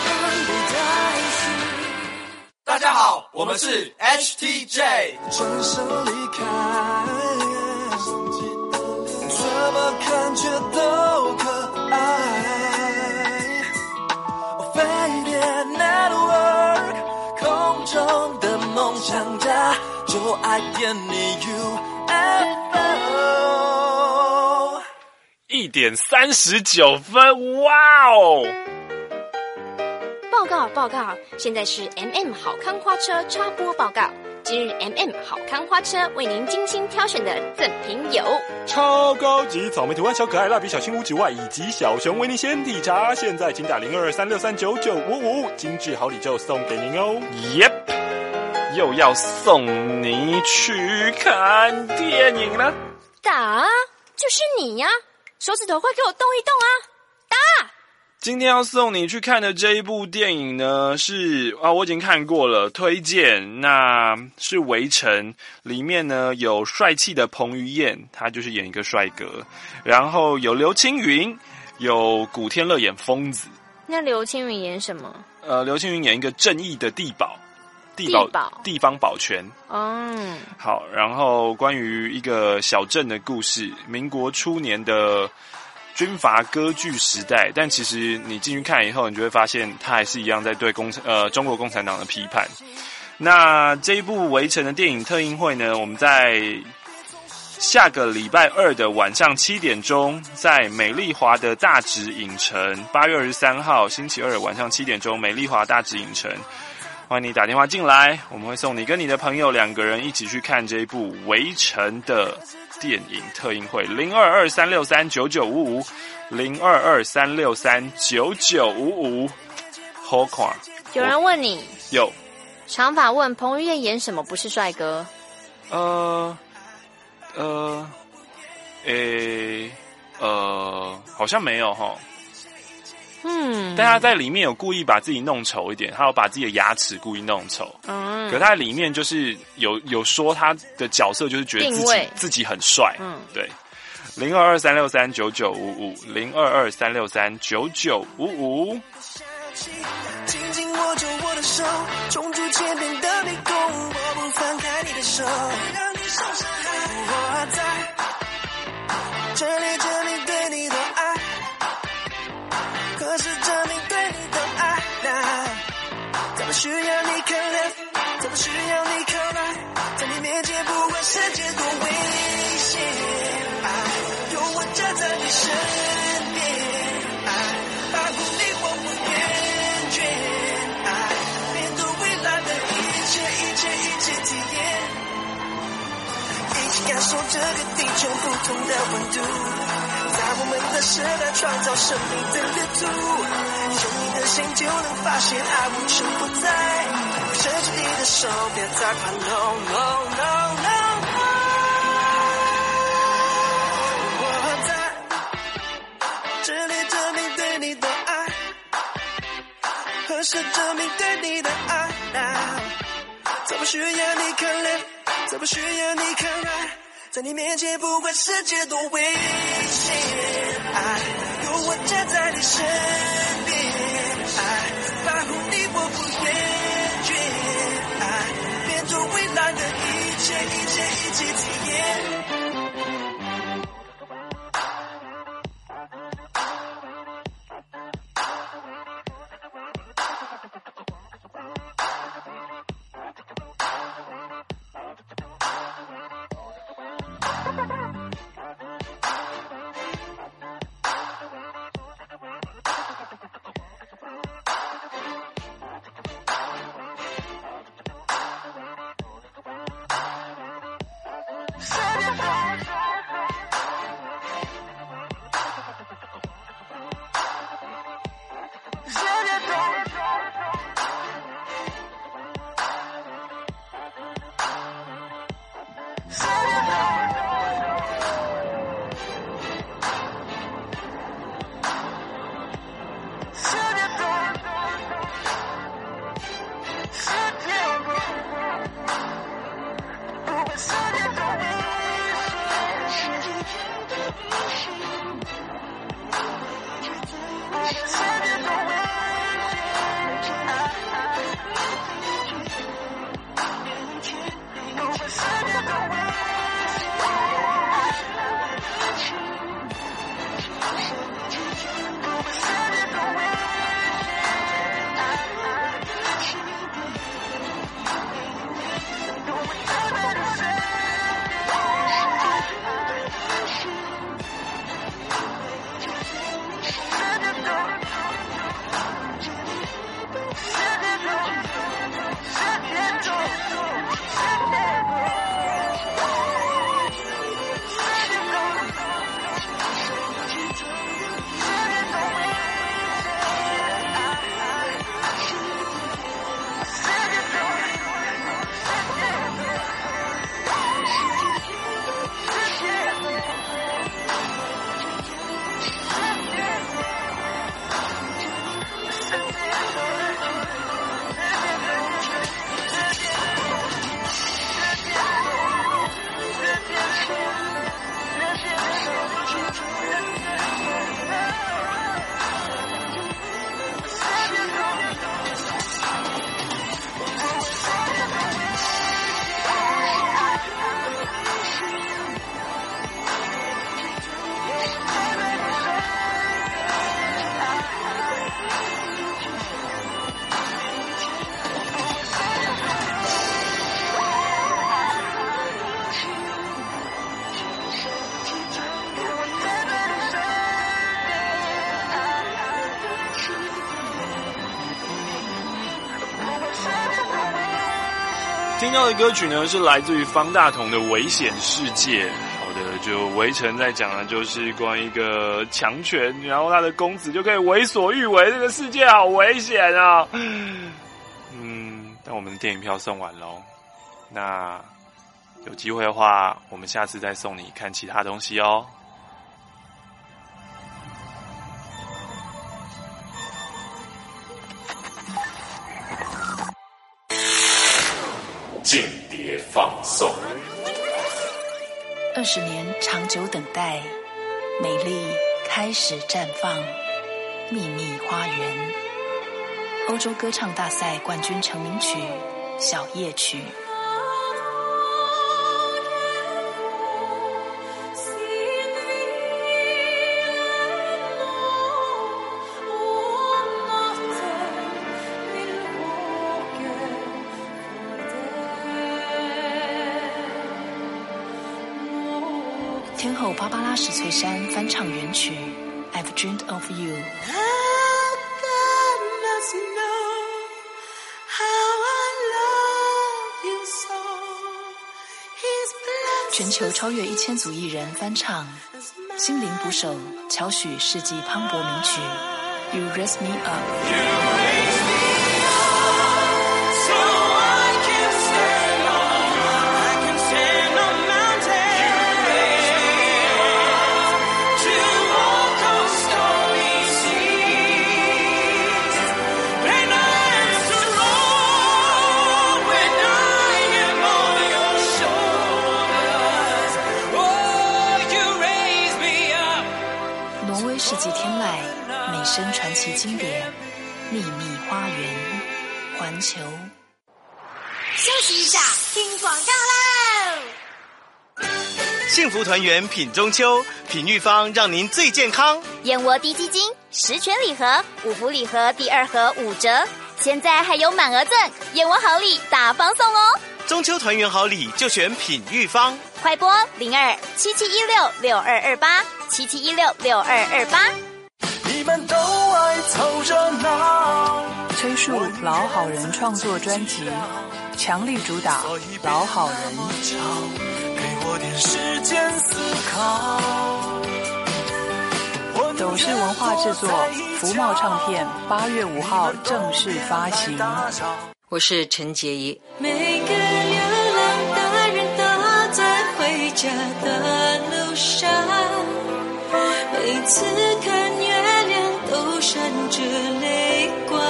Speaker 21: 大家好，我们是 H T J。
Speaker 7: 转身离开，这
Speaker 11: 么看却都可爱。飞碟 Network 空中的梦想家，就爱点你 U F O。
Speaker 9: 一点三十九分，哇哦！
Speaker 13: 报告报告，现在是 M M 好康花车插播报告。今日 M M 好康花车为您精心挑选的赠品有
Speaker 14: 超高级草莓图案小可爱蜡笔小新五九外以及小熊维尼鲜体茶，现在请打零二二三六三九九五五，精致好礼就送给您哦。
Speaker 9: Yep， 又要送你去看电影了。
Speaker 13: 打，就是你呀！手指头快给我动一动啊！打！
Speaker 9: 今天要送你去看的这一部电影呢，是啊，我已经看过了，推荐。那是《围城》，里面呢有帅气的彭于晏，他就是演一个帅哥，然后有刘青云，有古天乐演疯子。
Speaker 3: 那刘青云演什么？
Speaker 9: 呃，刘青云演一个正义的地保，地保，
Speaker 3: 地保
Speaker 9: 地方保全。
Speaker 3: 嗯，
Speaker 9: 好，然后关于一个小镇的故事，民国初年的军阀割据时代，但其实你进去看以后，你就会发现他还是一样在对共呃中国共产党的批判。那这一部《围城》的电影特映会呢，我们在下个礼拜二的晚上七点钟，在美丽华的大直影城，八月二十三号星期二晚上七点钟，美丽华大直影城，欢迎你打电话进来，我们会送你跟你的朋友两个人一起去看这一部《围城》的电影特映会，零二二三六三九九五五，零二二三六三九九五五，好看。
Speaker 3: 有人问你，
Speaker 9: 有
Speaker 3: 长发问彭于晏演什么不是帅哥？
Speaker 9: 呃呃，诶呃，好像没有齁。
Speaker 3: 嗯，
Speaker 9: 但他在里面有故意把自己弄丑一点，他有把自己的牙齿故意弄丑。嗯，可他在里面就是有有说他的角色就是觉得自己自己很帅。嗯，对。零二二三六三九九五五，零二二三六三九九五五。
Speaker 11: 紧紧握住我的手，冲出前面的迷宫，我不放开你的手，让你受伤害。我在这里，这里对你的爱。可是证明对你的爱难，怎么需要你看 left， 怎么需要你看 right， 在你面前不管世界多危险，爱有我站在你身边，爱保护你我不厌倦，爱面对未来的一切一切一切体验，一起感受这个地球不同的温度，在我们的时代创造生命的旅途，用你的心就能发现爱无处不在，伸出你的手别再怕 no no no no no， 我在这里证明对你的爱，何时证明对你的爱，怎么需要你看 left， 怎么需要你看 right，在你面前不管世界多危险，爱有我站在你身边，爱保护你我不厌倦，爱面对未来的一切一切一切体验。
Speaker 9: 听到的歌曲呢是来自于方大同的《危险世界》。好的，就围城在讲的就是关于一个强权，然后他的公子就可以为所欲为，这个世界好危险啊！嗯，但我们的电影票送完咯，那有机会的话，我们下次再送你看其他东西哦。
Speaker 6: 间谍放送。
Speaker 12: 二十年长久等待，美丽开始绽放，秘密花园。欧洲歌唱大赛冠军成名曲《小夜曲》。天后芭芭拉史翠珊翻唱原曲《I've Dreamed of You》。全球超越一千组艺人翻唱，心灵捕手乔许世纪磅礴名曲《You Raise Me Up》。世纪天籁，美声传奇经典，秘密花园，环球。
Speaker 13: 休息一下，听广告喽！
Speaker 10: 幸福团圆品中秋，品玉芳让您最健康。
Speaker 13: 燕窝低基金十全礼盒，五福礼盒第二盒五折，现在还有满额赠，燕窝好礼大方送哦！
Speaker 10: 中秋团圆好礼就选品玉芳，
Speaker 13: 快拨零二七七一六六二二八七七一六六二二八。
Speaker 11: 你们都爱凑热闹，
Speaker 20: 崔树老好人创作专辑，强力主打老好人。
Speaker 11: 给我点时间思考。
Speaker 20: 斗士文化制作，福茂唱片八月五号正式发行。
Speaker 22: 我是陈洁仪。
Speaker 8: 每个流浪的人都在回家的路上，每次看月亮都闪着泪光。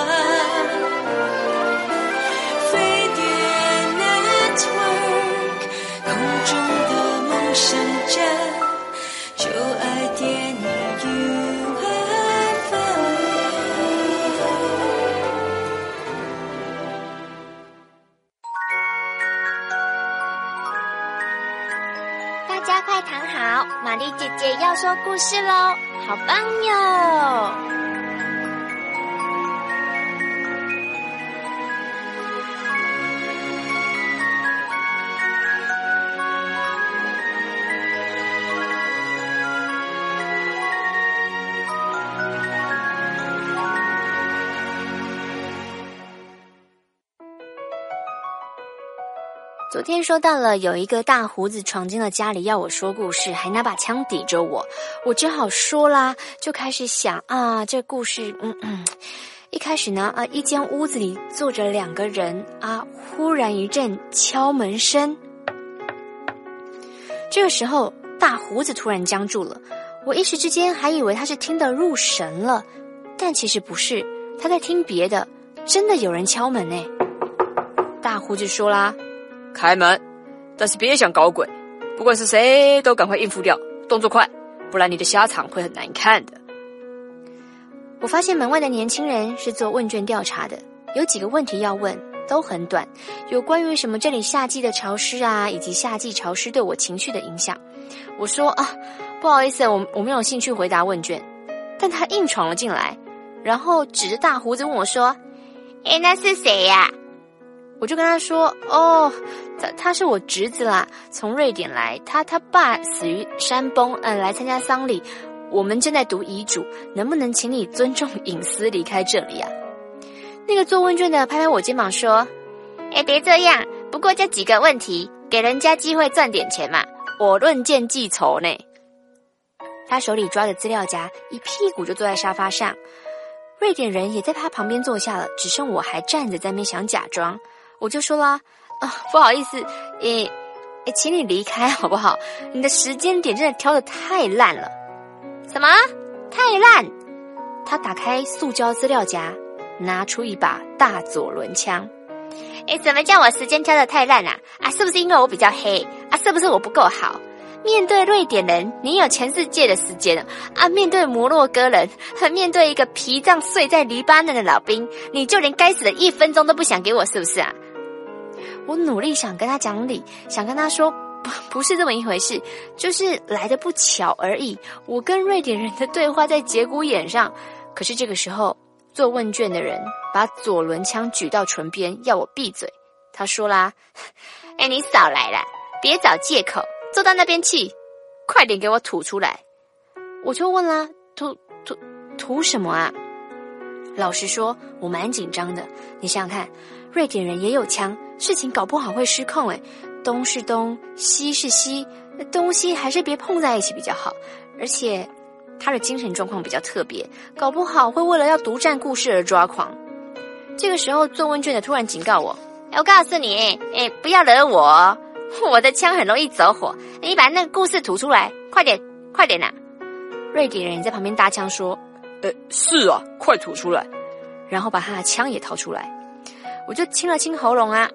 Speaker 8: 飞碟 Network 空中的梦想家，就爱电影 U F O。
Speaker 13: 大家快躺好，玛丽姐姐要说故事喽，好棒哟！昨天说到了有一个大胡子闯进了家里要我说故事，还拿把枪抵着我，我只好说啦，就开始想啊，这故事嗯嗯，一开始呢啊，一间屋子里坐着两个人啊，忽然一阵敲门声。这个时候大胡子突然僵住了，我一时之间还以为他是听得入神了，但其实不是，他在听别的，真的有人敲门呢。大胡子说啦，
Speaker 23: 开门，但是别想搞鬼，不管是谁都赶快应付掉，动作快，不然你的下场会很难看的。
Speaker 13: 我发现门外的年轻人是做问卷调查的，有几个问题要问，都很短，有关于什么这里夏季的潮湿啊，以及夏季潮湿对我情绪的影响。我说啊，不好意思，我我没有兴趣回答问卷，但他硬闯了进来，然后指着大胡子问我说：“诶，那是谁呀？”我就跟他说，哦，他他是我侄子啦，从瑞典来，他他爸死于山崩，嗯、呃，来参加丧礼，我们正在读遗嘱，能不能请你尊重隐私离开这里啊？那个做问卷的拍拍我肩膀说，哎，别这样， 不过就几个问题，给人家机会赚点钱嘛，我论件计酬呢。他手里抓着资料夹，一屁股就坐在沙发上。瑞典人也在他旁边坐下了，只剩我还站着在那边想假装。我就说啦，啊，不好意思，诶诶，请你离开好不好？你的时间点真的挑得太烂了。什么？太烂？他打开塑胶资料夹，拿出一把大左轮枪。诶，怎么叫我时间挑得太烂啊？啊，是不是因为我比较黑？啊，是不是我不够好？面对瑞典人，你有全世界的时间啊！面对摩洛哥人，面对一个脾脏碎在黎巴嫩的老兵，你就连该死的一分钟都不想给我，是不是啊？我努力想跟他讲理，想跟他说不不是这么一回事，就是来得不巧而已。我跟瑞典人的对话在节骨眼上，可是这个时候做问卷的人把左轮枪举到唇边，要我闭嘴。他说啦：“哎，你少来啦，别找借口，坐到那边去，快点给我吐出来。”我就问啦：“吐吐吐什么啊？”老实说，我蛮紧张的。你想想看，瑞典人也有枪，事情搞不好会失控诶，东是东，西是西，东西还是别碰在一起比较好。而且他的精神状况比较特别，搞不好会为了要独占故事而抓狂。这个时候做问卷的突然警告我：“我告诉你，哎，不要惹我，我的枪很容易走火，你把那个故事吐出来，快点，快点啊！”瑞典人在旁边搭腔说：“呃，是啊，快吐出来。”然后把他的枪也掏出来。我就清了清喉咙啊，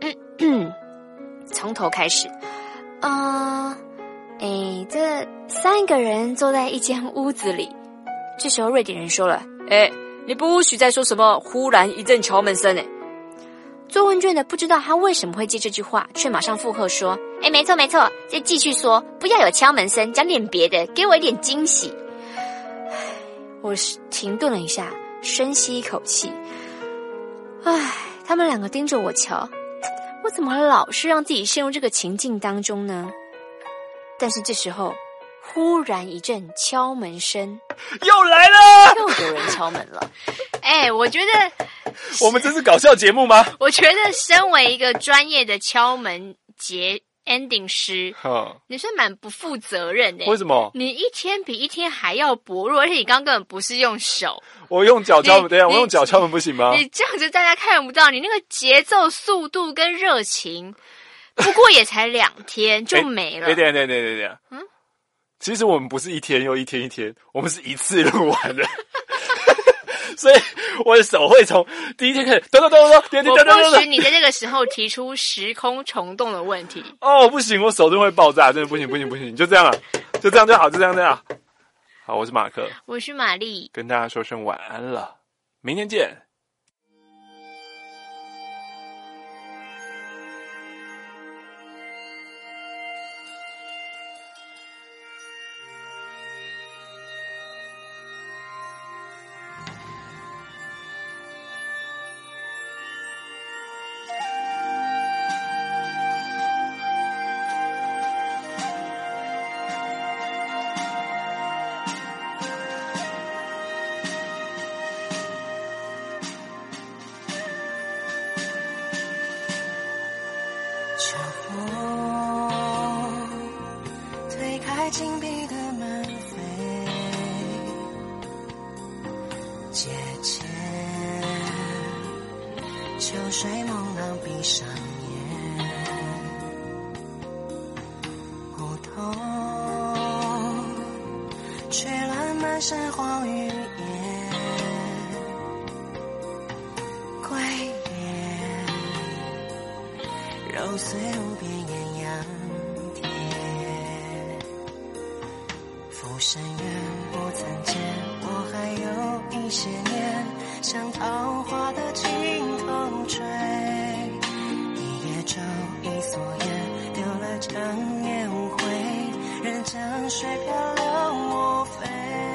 Speaker 13: 从头开始。啊、呃，哎，这三个人坐在一间屋子里。这时候瑞典人说了：“哎，你不许再说什么忽然一阵敲门声哎。”做问卷的不知道他为什么会接这句话，却马上附和说：“哎，没错没错，再继续说，不要有敲门声，讲点别的，给我一点惊喜。”我停顿了一下，深吸一口气。唉，他们两个盯着我瞧，我怎么老是让自己陷入这个情境当中呢？但是这时候，忽然一阵敲门声，
Speaker 9: 又来了，
Speaker 13: 又有人敲门了。哎，我觉得
Speaker 9: 我们这是搞笑节目吗？
Speaker 13: 我觉得身为一个专业的敲门节 ending 师，你是蛮不负责任的。
Speaker 9: 为什么？
Speaker 13: 你一天比一天还要薄弱，而且你刚刚根本不是用手，
Speaker 9: 我用脚敲门。等一下，我用脚敲门不行吗？
Speaker 13: 你这样子大家看不到，你那个节奏、速度跟热情，不过也才两天就没了。
Speaker 9: 对对对对对对，嗯，其实我们不是一天又一天一天，我们是一次录完的。所以我的手会从第一天开始抖抖抖抖抖。
Speaker 13: 我不许你在这个时候提出时空虫洞的问题。
Speaker 9: 哦，不行，我手真的会爆炸，真的不行不行不行，就这样了，就这样就好，就这样这样。好，我是马克，
Speaker 13: 我是玛丽，
Speaker 9: 跟大家说声晚安了，明天见。
Speaker 7: 秋风推开紧闭的门扉，借钱秋水蒙朗闭上眼，梧桐吹乱满山黄雨烟，归雁揉碎无边艳阳天，浮生缘不曾见，我还有一些年，像桃花的尽头追，一叶舟一蓑烟，丢了长夜无悔，任江水漂流莫飞。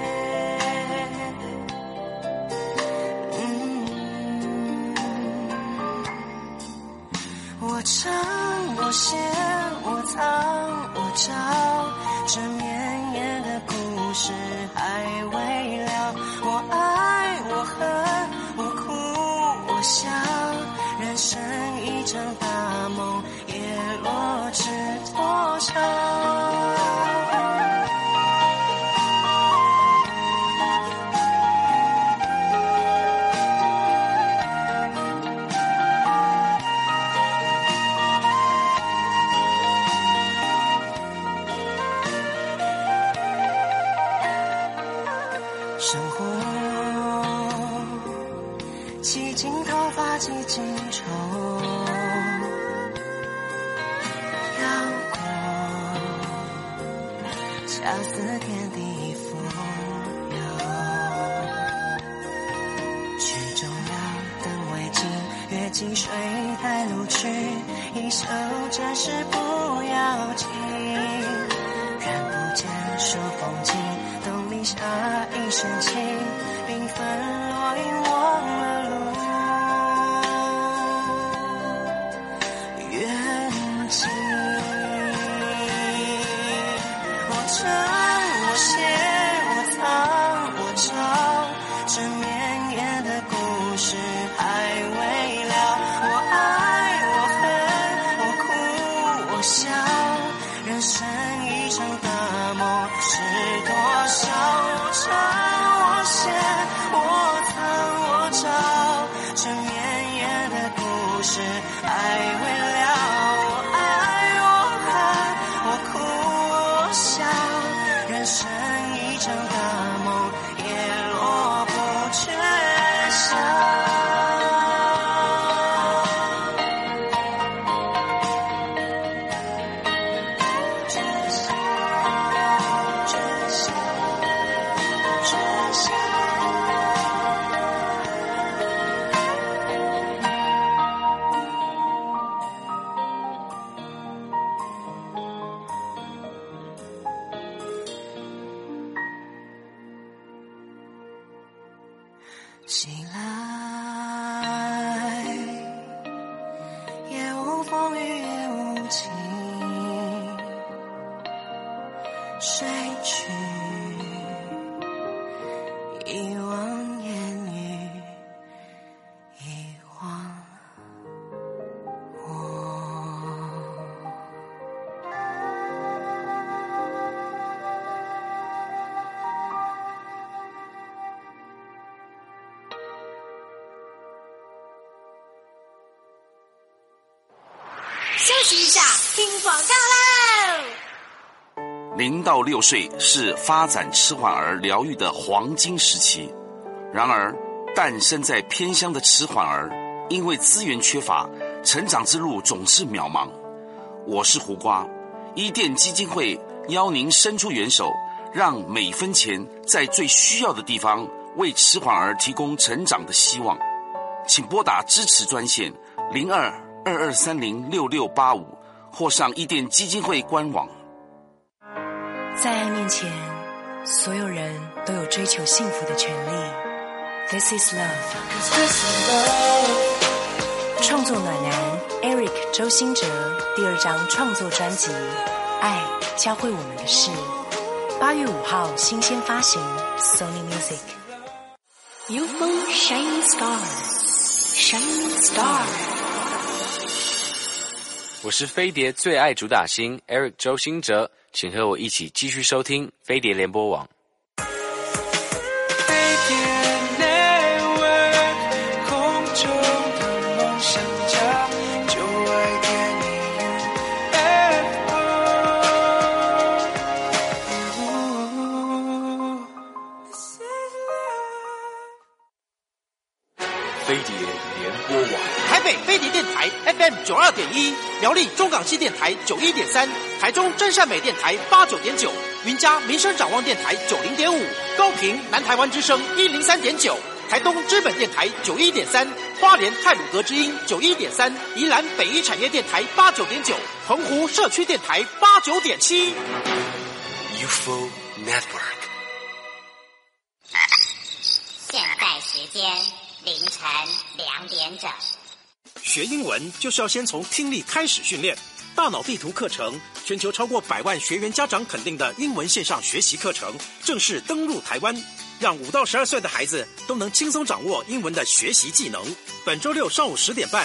Speaker 7: 我唱我写我藏我找，这绵延的故事还未了。我爱我恨我哭我笑，人生一场大梦经头发几经愁，绕过恰似天地富有，曲终了灯未尽，月尽水带路去，一袖真是不要紧，看不见说风景，灯里下一身情，缤纷落英忘了路，远近我争我写我藏我找，这绵延的故事还未了，我爱我恨我哭我笑，人生一场大梦是多少，我争我写我藏我找，这绵延的故事还未了，我爱我恨我哭我笑，人生一场大梦也落不缺少。醒来，也无风雨也无晴，睡去，遗忘言语，遗忘
Speaker 8: 休息一下，听广告喽。
Speaker 1: 零到六岁是发展迟缓儿疗愈的黄金时期，然而诞生在偏乡的迟缓儿因为资源缺乏，成长之路总是渺茫。我是胡瓜，伊甸基金会邀您伸出援手，让每分钱在最需要的地方为迟缓儿提供成长的希望。请拨打支持专线零二二二三零六六八五，或上伊甸基金会官网。
Speaker 12: 在爱面前，所有人都有追求幸福的权利。This is love。创作暖男 Eric 周兴哲第二张创作专辑《爱教会我们的事》，八月五号新鲜发行 Sony Music。U F O Shining Star。Shining Star。
Speaker 2: 我是飞碟最爱主打星 Eric 周兴哲，请和我一起继续收听飞碟联播网。
Speaker 5: 飞碟联播网，
Speaker 16: 台北飞碟电台 F M 九二点一，苗栗中港系电台九一点三，台中真善美电台八九点九，云嘉民生展望电台九零点五，高屏南台湾之声一零三点九，台东知本电台九一点三，花莲太鲁阁之音九一点三，宜兰北一产业电台八九点九，澎湖社区电台八九点七。
Speaker 5: U F O Network。
Speaker 6: 现在时间凌晨两点整。
Speaker 16: 学英文就是要先从听力开始训练。大脑地图课程，全球超过百万学员家长肯定的英文线上学习课程，正式登陆台湾，让五到十二岁的孩子都能轻松掌握英文的学习技能。本周六上午十点半